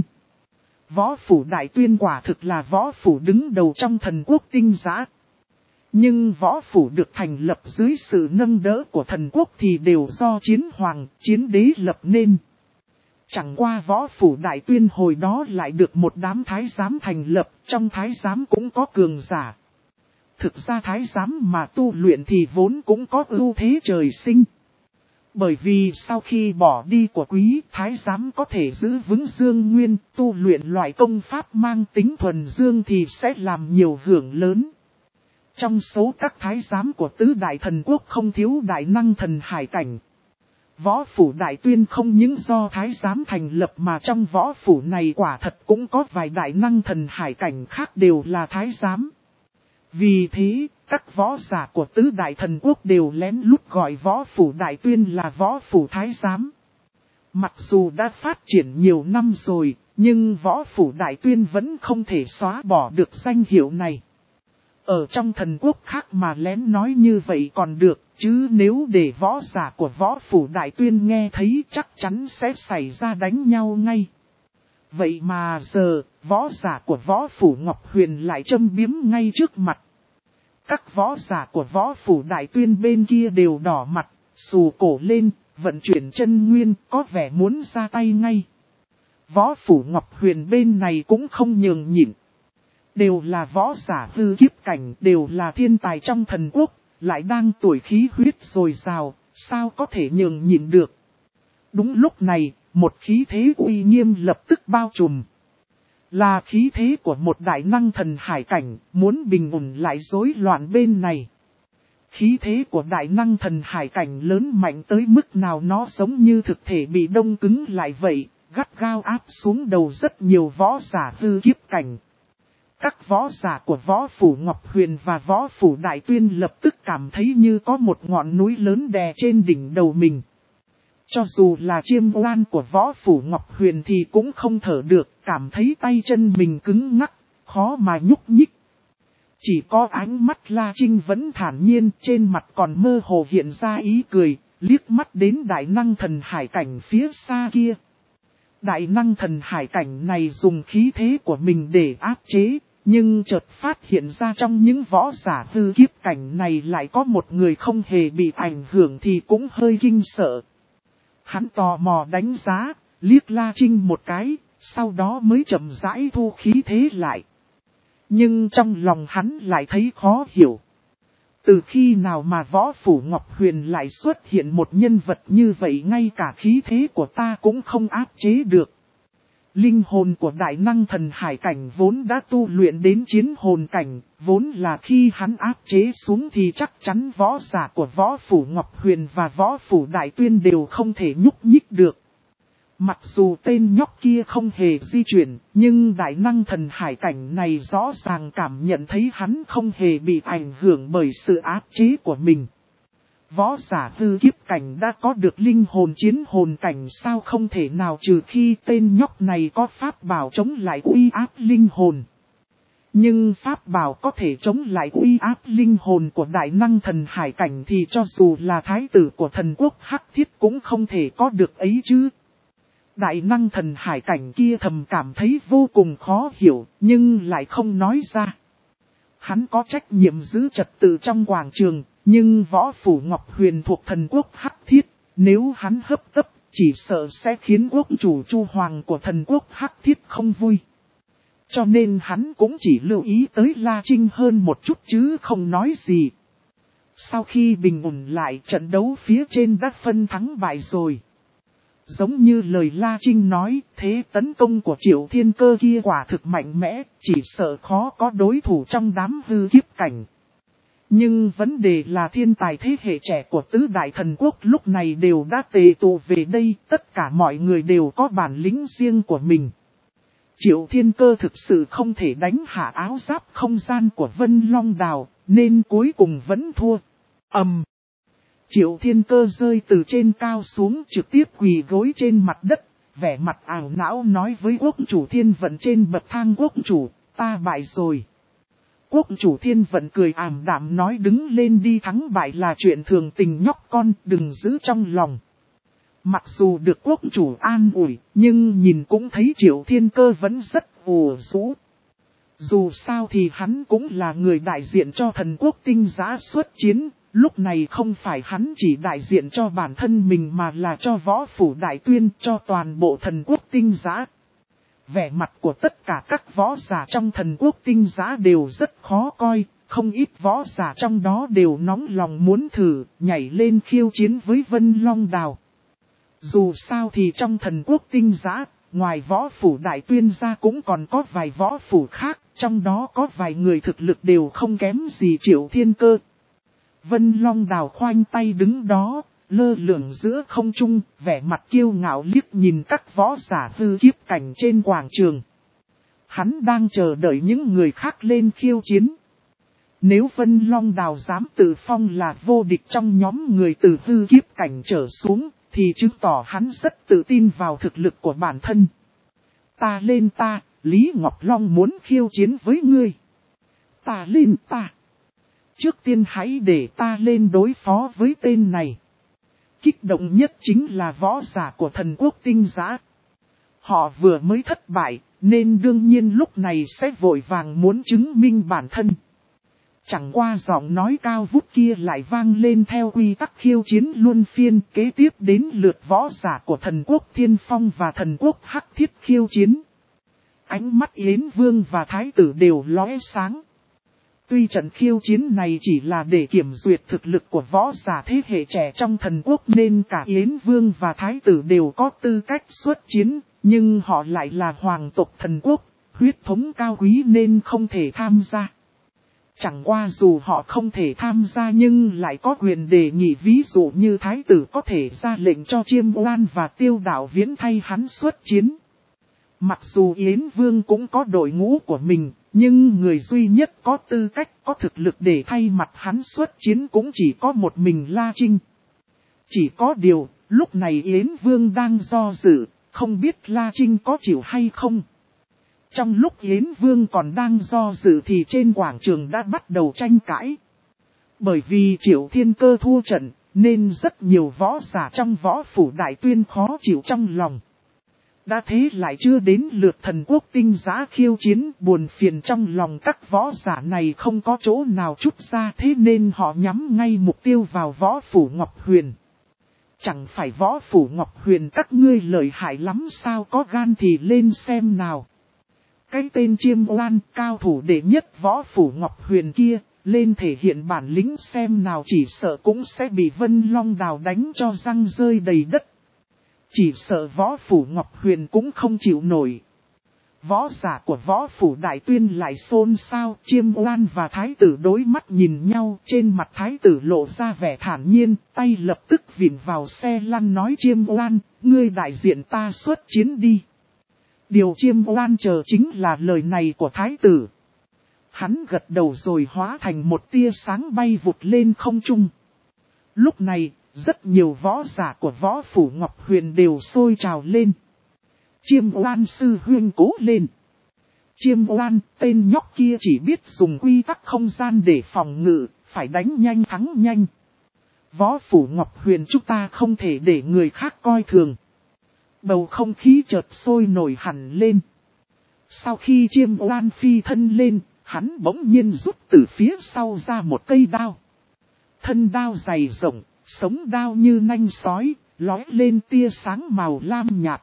Võ phủ Đại Tuyên quả thực là võ phủ đứng đầu trong thần quốc tinh giã. Nhưng võ phủ được thành lập dưới sự nâng đỡ của thần quốc thì đều do chiến hoàng, chiến đế lập nên. Chẳng qua Võ Phủ Đại Tuyên hồi đó lại được một đám thái giám thành lập, trong thái giám cũng có cường giả. Thực ra thái giám mà tu luyện thì vốn cũng có ưu thế trời sinh. Bởi vì sau khi bỏ đi của quý, thái giám có thể giữ vững dương nguyên, tu luyện loại công pháp mang tính thuần dương thì sẽ làm nhiều hưởng lớn. Trong số các thái giám của tứ đại thần quốc không thiếu đại năng thần hải cảnh. Võ Phủ Đại Tuyên không những do thái giám thành lập mà trong võ phủ này quả thật cũng có vài đại năng thần hải cảnh khác đều là thái giám. Vì thế, các võ giả của tứ đại thần quốc đều lén lút gọi Võ Phủ Đại Tuyên là Võ Phủ Thái Giám. Mặc dù đã phát triển nhiều năm rồi, nhưng Võ Phủ Đại Tuyên vẫn không thể xóa bỏ được danh hiệu này. Ở trong thần quốc khác mà lén nói như vậy còn được, chứ nếu để võ giả của Võ Phủ Đại Tuyên nghe thấy chắc chắn sẽ xảy ra đánh nhau ngay. Vậy mà giờ, võ giả của Võ Phủ Ngọc Huyền lại châm biếm ngay trước mặt. Các võ giả của Võ Phủ Đại Tuyên bên kia đều đỏ mặt, xù cổ lên, vận chuyển chân nguyên, có vẻ muốn ra tay ngay. Võ Phủ Ngọc Huyền bên này cũng không nhường nhịn. Đều là võ giả hư kiếp cảnh, đều là thiên tài trong thần quốc, lại đang tuổi khí huyết dồi dào, sao có thể nhường nhịn được. Đúng lúc này, một khí thế uy nghiêm lập tức bao trùm. Là khí thế của một đại năng thần hải cảnh, muốn bình ổn lại rối loạn bên này. Khí thế của đại năng thần hải cảnh lớn mạnh tới mức nào nó giống như thực thể bị đông cứng lại vậy, gắt gao áp xuống đầu rất nhiều võ giả hư kiếp cảnh. Các võ giả của Võ Phủ Ngọc Huyền và Võ Phủ Đại Tuyên lập tức cảm thấy như có một ngọn núi lớn đè trên đỉnh đầu mình. Cho dù là chiêm oan của Võ Phủ Ngọc Huyền thì cũng không thở được, cảm thấy tay chân mình cứng ngắc, khó mà nhúc nhích. Chỉ có ánh mắt La Trinh vẫn thản nhiên, trên mặt còn mơ hồ hiện ra ý cười, liếc mắt đến đại năng thần hải cảnh phía xa kia. Đại năng thần hải cảnh này dùng khí thế của mình để áp chế, nhưng chợt phát hiện ra trong những võ giả hư kiếp cảnh này lại có một người không hề bị ảnh hưởng thì cũng hơi kinh sợ. Hắn tò mò đánh giá, liếc La Trinh một cái, sau đó mới chậm rãi thu khí thế lại. Nhưng trong lòng hắn lại thấy khó hiểu. Từ khi nào mà Võ Phủ Ngọc Huyền lại xuất hiện một nhân vật như vậy, ngay cả khí thế của ta cũng không áp chế được. Linh hồn của đại năng thần hải cảnh vốn đã tu luyện đến chiến hồn cảnh, vốn là khi hắn áp chế xuống thì chắc chắn võ giả của Võ Phủ Ngọc Huyền và Võ Phủ Đại Tuyên đều không thể nhúc nhích được. Mặc dù tên nhóc kia không hề di chuyển, nhưng đại năng thần hải cảnh này rõ ràng cảm nhận thấy hắn không hề bị ảnh hưởng bởi sự áp chế của mình. Võ giả hư kiếp cảnh đã có được linh hồn chiến hồn cảnh, sao không thể nào, trừ khi tên nhóc này có pháp bảo chống lại uy áp linh hồn. Nhưng pháp bảo có thể chống lại uy áp linh hồn của đại năng thần hải cảnh thì cho dù là thái tử của thần quốc Hắc Thiết cũng không thể có được ấy chứ. Đại năng thần hải cảnh kia thầm cảm thấy vô cùng khó hiểu, nhưng lại không nói ra. Hắn có trách nhiệm giữ trật tự trong quảng trường, nhưng Võ Phủ Ngọc Huyền thuộc thần quốc Hắc Thiết, nếu hắn hấp tấp, chỉ sợ sẽ khiến quốc chủ Chu Hoàng của thần quốc Hắc Thiết không vui. Cho nên hắn cũng chỉ lưu ý tới La Trinh hơn một chút chứ không nói gì. Sau khi bình ổn lại, trận đấu phía trên đã phân thắng bại rồi. Giống như lời La Trinh nói, thế tấn công của Triệu Thiên Cơ kia quả thực mạnh mẽ, chỉ sợ khó có đối thủ trong đám hư kiếp cảnh. Nhưng vấn đề là thiên tài thế hệ trẻ của tứ đại thần quốc lúc này đều đã tề tụ về đây, tất cả mọi người đều có bản lĩnh riêng của mình. Triệu Thiên Cơ thực sự không thể đánh hạ áo giáp không gian của Vân Long Đào, nên cuối cùng vẫn thua. Ầm. Triệu Thiên Cơ rơi từ trên cao xuống, trực tiếp quỳ gối trên mặt đất, vẻ mặt ảo não nói với quốc chủ Thiên Vận trên bậc thang: quốc chủ, ta bại rồi. Quốc chủ Thiên Vận cười ảm đạm nói: đứng lên đi, thắng bại là chuyện thường tình nhóc con, đừng giữ trong lòng. Mặc dù được quốc chủ an ủi, nhưng nhìn cũng thấy Triệu Thiên Cơ vẫn rất ủ rũ. Dù sao thì hắn cũng là người đại diện cho thần quốc tinh giã xuất chiến, Lúc này không phải hắn chỉ đại diện cho bản thân mình mà là cho võ phủ đại tuyên, cho toàn bộ thần quốc tinh giã. Vẻ mặt của tất cả các võ giả trong thần quốc tinh giã đều rất khó coi, không ít võ giả trong đó đều nóng lòng muốn thử, nhảy lên khiêu chiến với Vân Long Đào. Dù sao thì trong thần quốc tinh giã, ngoài võ phủ đại tuyên ra cũng còn có vài võ phủ khác, trong đó có vài người thực lực đều không kém gì Triệu Thiên Cơ. Vân Long Đào khoanh tay đứng đó, lơ lửng giữa không trung, vẻ mặt kiêu ngạo liếc nhìn các võ giả hư kiếp cảnh trên quảng trường. Hắn đang chờ đợi những người khác lên khiêu chiến. Nếu Vân Long Đào dám tự phong là vô địch trong nhóm người từ hư kiếp cảnh trở xuống, thì chứng tỏ hắn rất tự tin vào thực lực của bản thân. Ta lên ta, Lý Ngọc Long muốn khiêu chiến với ngươi. Ta lên ta. Trước tiên hãy để ta lên đối phó với tên này. Kích động nhất chính là võ giả của thần quốc tinh giã. Họ vừa mới thất bại, nên đương nhiên lúc này sẽ vội vàng muốn chứng minh bản thân. Chẳng qua giọng nói cao vút kia lại vang lên theo quy tắc khiêu chiến luân phiên, kế tiếp đến lượt võ giả của thần quốc Thiên Phong và thần quốc Hắc Thiết khiêu chiến. Ánh mắt Yến Vương và Thái tử đều lóe sáng. Tuy trận khiêu chiến này chỉ là để kiểm duyệt thực lực của võ giả thế hệ trẻ trong thần quốc nên cả Yến Vương và Thái tử đều có tư cách xuất chiến, nhưng họ lại là hoàng tộc thần quốc, huyết thống cao quý nên không thể tham gia. Chẳng qua dù họ không thể tham gia nhưng lại có quyền đề nghị, ví dụ như Thái tử có thể ra lệnh cho Chiêm Oan và Tiêu Đạo Viễn thay hắn xuất chiến. Mặc dù Yến Vương cũng có đội ngũ của mình, nhưng người duy nhất có tư cách có thực lực để thay mặt hắn xuất chiến cũng chỉ có một mình La Trinh. Chỉ có điều, lúc này Yến Vương đang do dự, không biết La Trinh có chịu hay không. Trong lúc Yến Vương còn đang do dự thì trên quảng trường đã bắt đầu tranh cãi. Bởi vì Triệu Thiên Cơ thua trận, nên rất nhiều võ giả trong võ phủ đại tuyên khó chịu trong lòng. Đã thế lại chưa đến lượt thần quốc tinh giã khiêu chiến, buồn phiền trong lòng các võ giả này không có chỗ nào trút ra, thế nên họ nhắm ngay mục tiêu vào võ phủ Ngọc Huyền. Chẳng phải võ phủ Ngọc Huyền các ngươi lợi hại lắm sao, có gan thì lên xem nào. Cái tên Chiêm Oan cao thủ đệ nhất võ phủ Ngọc Huyền kia, lên thể hiện bản lĩnh xem nào, chỉ sợ cũng sẽ bị Vân Long Đào đánh cho răng rơi đầy đất. Chỉ sợ võ phủ Ngọc Huyền cũng không chịu nổi. Võ giả của võ phủ đại tuyên lại xôn xao, Chiêm Oan và Thái tử đối mắt nhìn nhau, trên mặt Thái tử lộ ra vẻ thản nhiên, tay lập tức vịn vào xe lăn nói Chiêm Oan, ngươi đại diện ta xuất chiến đi. Điều Chiêm Oan chờ chính là lời này của Thái tử. Hắn gật đầu rồi hóa thành một tia sáng bay vụt lên không trung. Lúc này, rất nhiều võ giả của võ phủ Ngọc Huyền đều sôi trào lên. Chiêm Oan sư huynh cố lên. Chiêm Oan, tên nhóc kia chỉ biết dùng quy tắc không gian để phòng ngự, phải đánh nhanh thắng nhanh. Võ phủ Ngọc Huyền chúng ta không thể để người khác coi thường. Bầu không khí chợt sôi nổi hẳn lên. Sau khi Chiêm Oan phi thân lên, hắn bỗng nhiên rút từ phía sau ra một cây đao. Thân đao dày rộng, sống đao như nanh sói, lóe lên tia sáng màu lam nhạt.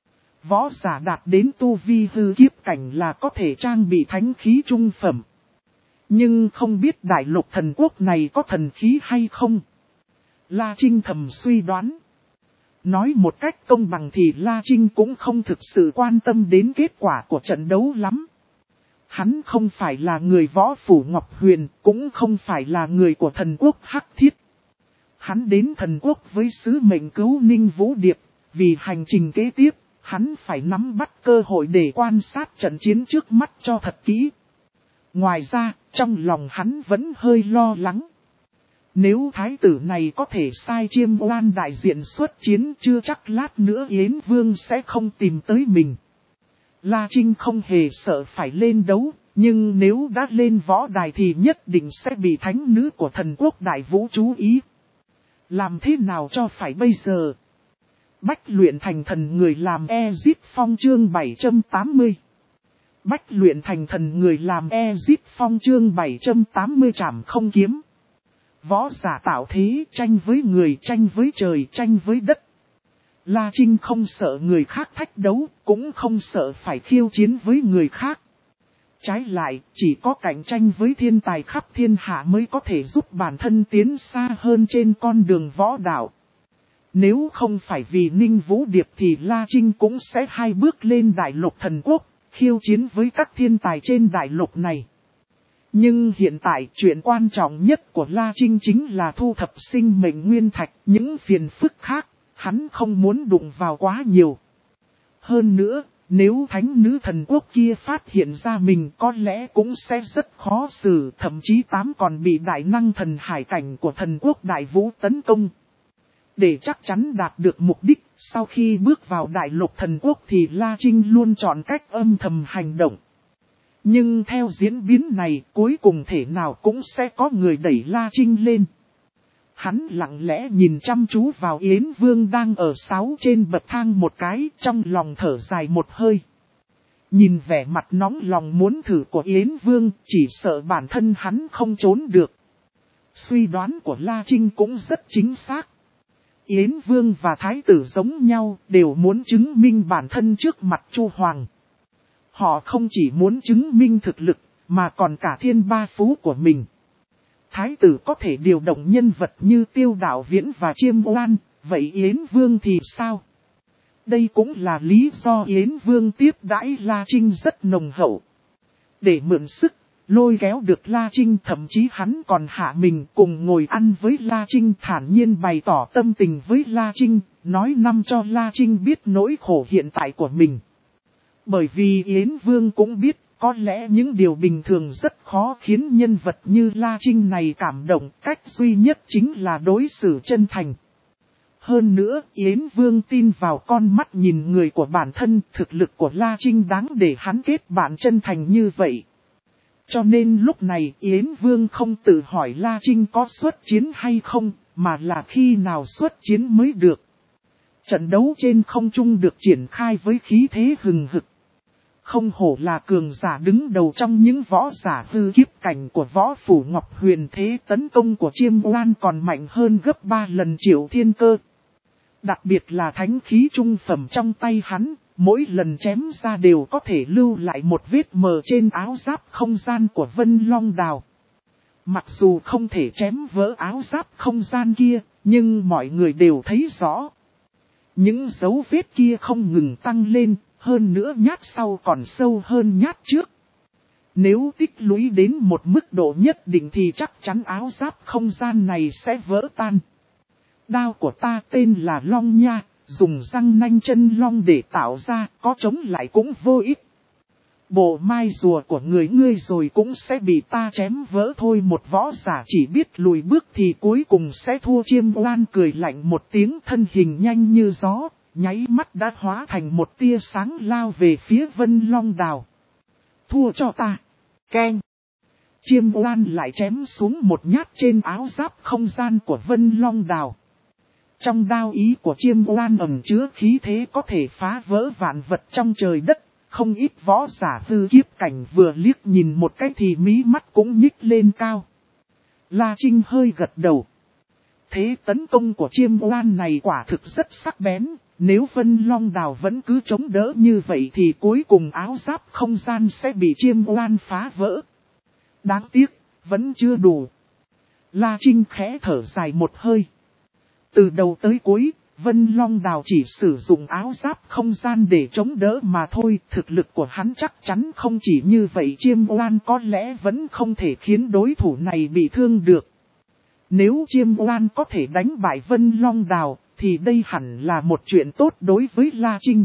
Võ giả đạt đến tu vi hư kiếp cảnh là có thể trang bị thánh khí trung phẩm. Nhưng không biết đại lục thần quốc này có thần khí hay không? La Trinh thầm suy đoán. Nói một cách công bằng thì La Trinh cũng không thực sự quan tâm đến kết quả của trận đấu lắm. Hắn không phải là người võ phủ Ngọc Huyền, cũng không phải là người của thần quốc Hắc Thiết. Hắn đến thần quốc với sứ mệnh cứu Ninh Vũ Điệp, vì hành trình kế tiếp, hắn phải nắm bắt cơ hội để quan sát trận chiến trước mắt cho thật kỹ. Ngoài ra, trong lòng hắn vẫn hơi lo lắng. Nếu thái tử này có thể sai Chiêm Oan đại diện xuất chiến, chưa chắc lát nữa Yến Vương sẽ không tìm tới mình. La Trinh không hề sợ phải lên đấu, nhưng nếu đã lên võ đài thì nhất định sẽ bị thánh nữ của thần quốc Đại Vũ chú ý. Làm thế nào cho phải bây giờ? Bách luyện thành thần người làm Ezip Phong chương bảy trăm tám mươi. Bách luyện thành thần người làm Ezip Phong chương bảy trăm tám mươi trảm không kiếm. Võ giả tạo thế, tranh với người, tranh với trời, tranh với đất. La Trinh không sợ người khác thách đấu, cũng không sợ phải khiêu chiến với người khác. Trái lại, chỉ có cạnh tranh với thiên tài khắp thiên hạ mới có thể giúp bản thân tiến xa hơn trên con đường võ đạo. Nếu không phải vì Ninh Vũ Điệp thì La Trinh cũng sẽ hai bước lên đại lục thần quốc, khiêu chiến với các thiên tài trên đại lục này. Nhưng hiện tại chuyện quan trọng nhất của La Trinh chính là thu thập sinh mệnh nguyên thạch, những phiền phức khác, hắn không muốn đụng vào quá nhiều. Hơn nữa, nếu thánh nữ thần quốc kia phát hiện ra mình có lẽ cũng sẽ rất khó xử, thậm chí tám còn bị đại năng thần hải cảnh của thần quốc đại vũ tấn công. Để chắc chắn đạt được mục đích, sau khi bước vào đại lục thần quốc thì La Trinh luôn chọn cách âm thầm hành động. Nhưng theo diễn biến này, cuối cùng thể nào cũng sẽ có người đẩy La Trinh lên. Hắn lặng lẽ nhìn chăm chú vào Yến Vương đang ở sáu trên bậc thang một cái, trong lòng thở dài một hơi. Nhìn vẻ mặt nóng lòng muốn thử của Yến Vương, chỉ sợ bản thân hắn không trốn được. Suy đoán của La Trinh cũng rất chính xác. Yến Vương và Thái tử giống nhau, đều muốn chứng minh bản thân trước mặt Chu Hoàng. Họ không chỉ muốn chứng minh thực lực, mà còn cả thiên ba phú của mình. Thái tử có thể điều động nhân vật như Tiêu Đạo Viễn và Chiêm Oan, vậy Yến Vương thì sao? Đây cũng là lý do Yến Vương tiếp đãi La Trinh rất nồng hậu. Để mượn sức, lôi kéo được La Trinh, thậm chí hắn còn hạ mình cùng ngồi ăn với La Trinh, thản nhiên bày tỏ tâm tình với La Trinh, nói năm cho La Trinh biết nỗi khổ hiện tại của mình. Bởi vì Yến Vương cũng biết, có lẽ những điều bình thường rất khó khiến nhân vật như La Trinh này cảm động, cách duy nhất chính là đối xử chân thành. Hơn nữa, Yến Vương tin vào con mắt nhìn người của bản thân, thực lực của La Trinh đáng để hắn kết bạn chân thành như vậy. Cho nên lúc này Yến Vương không tự hỏi La Trinh có xuất chiến hay không, mà là khi nào xuất chiến mới được. Trận đấu trên không trung được triển khai với khí thế hừng hực. Không hổ là cường giả đứng đầu trong những võ giả hư kiếp cảnh của võ phủ Ngọc Huyền, thế tấn công của Chiêm Oan còn mạnh hơn gấp ba lần Triệu Thiên Cơ. Đặc biệt là thánh khí trung phẩm trong tay hắn, mỗi lần chém ra đều có thể lưu lại một vết mờ trên áo giáp không gian của Vân Long Đào. Mặc dù không thể chém vỡ áo giáp không gian kia, nhưng mọi người đều thấy rõ. Những dấu vết kia không ngừng tăng lên, hơn nữa nhát sau còn sâu hơn nhát trước. Nếu tích lũy đến một mức độ nhất định thì chắc chắn áo giáp không gian này sẽ vỡ tan. Đao của ta tên là Long Nha, dùng răng nanh chân long để tạo ra, có chống lại cũng vô ích. Bộ mai rùa của người ngươi rồi cũng sẽ bị ta chém vỡ thôi. Một võ giả chỉ biết lùi bước thì cuối cùng sẽ thua. Chiêm Oan cười lạnh một tiếng, thân hình nhanh như gió, nháy mắt đã hóa thành một tia sáng lao về phía Vân Long Đào. Thua cho ta. Keng. Chiêm Oan lại chém xuống một nhát trên áo giáp không gian của Vân Long Đào. Trong đao ý của Chiêm Oan ẩn chứa khí thế có thể phá vỡ vạn vật trong trời đất. Không ít võ giả hư kiếp cảnh vừa liếc nhìn một cái thì mí mắt cũng nhích lên cao. La Trinh hơi gật đầu. Thế tấn công của Chiêm Oan này quả thực rất sắc bén. Nếu Vân Long Đào vẫn cứ chống đỡ như vậy thì cuối cùng áo giáp không gian sẽ bị Chiêm Oan phá vỡ. Đáng tiếc, vẫn chưa đủ. La Trinh khẽ thở dài một hơi. Từ đầu tới cuối, Vân Long Đào chỉ sử dụng áo giáp không gian để chống đỡ mà thôi. Thực lực của hắn chắc chắn không chỉ như vậy. Chiêm Oan có lẽ vẫn không thể khiến đối thủ này bị thương được. Nếu Chiêm Oan có thể đánh bại Vân Long Đào, thì đây hẳn là một chuyện tốt đối với La Trinh.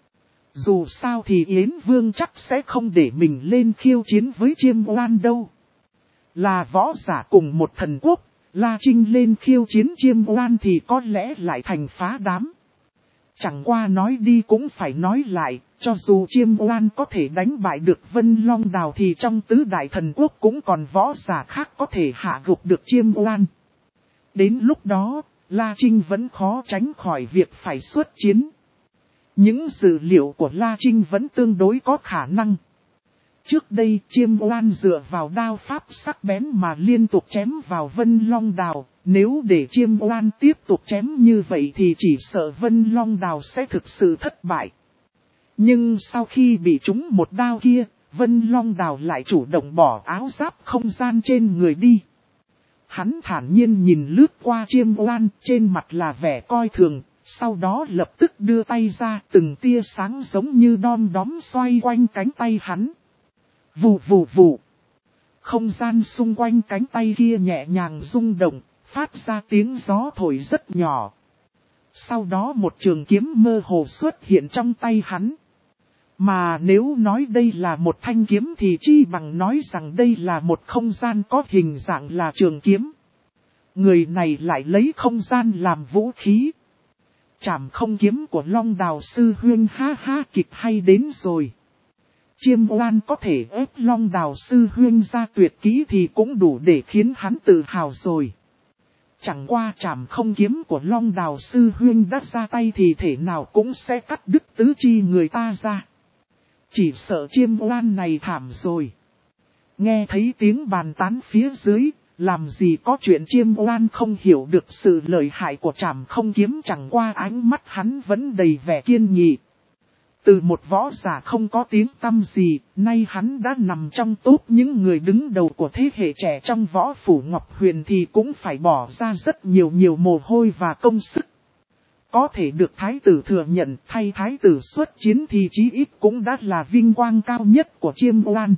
Dù sao thì Yến Vương chắc sẽ không để mình lên khiêu chiến với Chiêm Oan đâu. Là võ giả cùng một thần quốc, La Trinh lên khiêu chiến Chiêm Oan thì có lẽ lại thành phá đám. Chẳng qua nói đi cũng phải nói lại, cho dù Chiêm Oan có thể đánh bại được Vân Long Đào thì trong tứ đại thần quốc cũng còn võ giả khác có thể hạ gục được Chiêm Oan. Đến lúc đó, La Trinh vẫn khó tránh khỏi việc phải xuất chiến. Những dữ liệu của La Trinh vẫn tương đối có khả năng. Trước đây Chiêm Oan dựa vào đao pháp sắc bén mà liên tục chém vào Vân Long Đào, nếu để Chiêm Oan tiếp tục chém như vậy thì chỉ sợ Vân Long Đào sẽ thực sự thất bại. Nhưng sau khi bị trúng một đao kia, Vân Long Đào lại chủ động bỏ áo giáp không gian trên người đi. Hắn thản nhiên nhìn lướt qua Chiêm Oan, trên mặt là vẻ coi thường, sau đó lập tức đưa tay ra, từng tia sáng giống như đom đóm xoay quanh cánh tay hắn. Vù vù vù. Không gian xung quanh cánh tay kia nhẹ nhàng rung động, phát ra tiếng gió thổi rất nhỏ. Sau đó một trường kiếm mơ hồ xuất hiện trong tay hắn. Mà nếu nói đây là một thanh kiếm thì chi bằng nói rằng đây là một không gian có hình dạng là trường kiếm. Người này lại lấy không gian làm vũ khí. Trảm không kiếm của Long Đào sư huynh, ha ha, kịch hay đến rồi. Chiêm Oan có thể ép Long Đào sư huynh ra tuyệt kỹ thì cũng đủ để khiến hắn tự hào rồi. Chẳng qua trảm không kiếm của Long Đào sư huynh đã ra tay thì thể nào cũng sẽ cắt đứt tứ chi người ta ra. Chỉ sợ Chiêm Oan này thảm rồi. Nghe thấy tiếng bàn tán phía dưới, làm gì có chuyện Chiêm Oan không hiểu được sự lợi hại của trảm không kiếm, chẳng qua ánh mắt hắn vẫn đầy vẻ kiên nghị. Từ một võ giả không có tiếng tăm gì, nay hắn đã nằm trong top những người đứng đầu của thế hệ trẻ trong võ phủ Ngọc Huyền thì cũng phải bỏ ra rất nhiều nhiều mồ hôi và công sức. Có thể được thái tử thừa nhận thay thái tử xuất chiến thì chí ít cũng đã là vinh quang cao nhất của Chiêm Oan.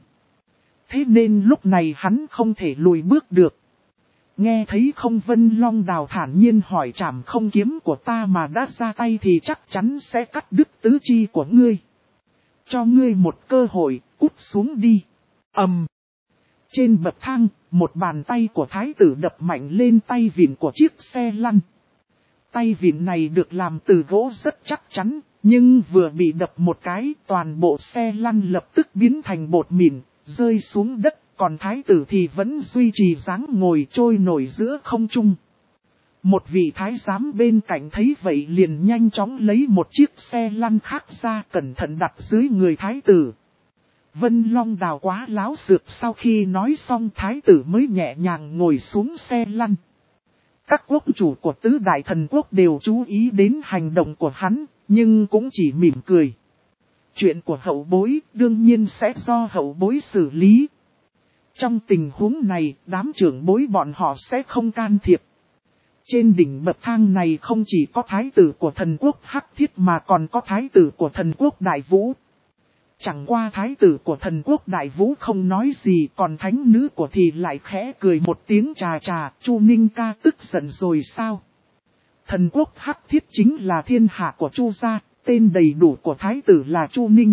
Thế nên lúc này hắn không thể lùi bước được. Nghe thấy không, Vân Long Đào thản nhiên hỏi, trảm không kiếm của ta mà đã ra tay thì chắc chắn sẽ cắt đứt tứ chi của ngươi. Cho ngươi một cơ hội, cút xuống đi. Ầm. Um. Trên bậc thang, một bàn tay của thái tử đập mạnh lên tay vịn của chiếc xe lăn. Tay vịn này được làm từ gỗ rất chắc chắn, nhưng vừa bị đập một cái, toàn bộ xe lăn lập tức biến thành bột mịn, rơi xuống đất. Còn thái tử thì vẫn duy trì dáng ngồi trôi nổi giữa không trung. Một vị thái giám bên cạnh thấy vậy liền nhanh chóng lấy một chiếc xe lăn khác ra, cẩn thận đặt dưới người thái tử. Vân Long Đào quá láo xược, sau khi nói xong thái tử mới nhẹ nhàng ngồi xuống xe lăn. Các quốc chủ của tứ đại thần quốc đều chú ý đến hành động của hắn, nhưng cũng chỉ mỉm cười. Chuyện của hậu bối đương nhiên sẽ do hậu bối xử lý. Trong tình huống này, đám trưởng bối bọn họ sẽ không can thiệp. Trên đỉnh bậc thang này không chỉ có thái tử của thần quốc Hắc Thiết mà còn có thái tử của thần quốc Đại Vũ. Chẳng qua thái tử của thần quốc Đại Vũ không nói gì, còn thánh nữ của thì lại khẽ cười một tiếng, trà trà, Chu Ninh ca tức giận rồi sao? Thần quốc Hắc Thiết chính là thiên hạ của Chu gia, tên đầy đủ của thái tử là Chu Ninh.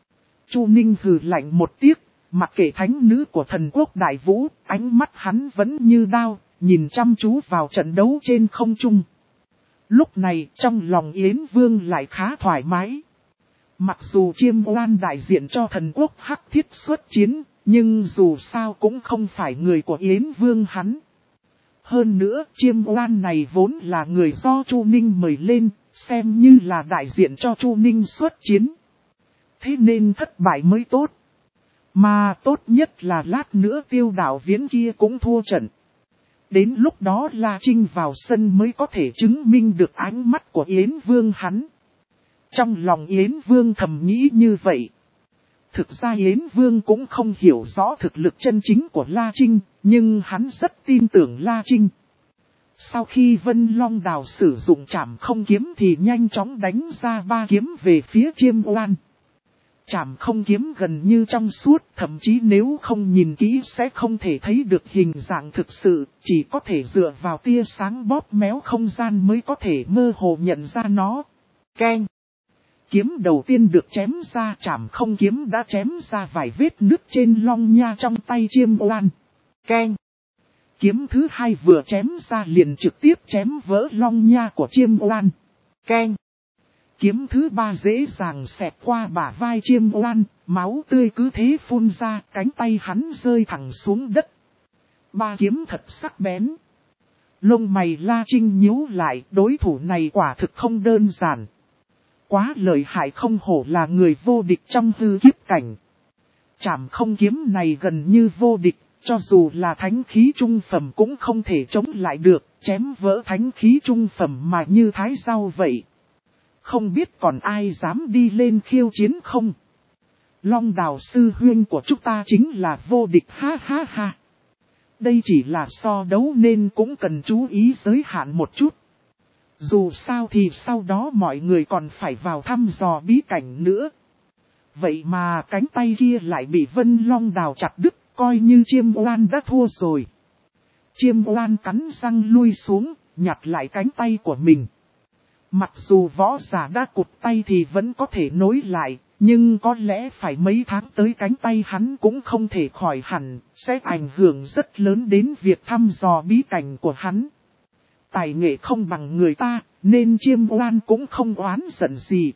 Chu Ninh hừ lạnh một tiếng. Mặc kệ thánh nữ của thần quốc Đại Vũ, ánh mắt hắn vẫn như đao, nhìn chăm chú vào trận đấu trên không trung. Lúc này trong lòng Yến Vương lại khá thoải mái. Mặc dù Chiêm Oan đại diện cho thần quốc Hắc Thiết xuất chiến, nhưng dù sao cũng không phải người của Yến Vương hắn. Hơn nữa Chiêm Oan này vốn là người do Chu Ninh mời lên, xem như là đại diện cho Chu Ninh xuất chiến. Thế nên thất bại mới tốt. Mà tốt nhất là lát nữa Tiêu Đạo Viễn kia cũng thua trận. Đến lúc đó La Trinh vào sân mới có thể chứng minh được ánh mắt của Yến Vương hắn. Trong lòng Yến Vương thầm nghĩ như vậy. Thực ra Yến Vương cũng không hiểu rõ thực lực chân chính của La Trinh, nhưng hắn rất tin tưởng La Trinh. Sau khi Vân Long Đào sử dụng trảm không kiếm thì nhanh chóng đánh ra ba kiếm về phía Chiêm Oan. Trảm không kiếm gần như trong suốt, thậm chí nếu không nhìn kỹ sẽ không thể thấy được hình dạng thực sự, chỉ có thể dựa vào tia sáng bóp méo không gian mới có thể mơ hồ nhận ra nó. Keng! Kiếm đầu tiên được chém ra, trảm không kiếm đã chém ra vài vết nứt trên long nha trong tay Chiêm Oan. Keng! Kiếm thứ hai vừa chém ra liền trực tiếp chém vỡ long nha của Chiêm Oan. Keng! Kiếm thứ ba dễ dàng xẹt qua bả vai Chiêm Oan, máu tươi cứ thế phun ra, cánh tay hắn rơi thẳng xuống đất. Ba kiếm thật sắc bén. Lông mày La Trinh nhíu lại, đối thủ này quả thực không đơn giản. Quá lợi hại, không hổ là người vô địch trong hư kiếp cảnh. Trảm không kiếm này gần như vô địch, cho dù là thánh khí trung phẩm cũng không thể chống lại được, chém vỡ thánh khí trung phẩm mà như thái rau vậy. Không biết còn ai dám đi lên khiêu chiến không? Long đào sư huynh của chúng ta chính là vô địch, ha ha ha. Đây chỉ là so đấu nên cũng cần chú ý giới hạn một chút. Dù sao thì sau đó mọi người còn phải vào thăm dò bí cảnh nữa. Vậy mà cánh tay kia lại bị Vân Long đào chặt đứt, coi như Chiêm Oan đã thua rồi. Chiêm Oan cắn răng lui xuống, nhặt lại cánh tay của mình. Mặc dù võ giả đã cụt tay thì vẫn có thể nối lại, nhưng có lẽ phải mấy tháng tới cánh tay hắn cũng không thể khỏi hẳn, sẽ ảnh hưởng rất lớn đến việc thăm dò bí cảnh của hắn. Tài nghệ không bằng người ta, nên Chiêm Oan cũng không oán giận gì.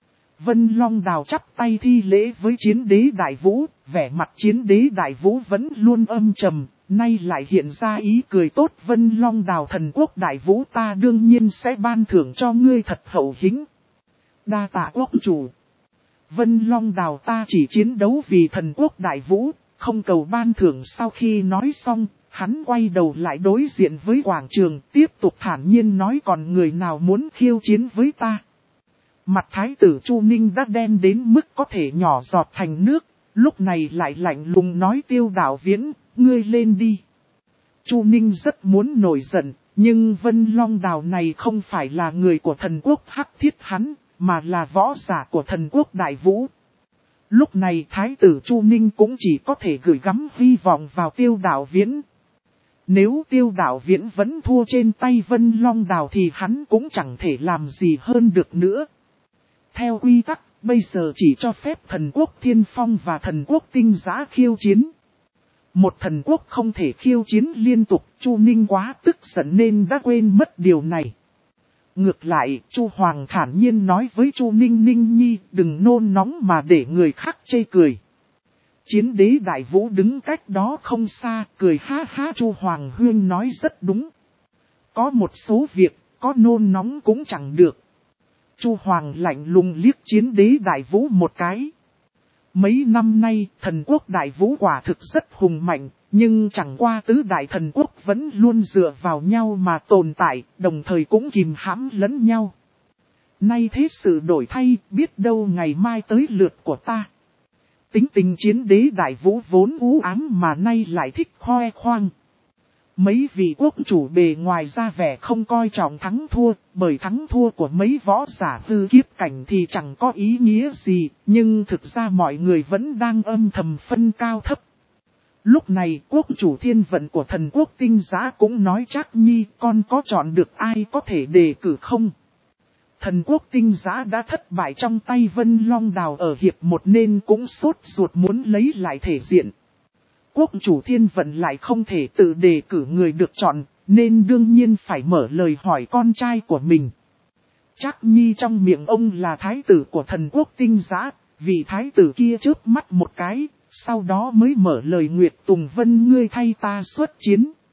Vân Long đào chắp tay thi lễ với chiến đế Đại Vũ, vẻ mặt chiến đế Đại Vũ vẫn luôn âm trầm, nay lại hiện ra ý cười tốt. Vân Long đào thần quốc Đại Vũ, ta đương nhiên sẽ ban thưởng cho ngươi thật hậu hĩnh. Đa tạ quốc chủ. Vân Long đào ta chỉ chiến đấu vì thần quốc Đại Vũ, không cầu ban thưởng. Sau khi nói xong, hắn quay đầu lại đối diện với quảng trường, tiếp tục thản nhiên nói, còn người nào muốn khiêu chiến với ta? Mặt thái tử Chu Ninh đã đen đến mức có thể nhỏ giọt thành nước, lúc này lại lạnh lùng nói, Tiêu Đạo Viễn, ngươi lên đi. Chu Ninh rất muốn nổi giận, nhưng Vân Long đào này không phải là người của thần quốc Hắc Thiết hắn, mà là võ giả của thần quốc Đại Vũ. Lúc này thái tử Chu Ninh cũng chỉ có thể gửi gắm hy vọng vào Tiêu Đạo Viễn. Nếu Tiêu Đạo Viễn vẫn thua trên tay Vân Long đào thì hắn cũng chẳng thể làm gì hơn được nữa. Theo quy tắc, bây giờ chỉ cho phép thần quốc Thiên Phong và thần quốc Tinh Giã khiêu chiến. Một thần quốc không thể khiêu chiến liên tục, Chu Ninh quá tức giận nên đã quên mất điều này. Ngược lại, Chu Hoàng thản nhiên nói với Chu Ninh, Ninh Nhi, đừng nôn nóng mà để người khác chê cười. Chiến đế Đại Vũ đứng cách đó không xa, cười ha ha. Chu Hoàng huynh nói rất đúng. Có một số việc, có nôn nóng cũng chẳng được. Chu Hoàng lạnh lùng liếc chiến đế Đại Vũ một cái. Mấy năm nay, thần quốc Đại Vũ quả thực rất hùng mạnh, nhưng chẳng qua tứ đại thần quốc vẫn luôn dựa vào nhau mà tồn tại, đồng thời cũng kìm hãm lẫn nhau. Nay thế sự đổi thay, biết đâu ngày mai tới lượt của ta. Tính tình chiến đế Đại Vũ vốn u ám mà nay lại thích khoe khoang. Mấy vị quốc chủ bề ngoài ra vẻ không coi trọng thắng thua, bởi thắng thua của mấy võ giả hư kiếp cảnh thì chẳng có ý nghĩa gì, nhưng thực ra mọi người vẫn đang âm thầm phân cao thấp. Lúc này quốc chủ Thiên Vận của thần quốc Tinh Giã cũng nói, Trác Nhi, con có chọn được ai có thể đề cử không? Thần quốc Tinh Giã đã thất bại trong tay Vân Long đào ở hiệp một nên cũng sốt ruột muốn lấy lại thể diện. Quốc chủ Thiên Vận lại không thể tự đề cử người được chọn, nên đương nhiên phải mở lời hỏi con trai của mình. Trác Nhi trong miệng ông là thái tử của thần quốc Tinh Giã, vì thái tử kia chớp mắt một cái, sau đó mới mở lời, Nguyệt Tùng Vân, ngươi thay ta xuất chiến.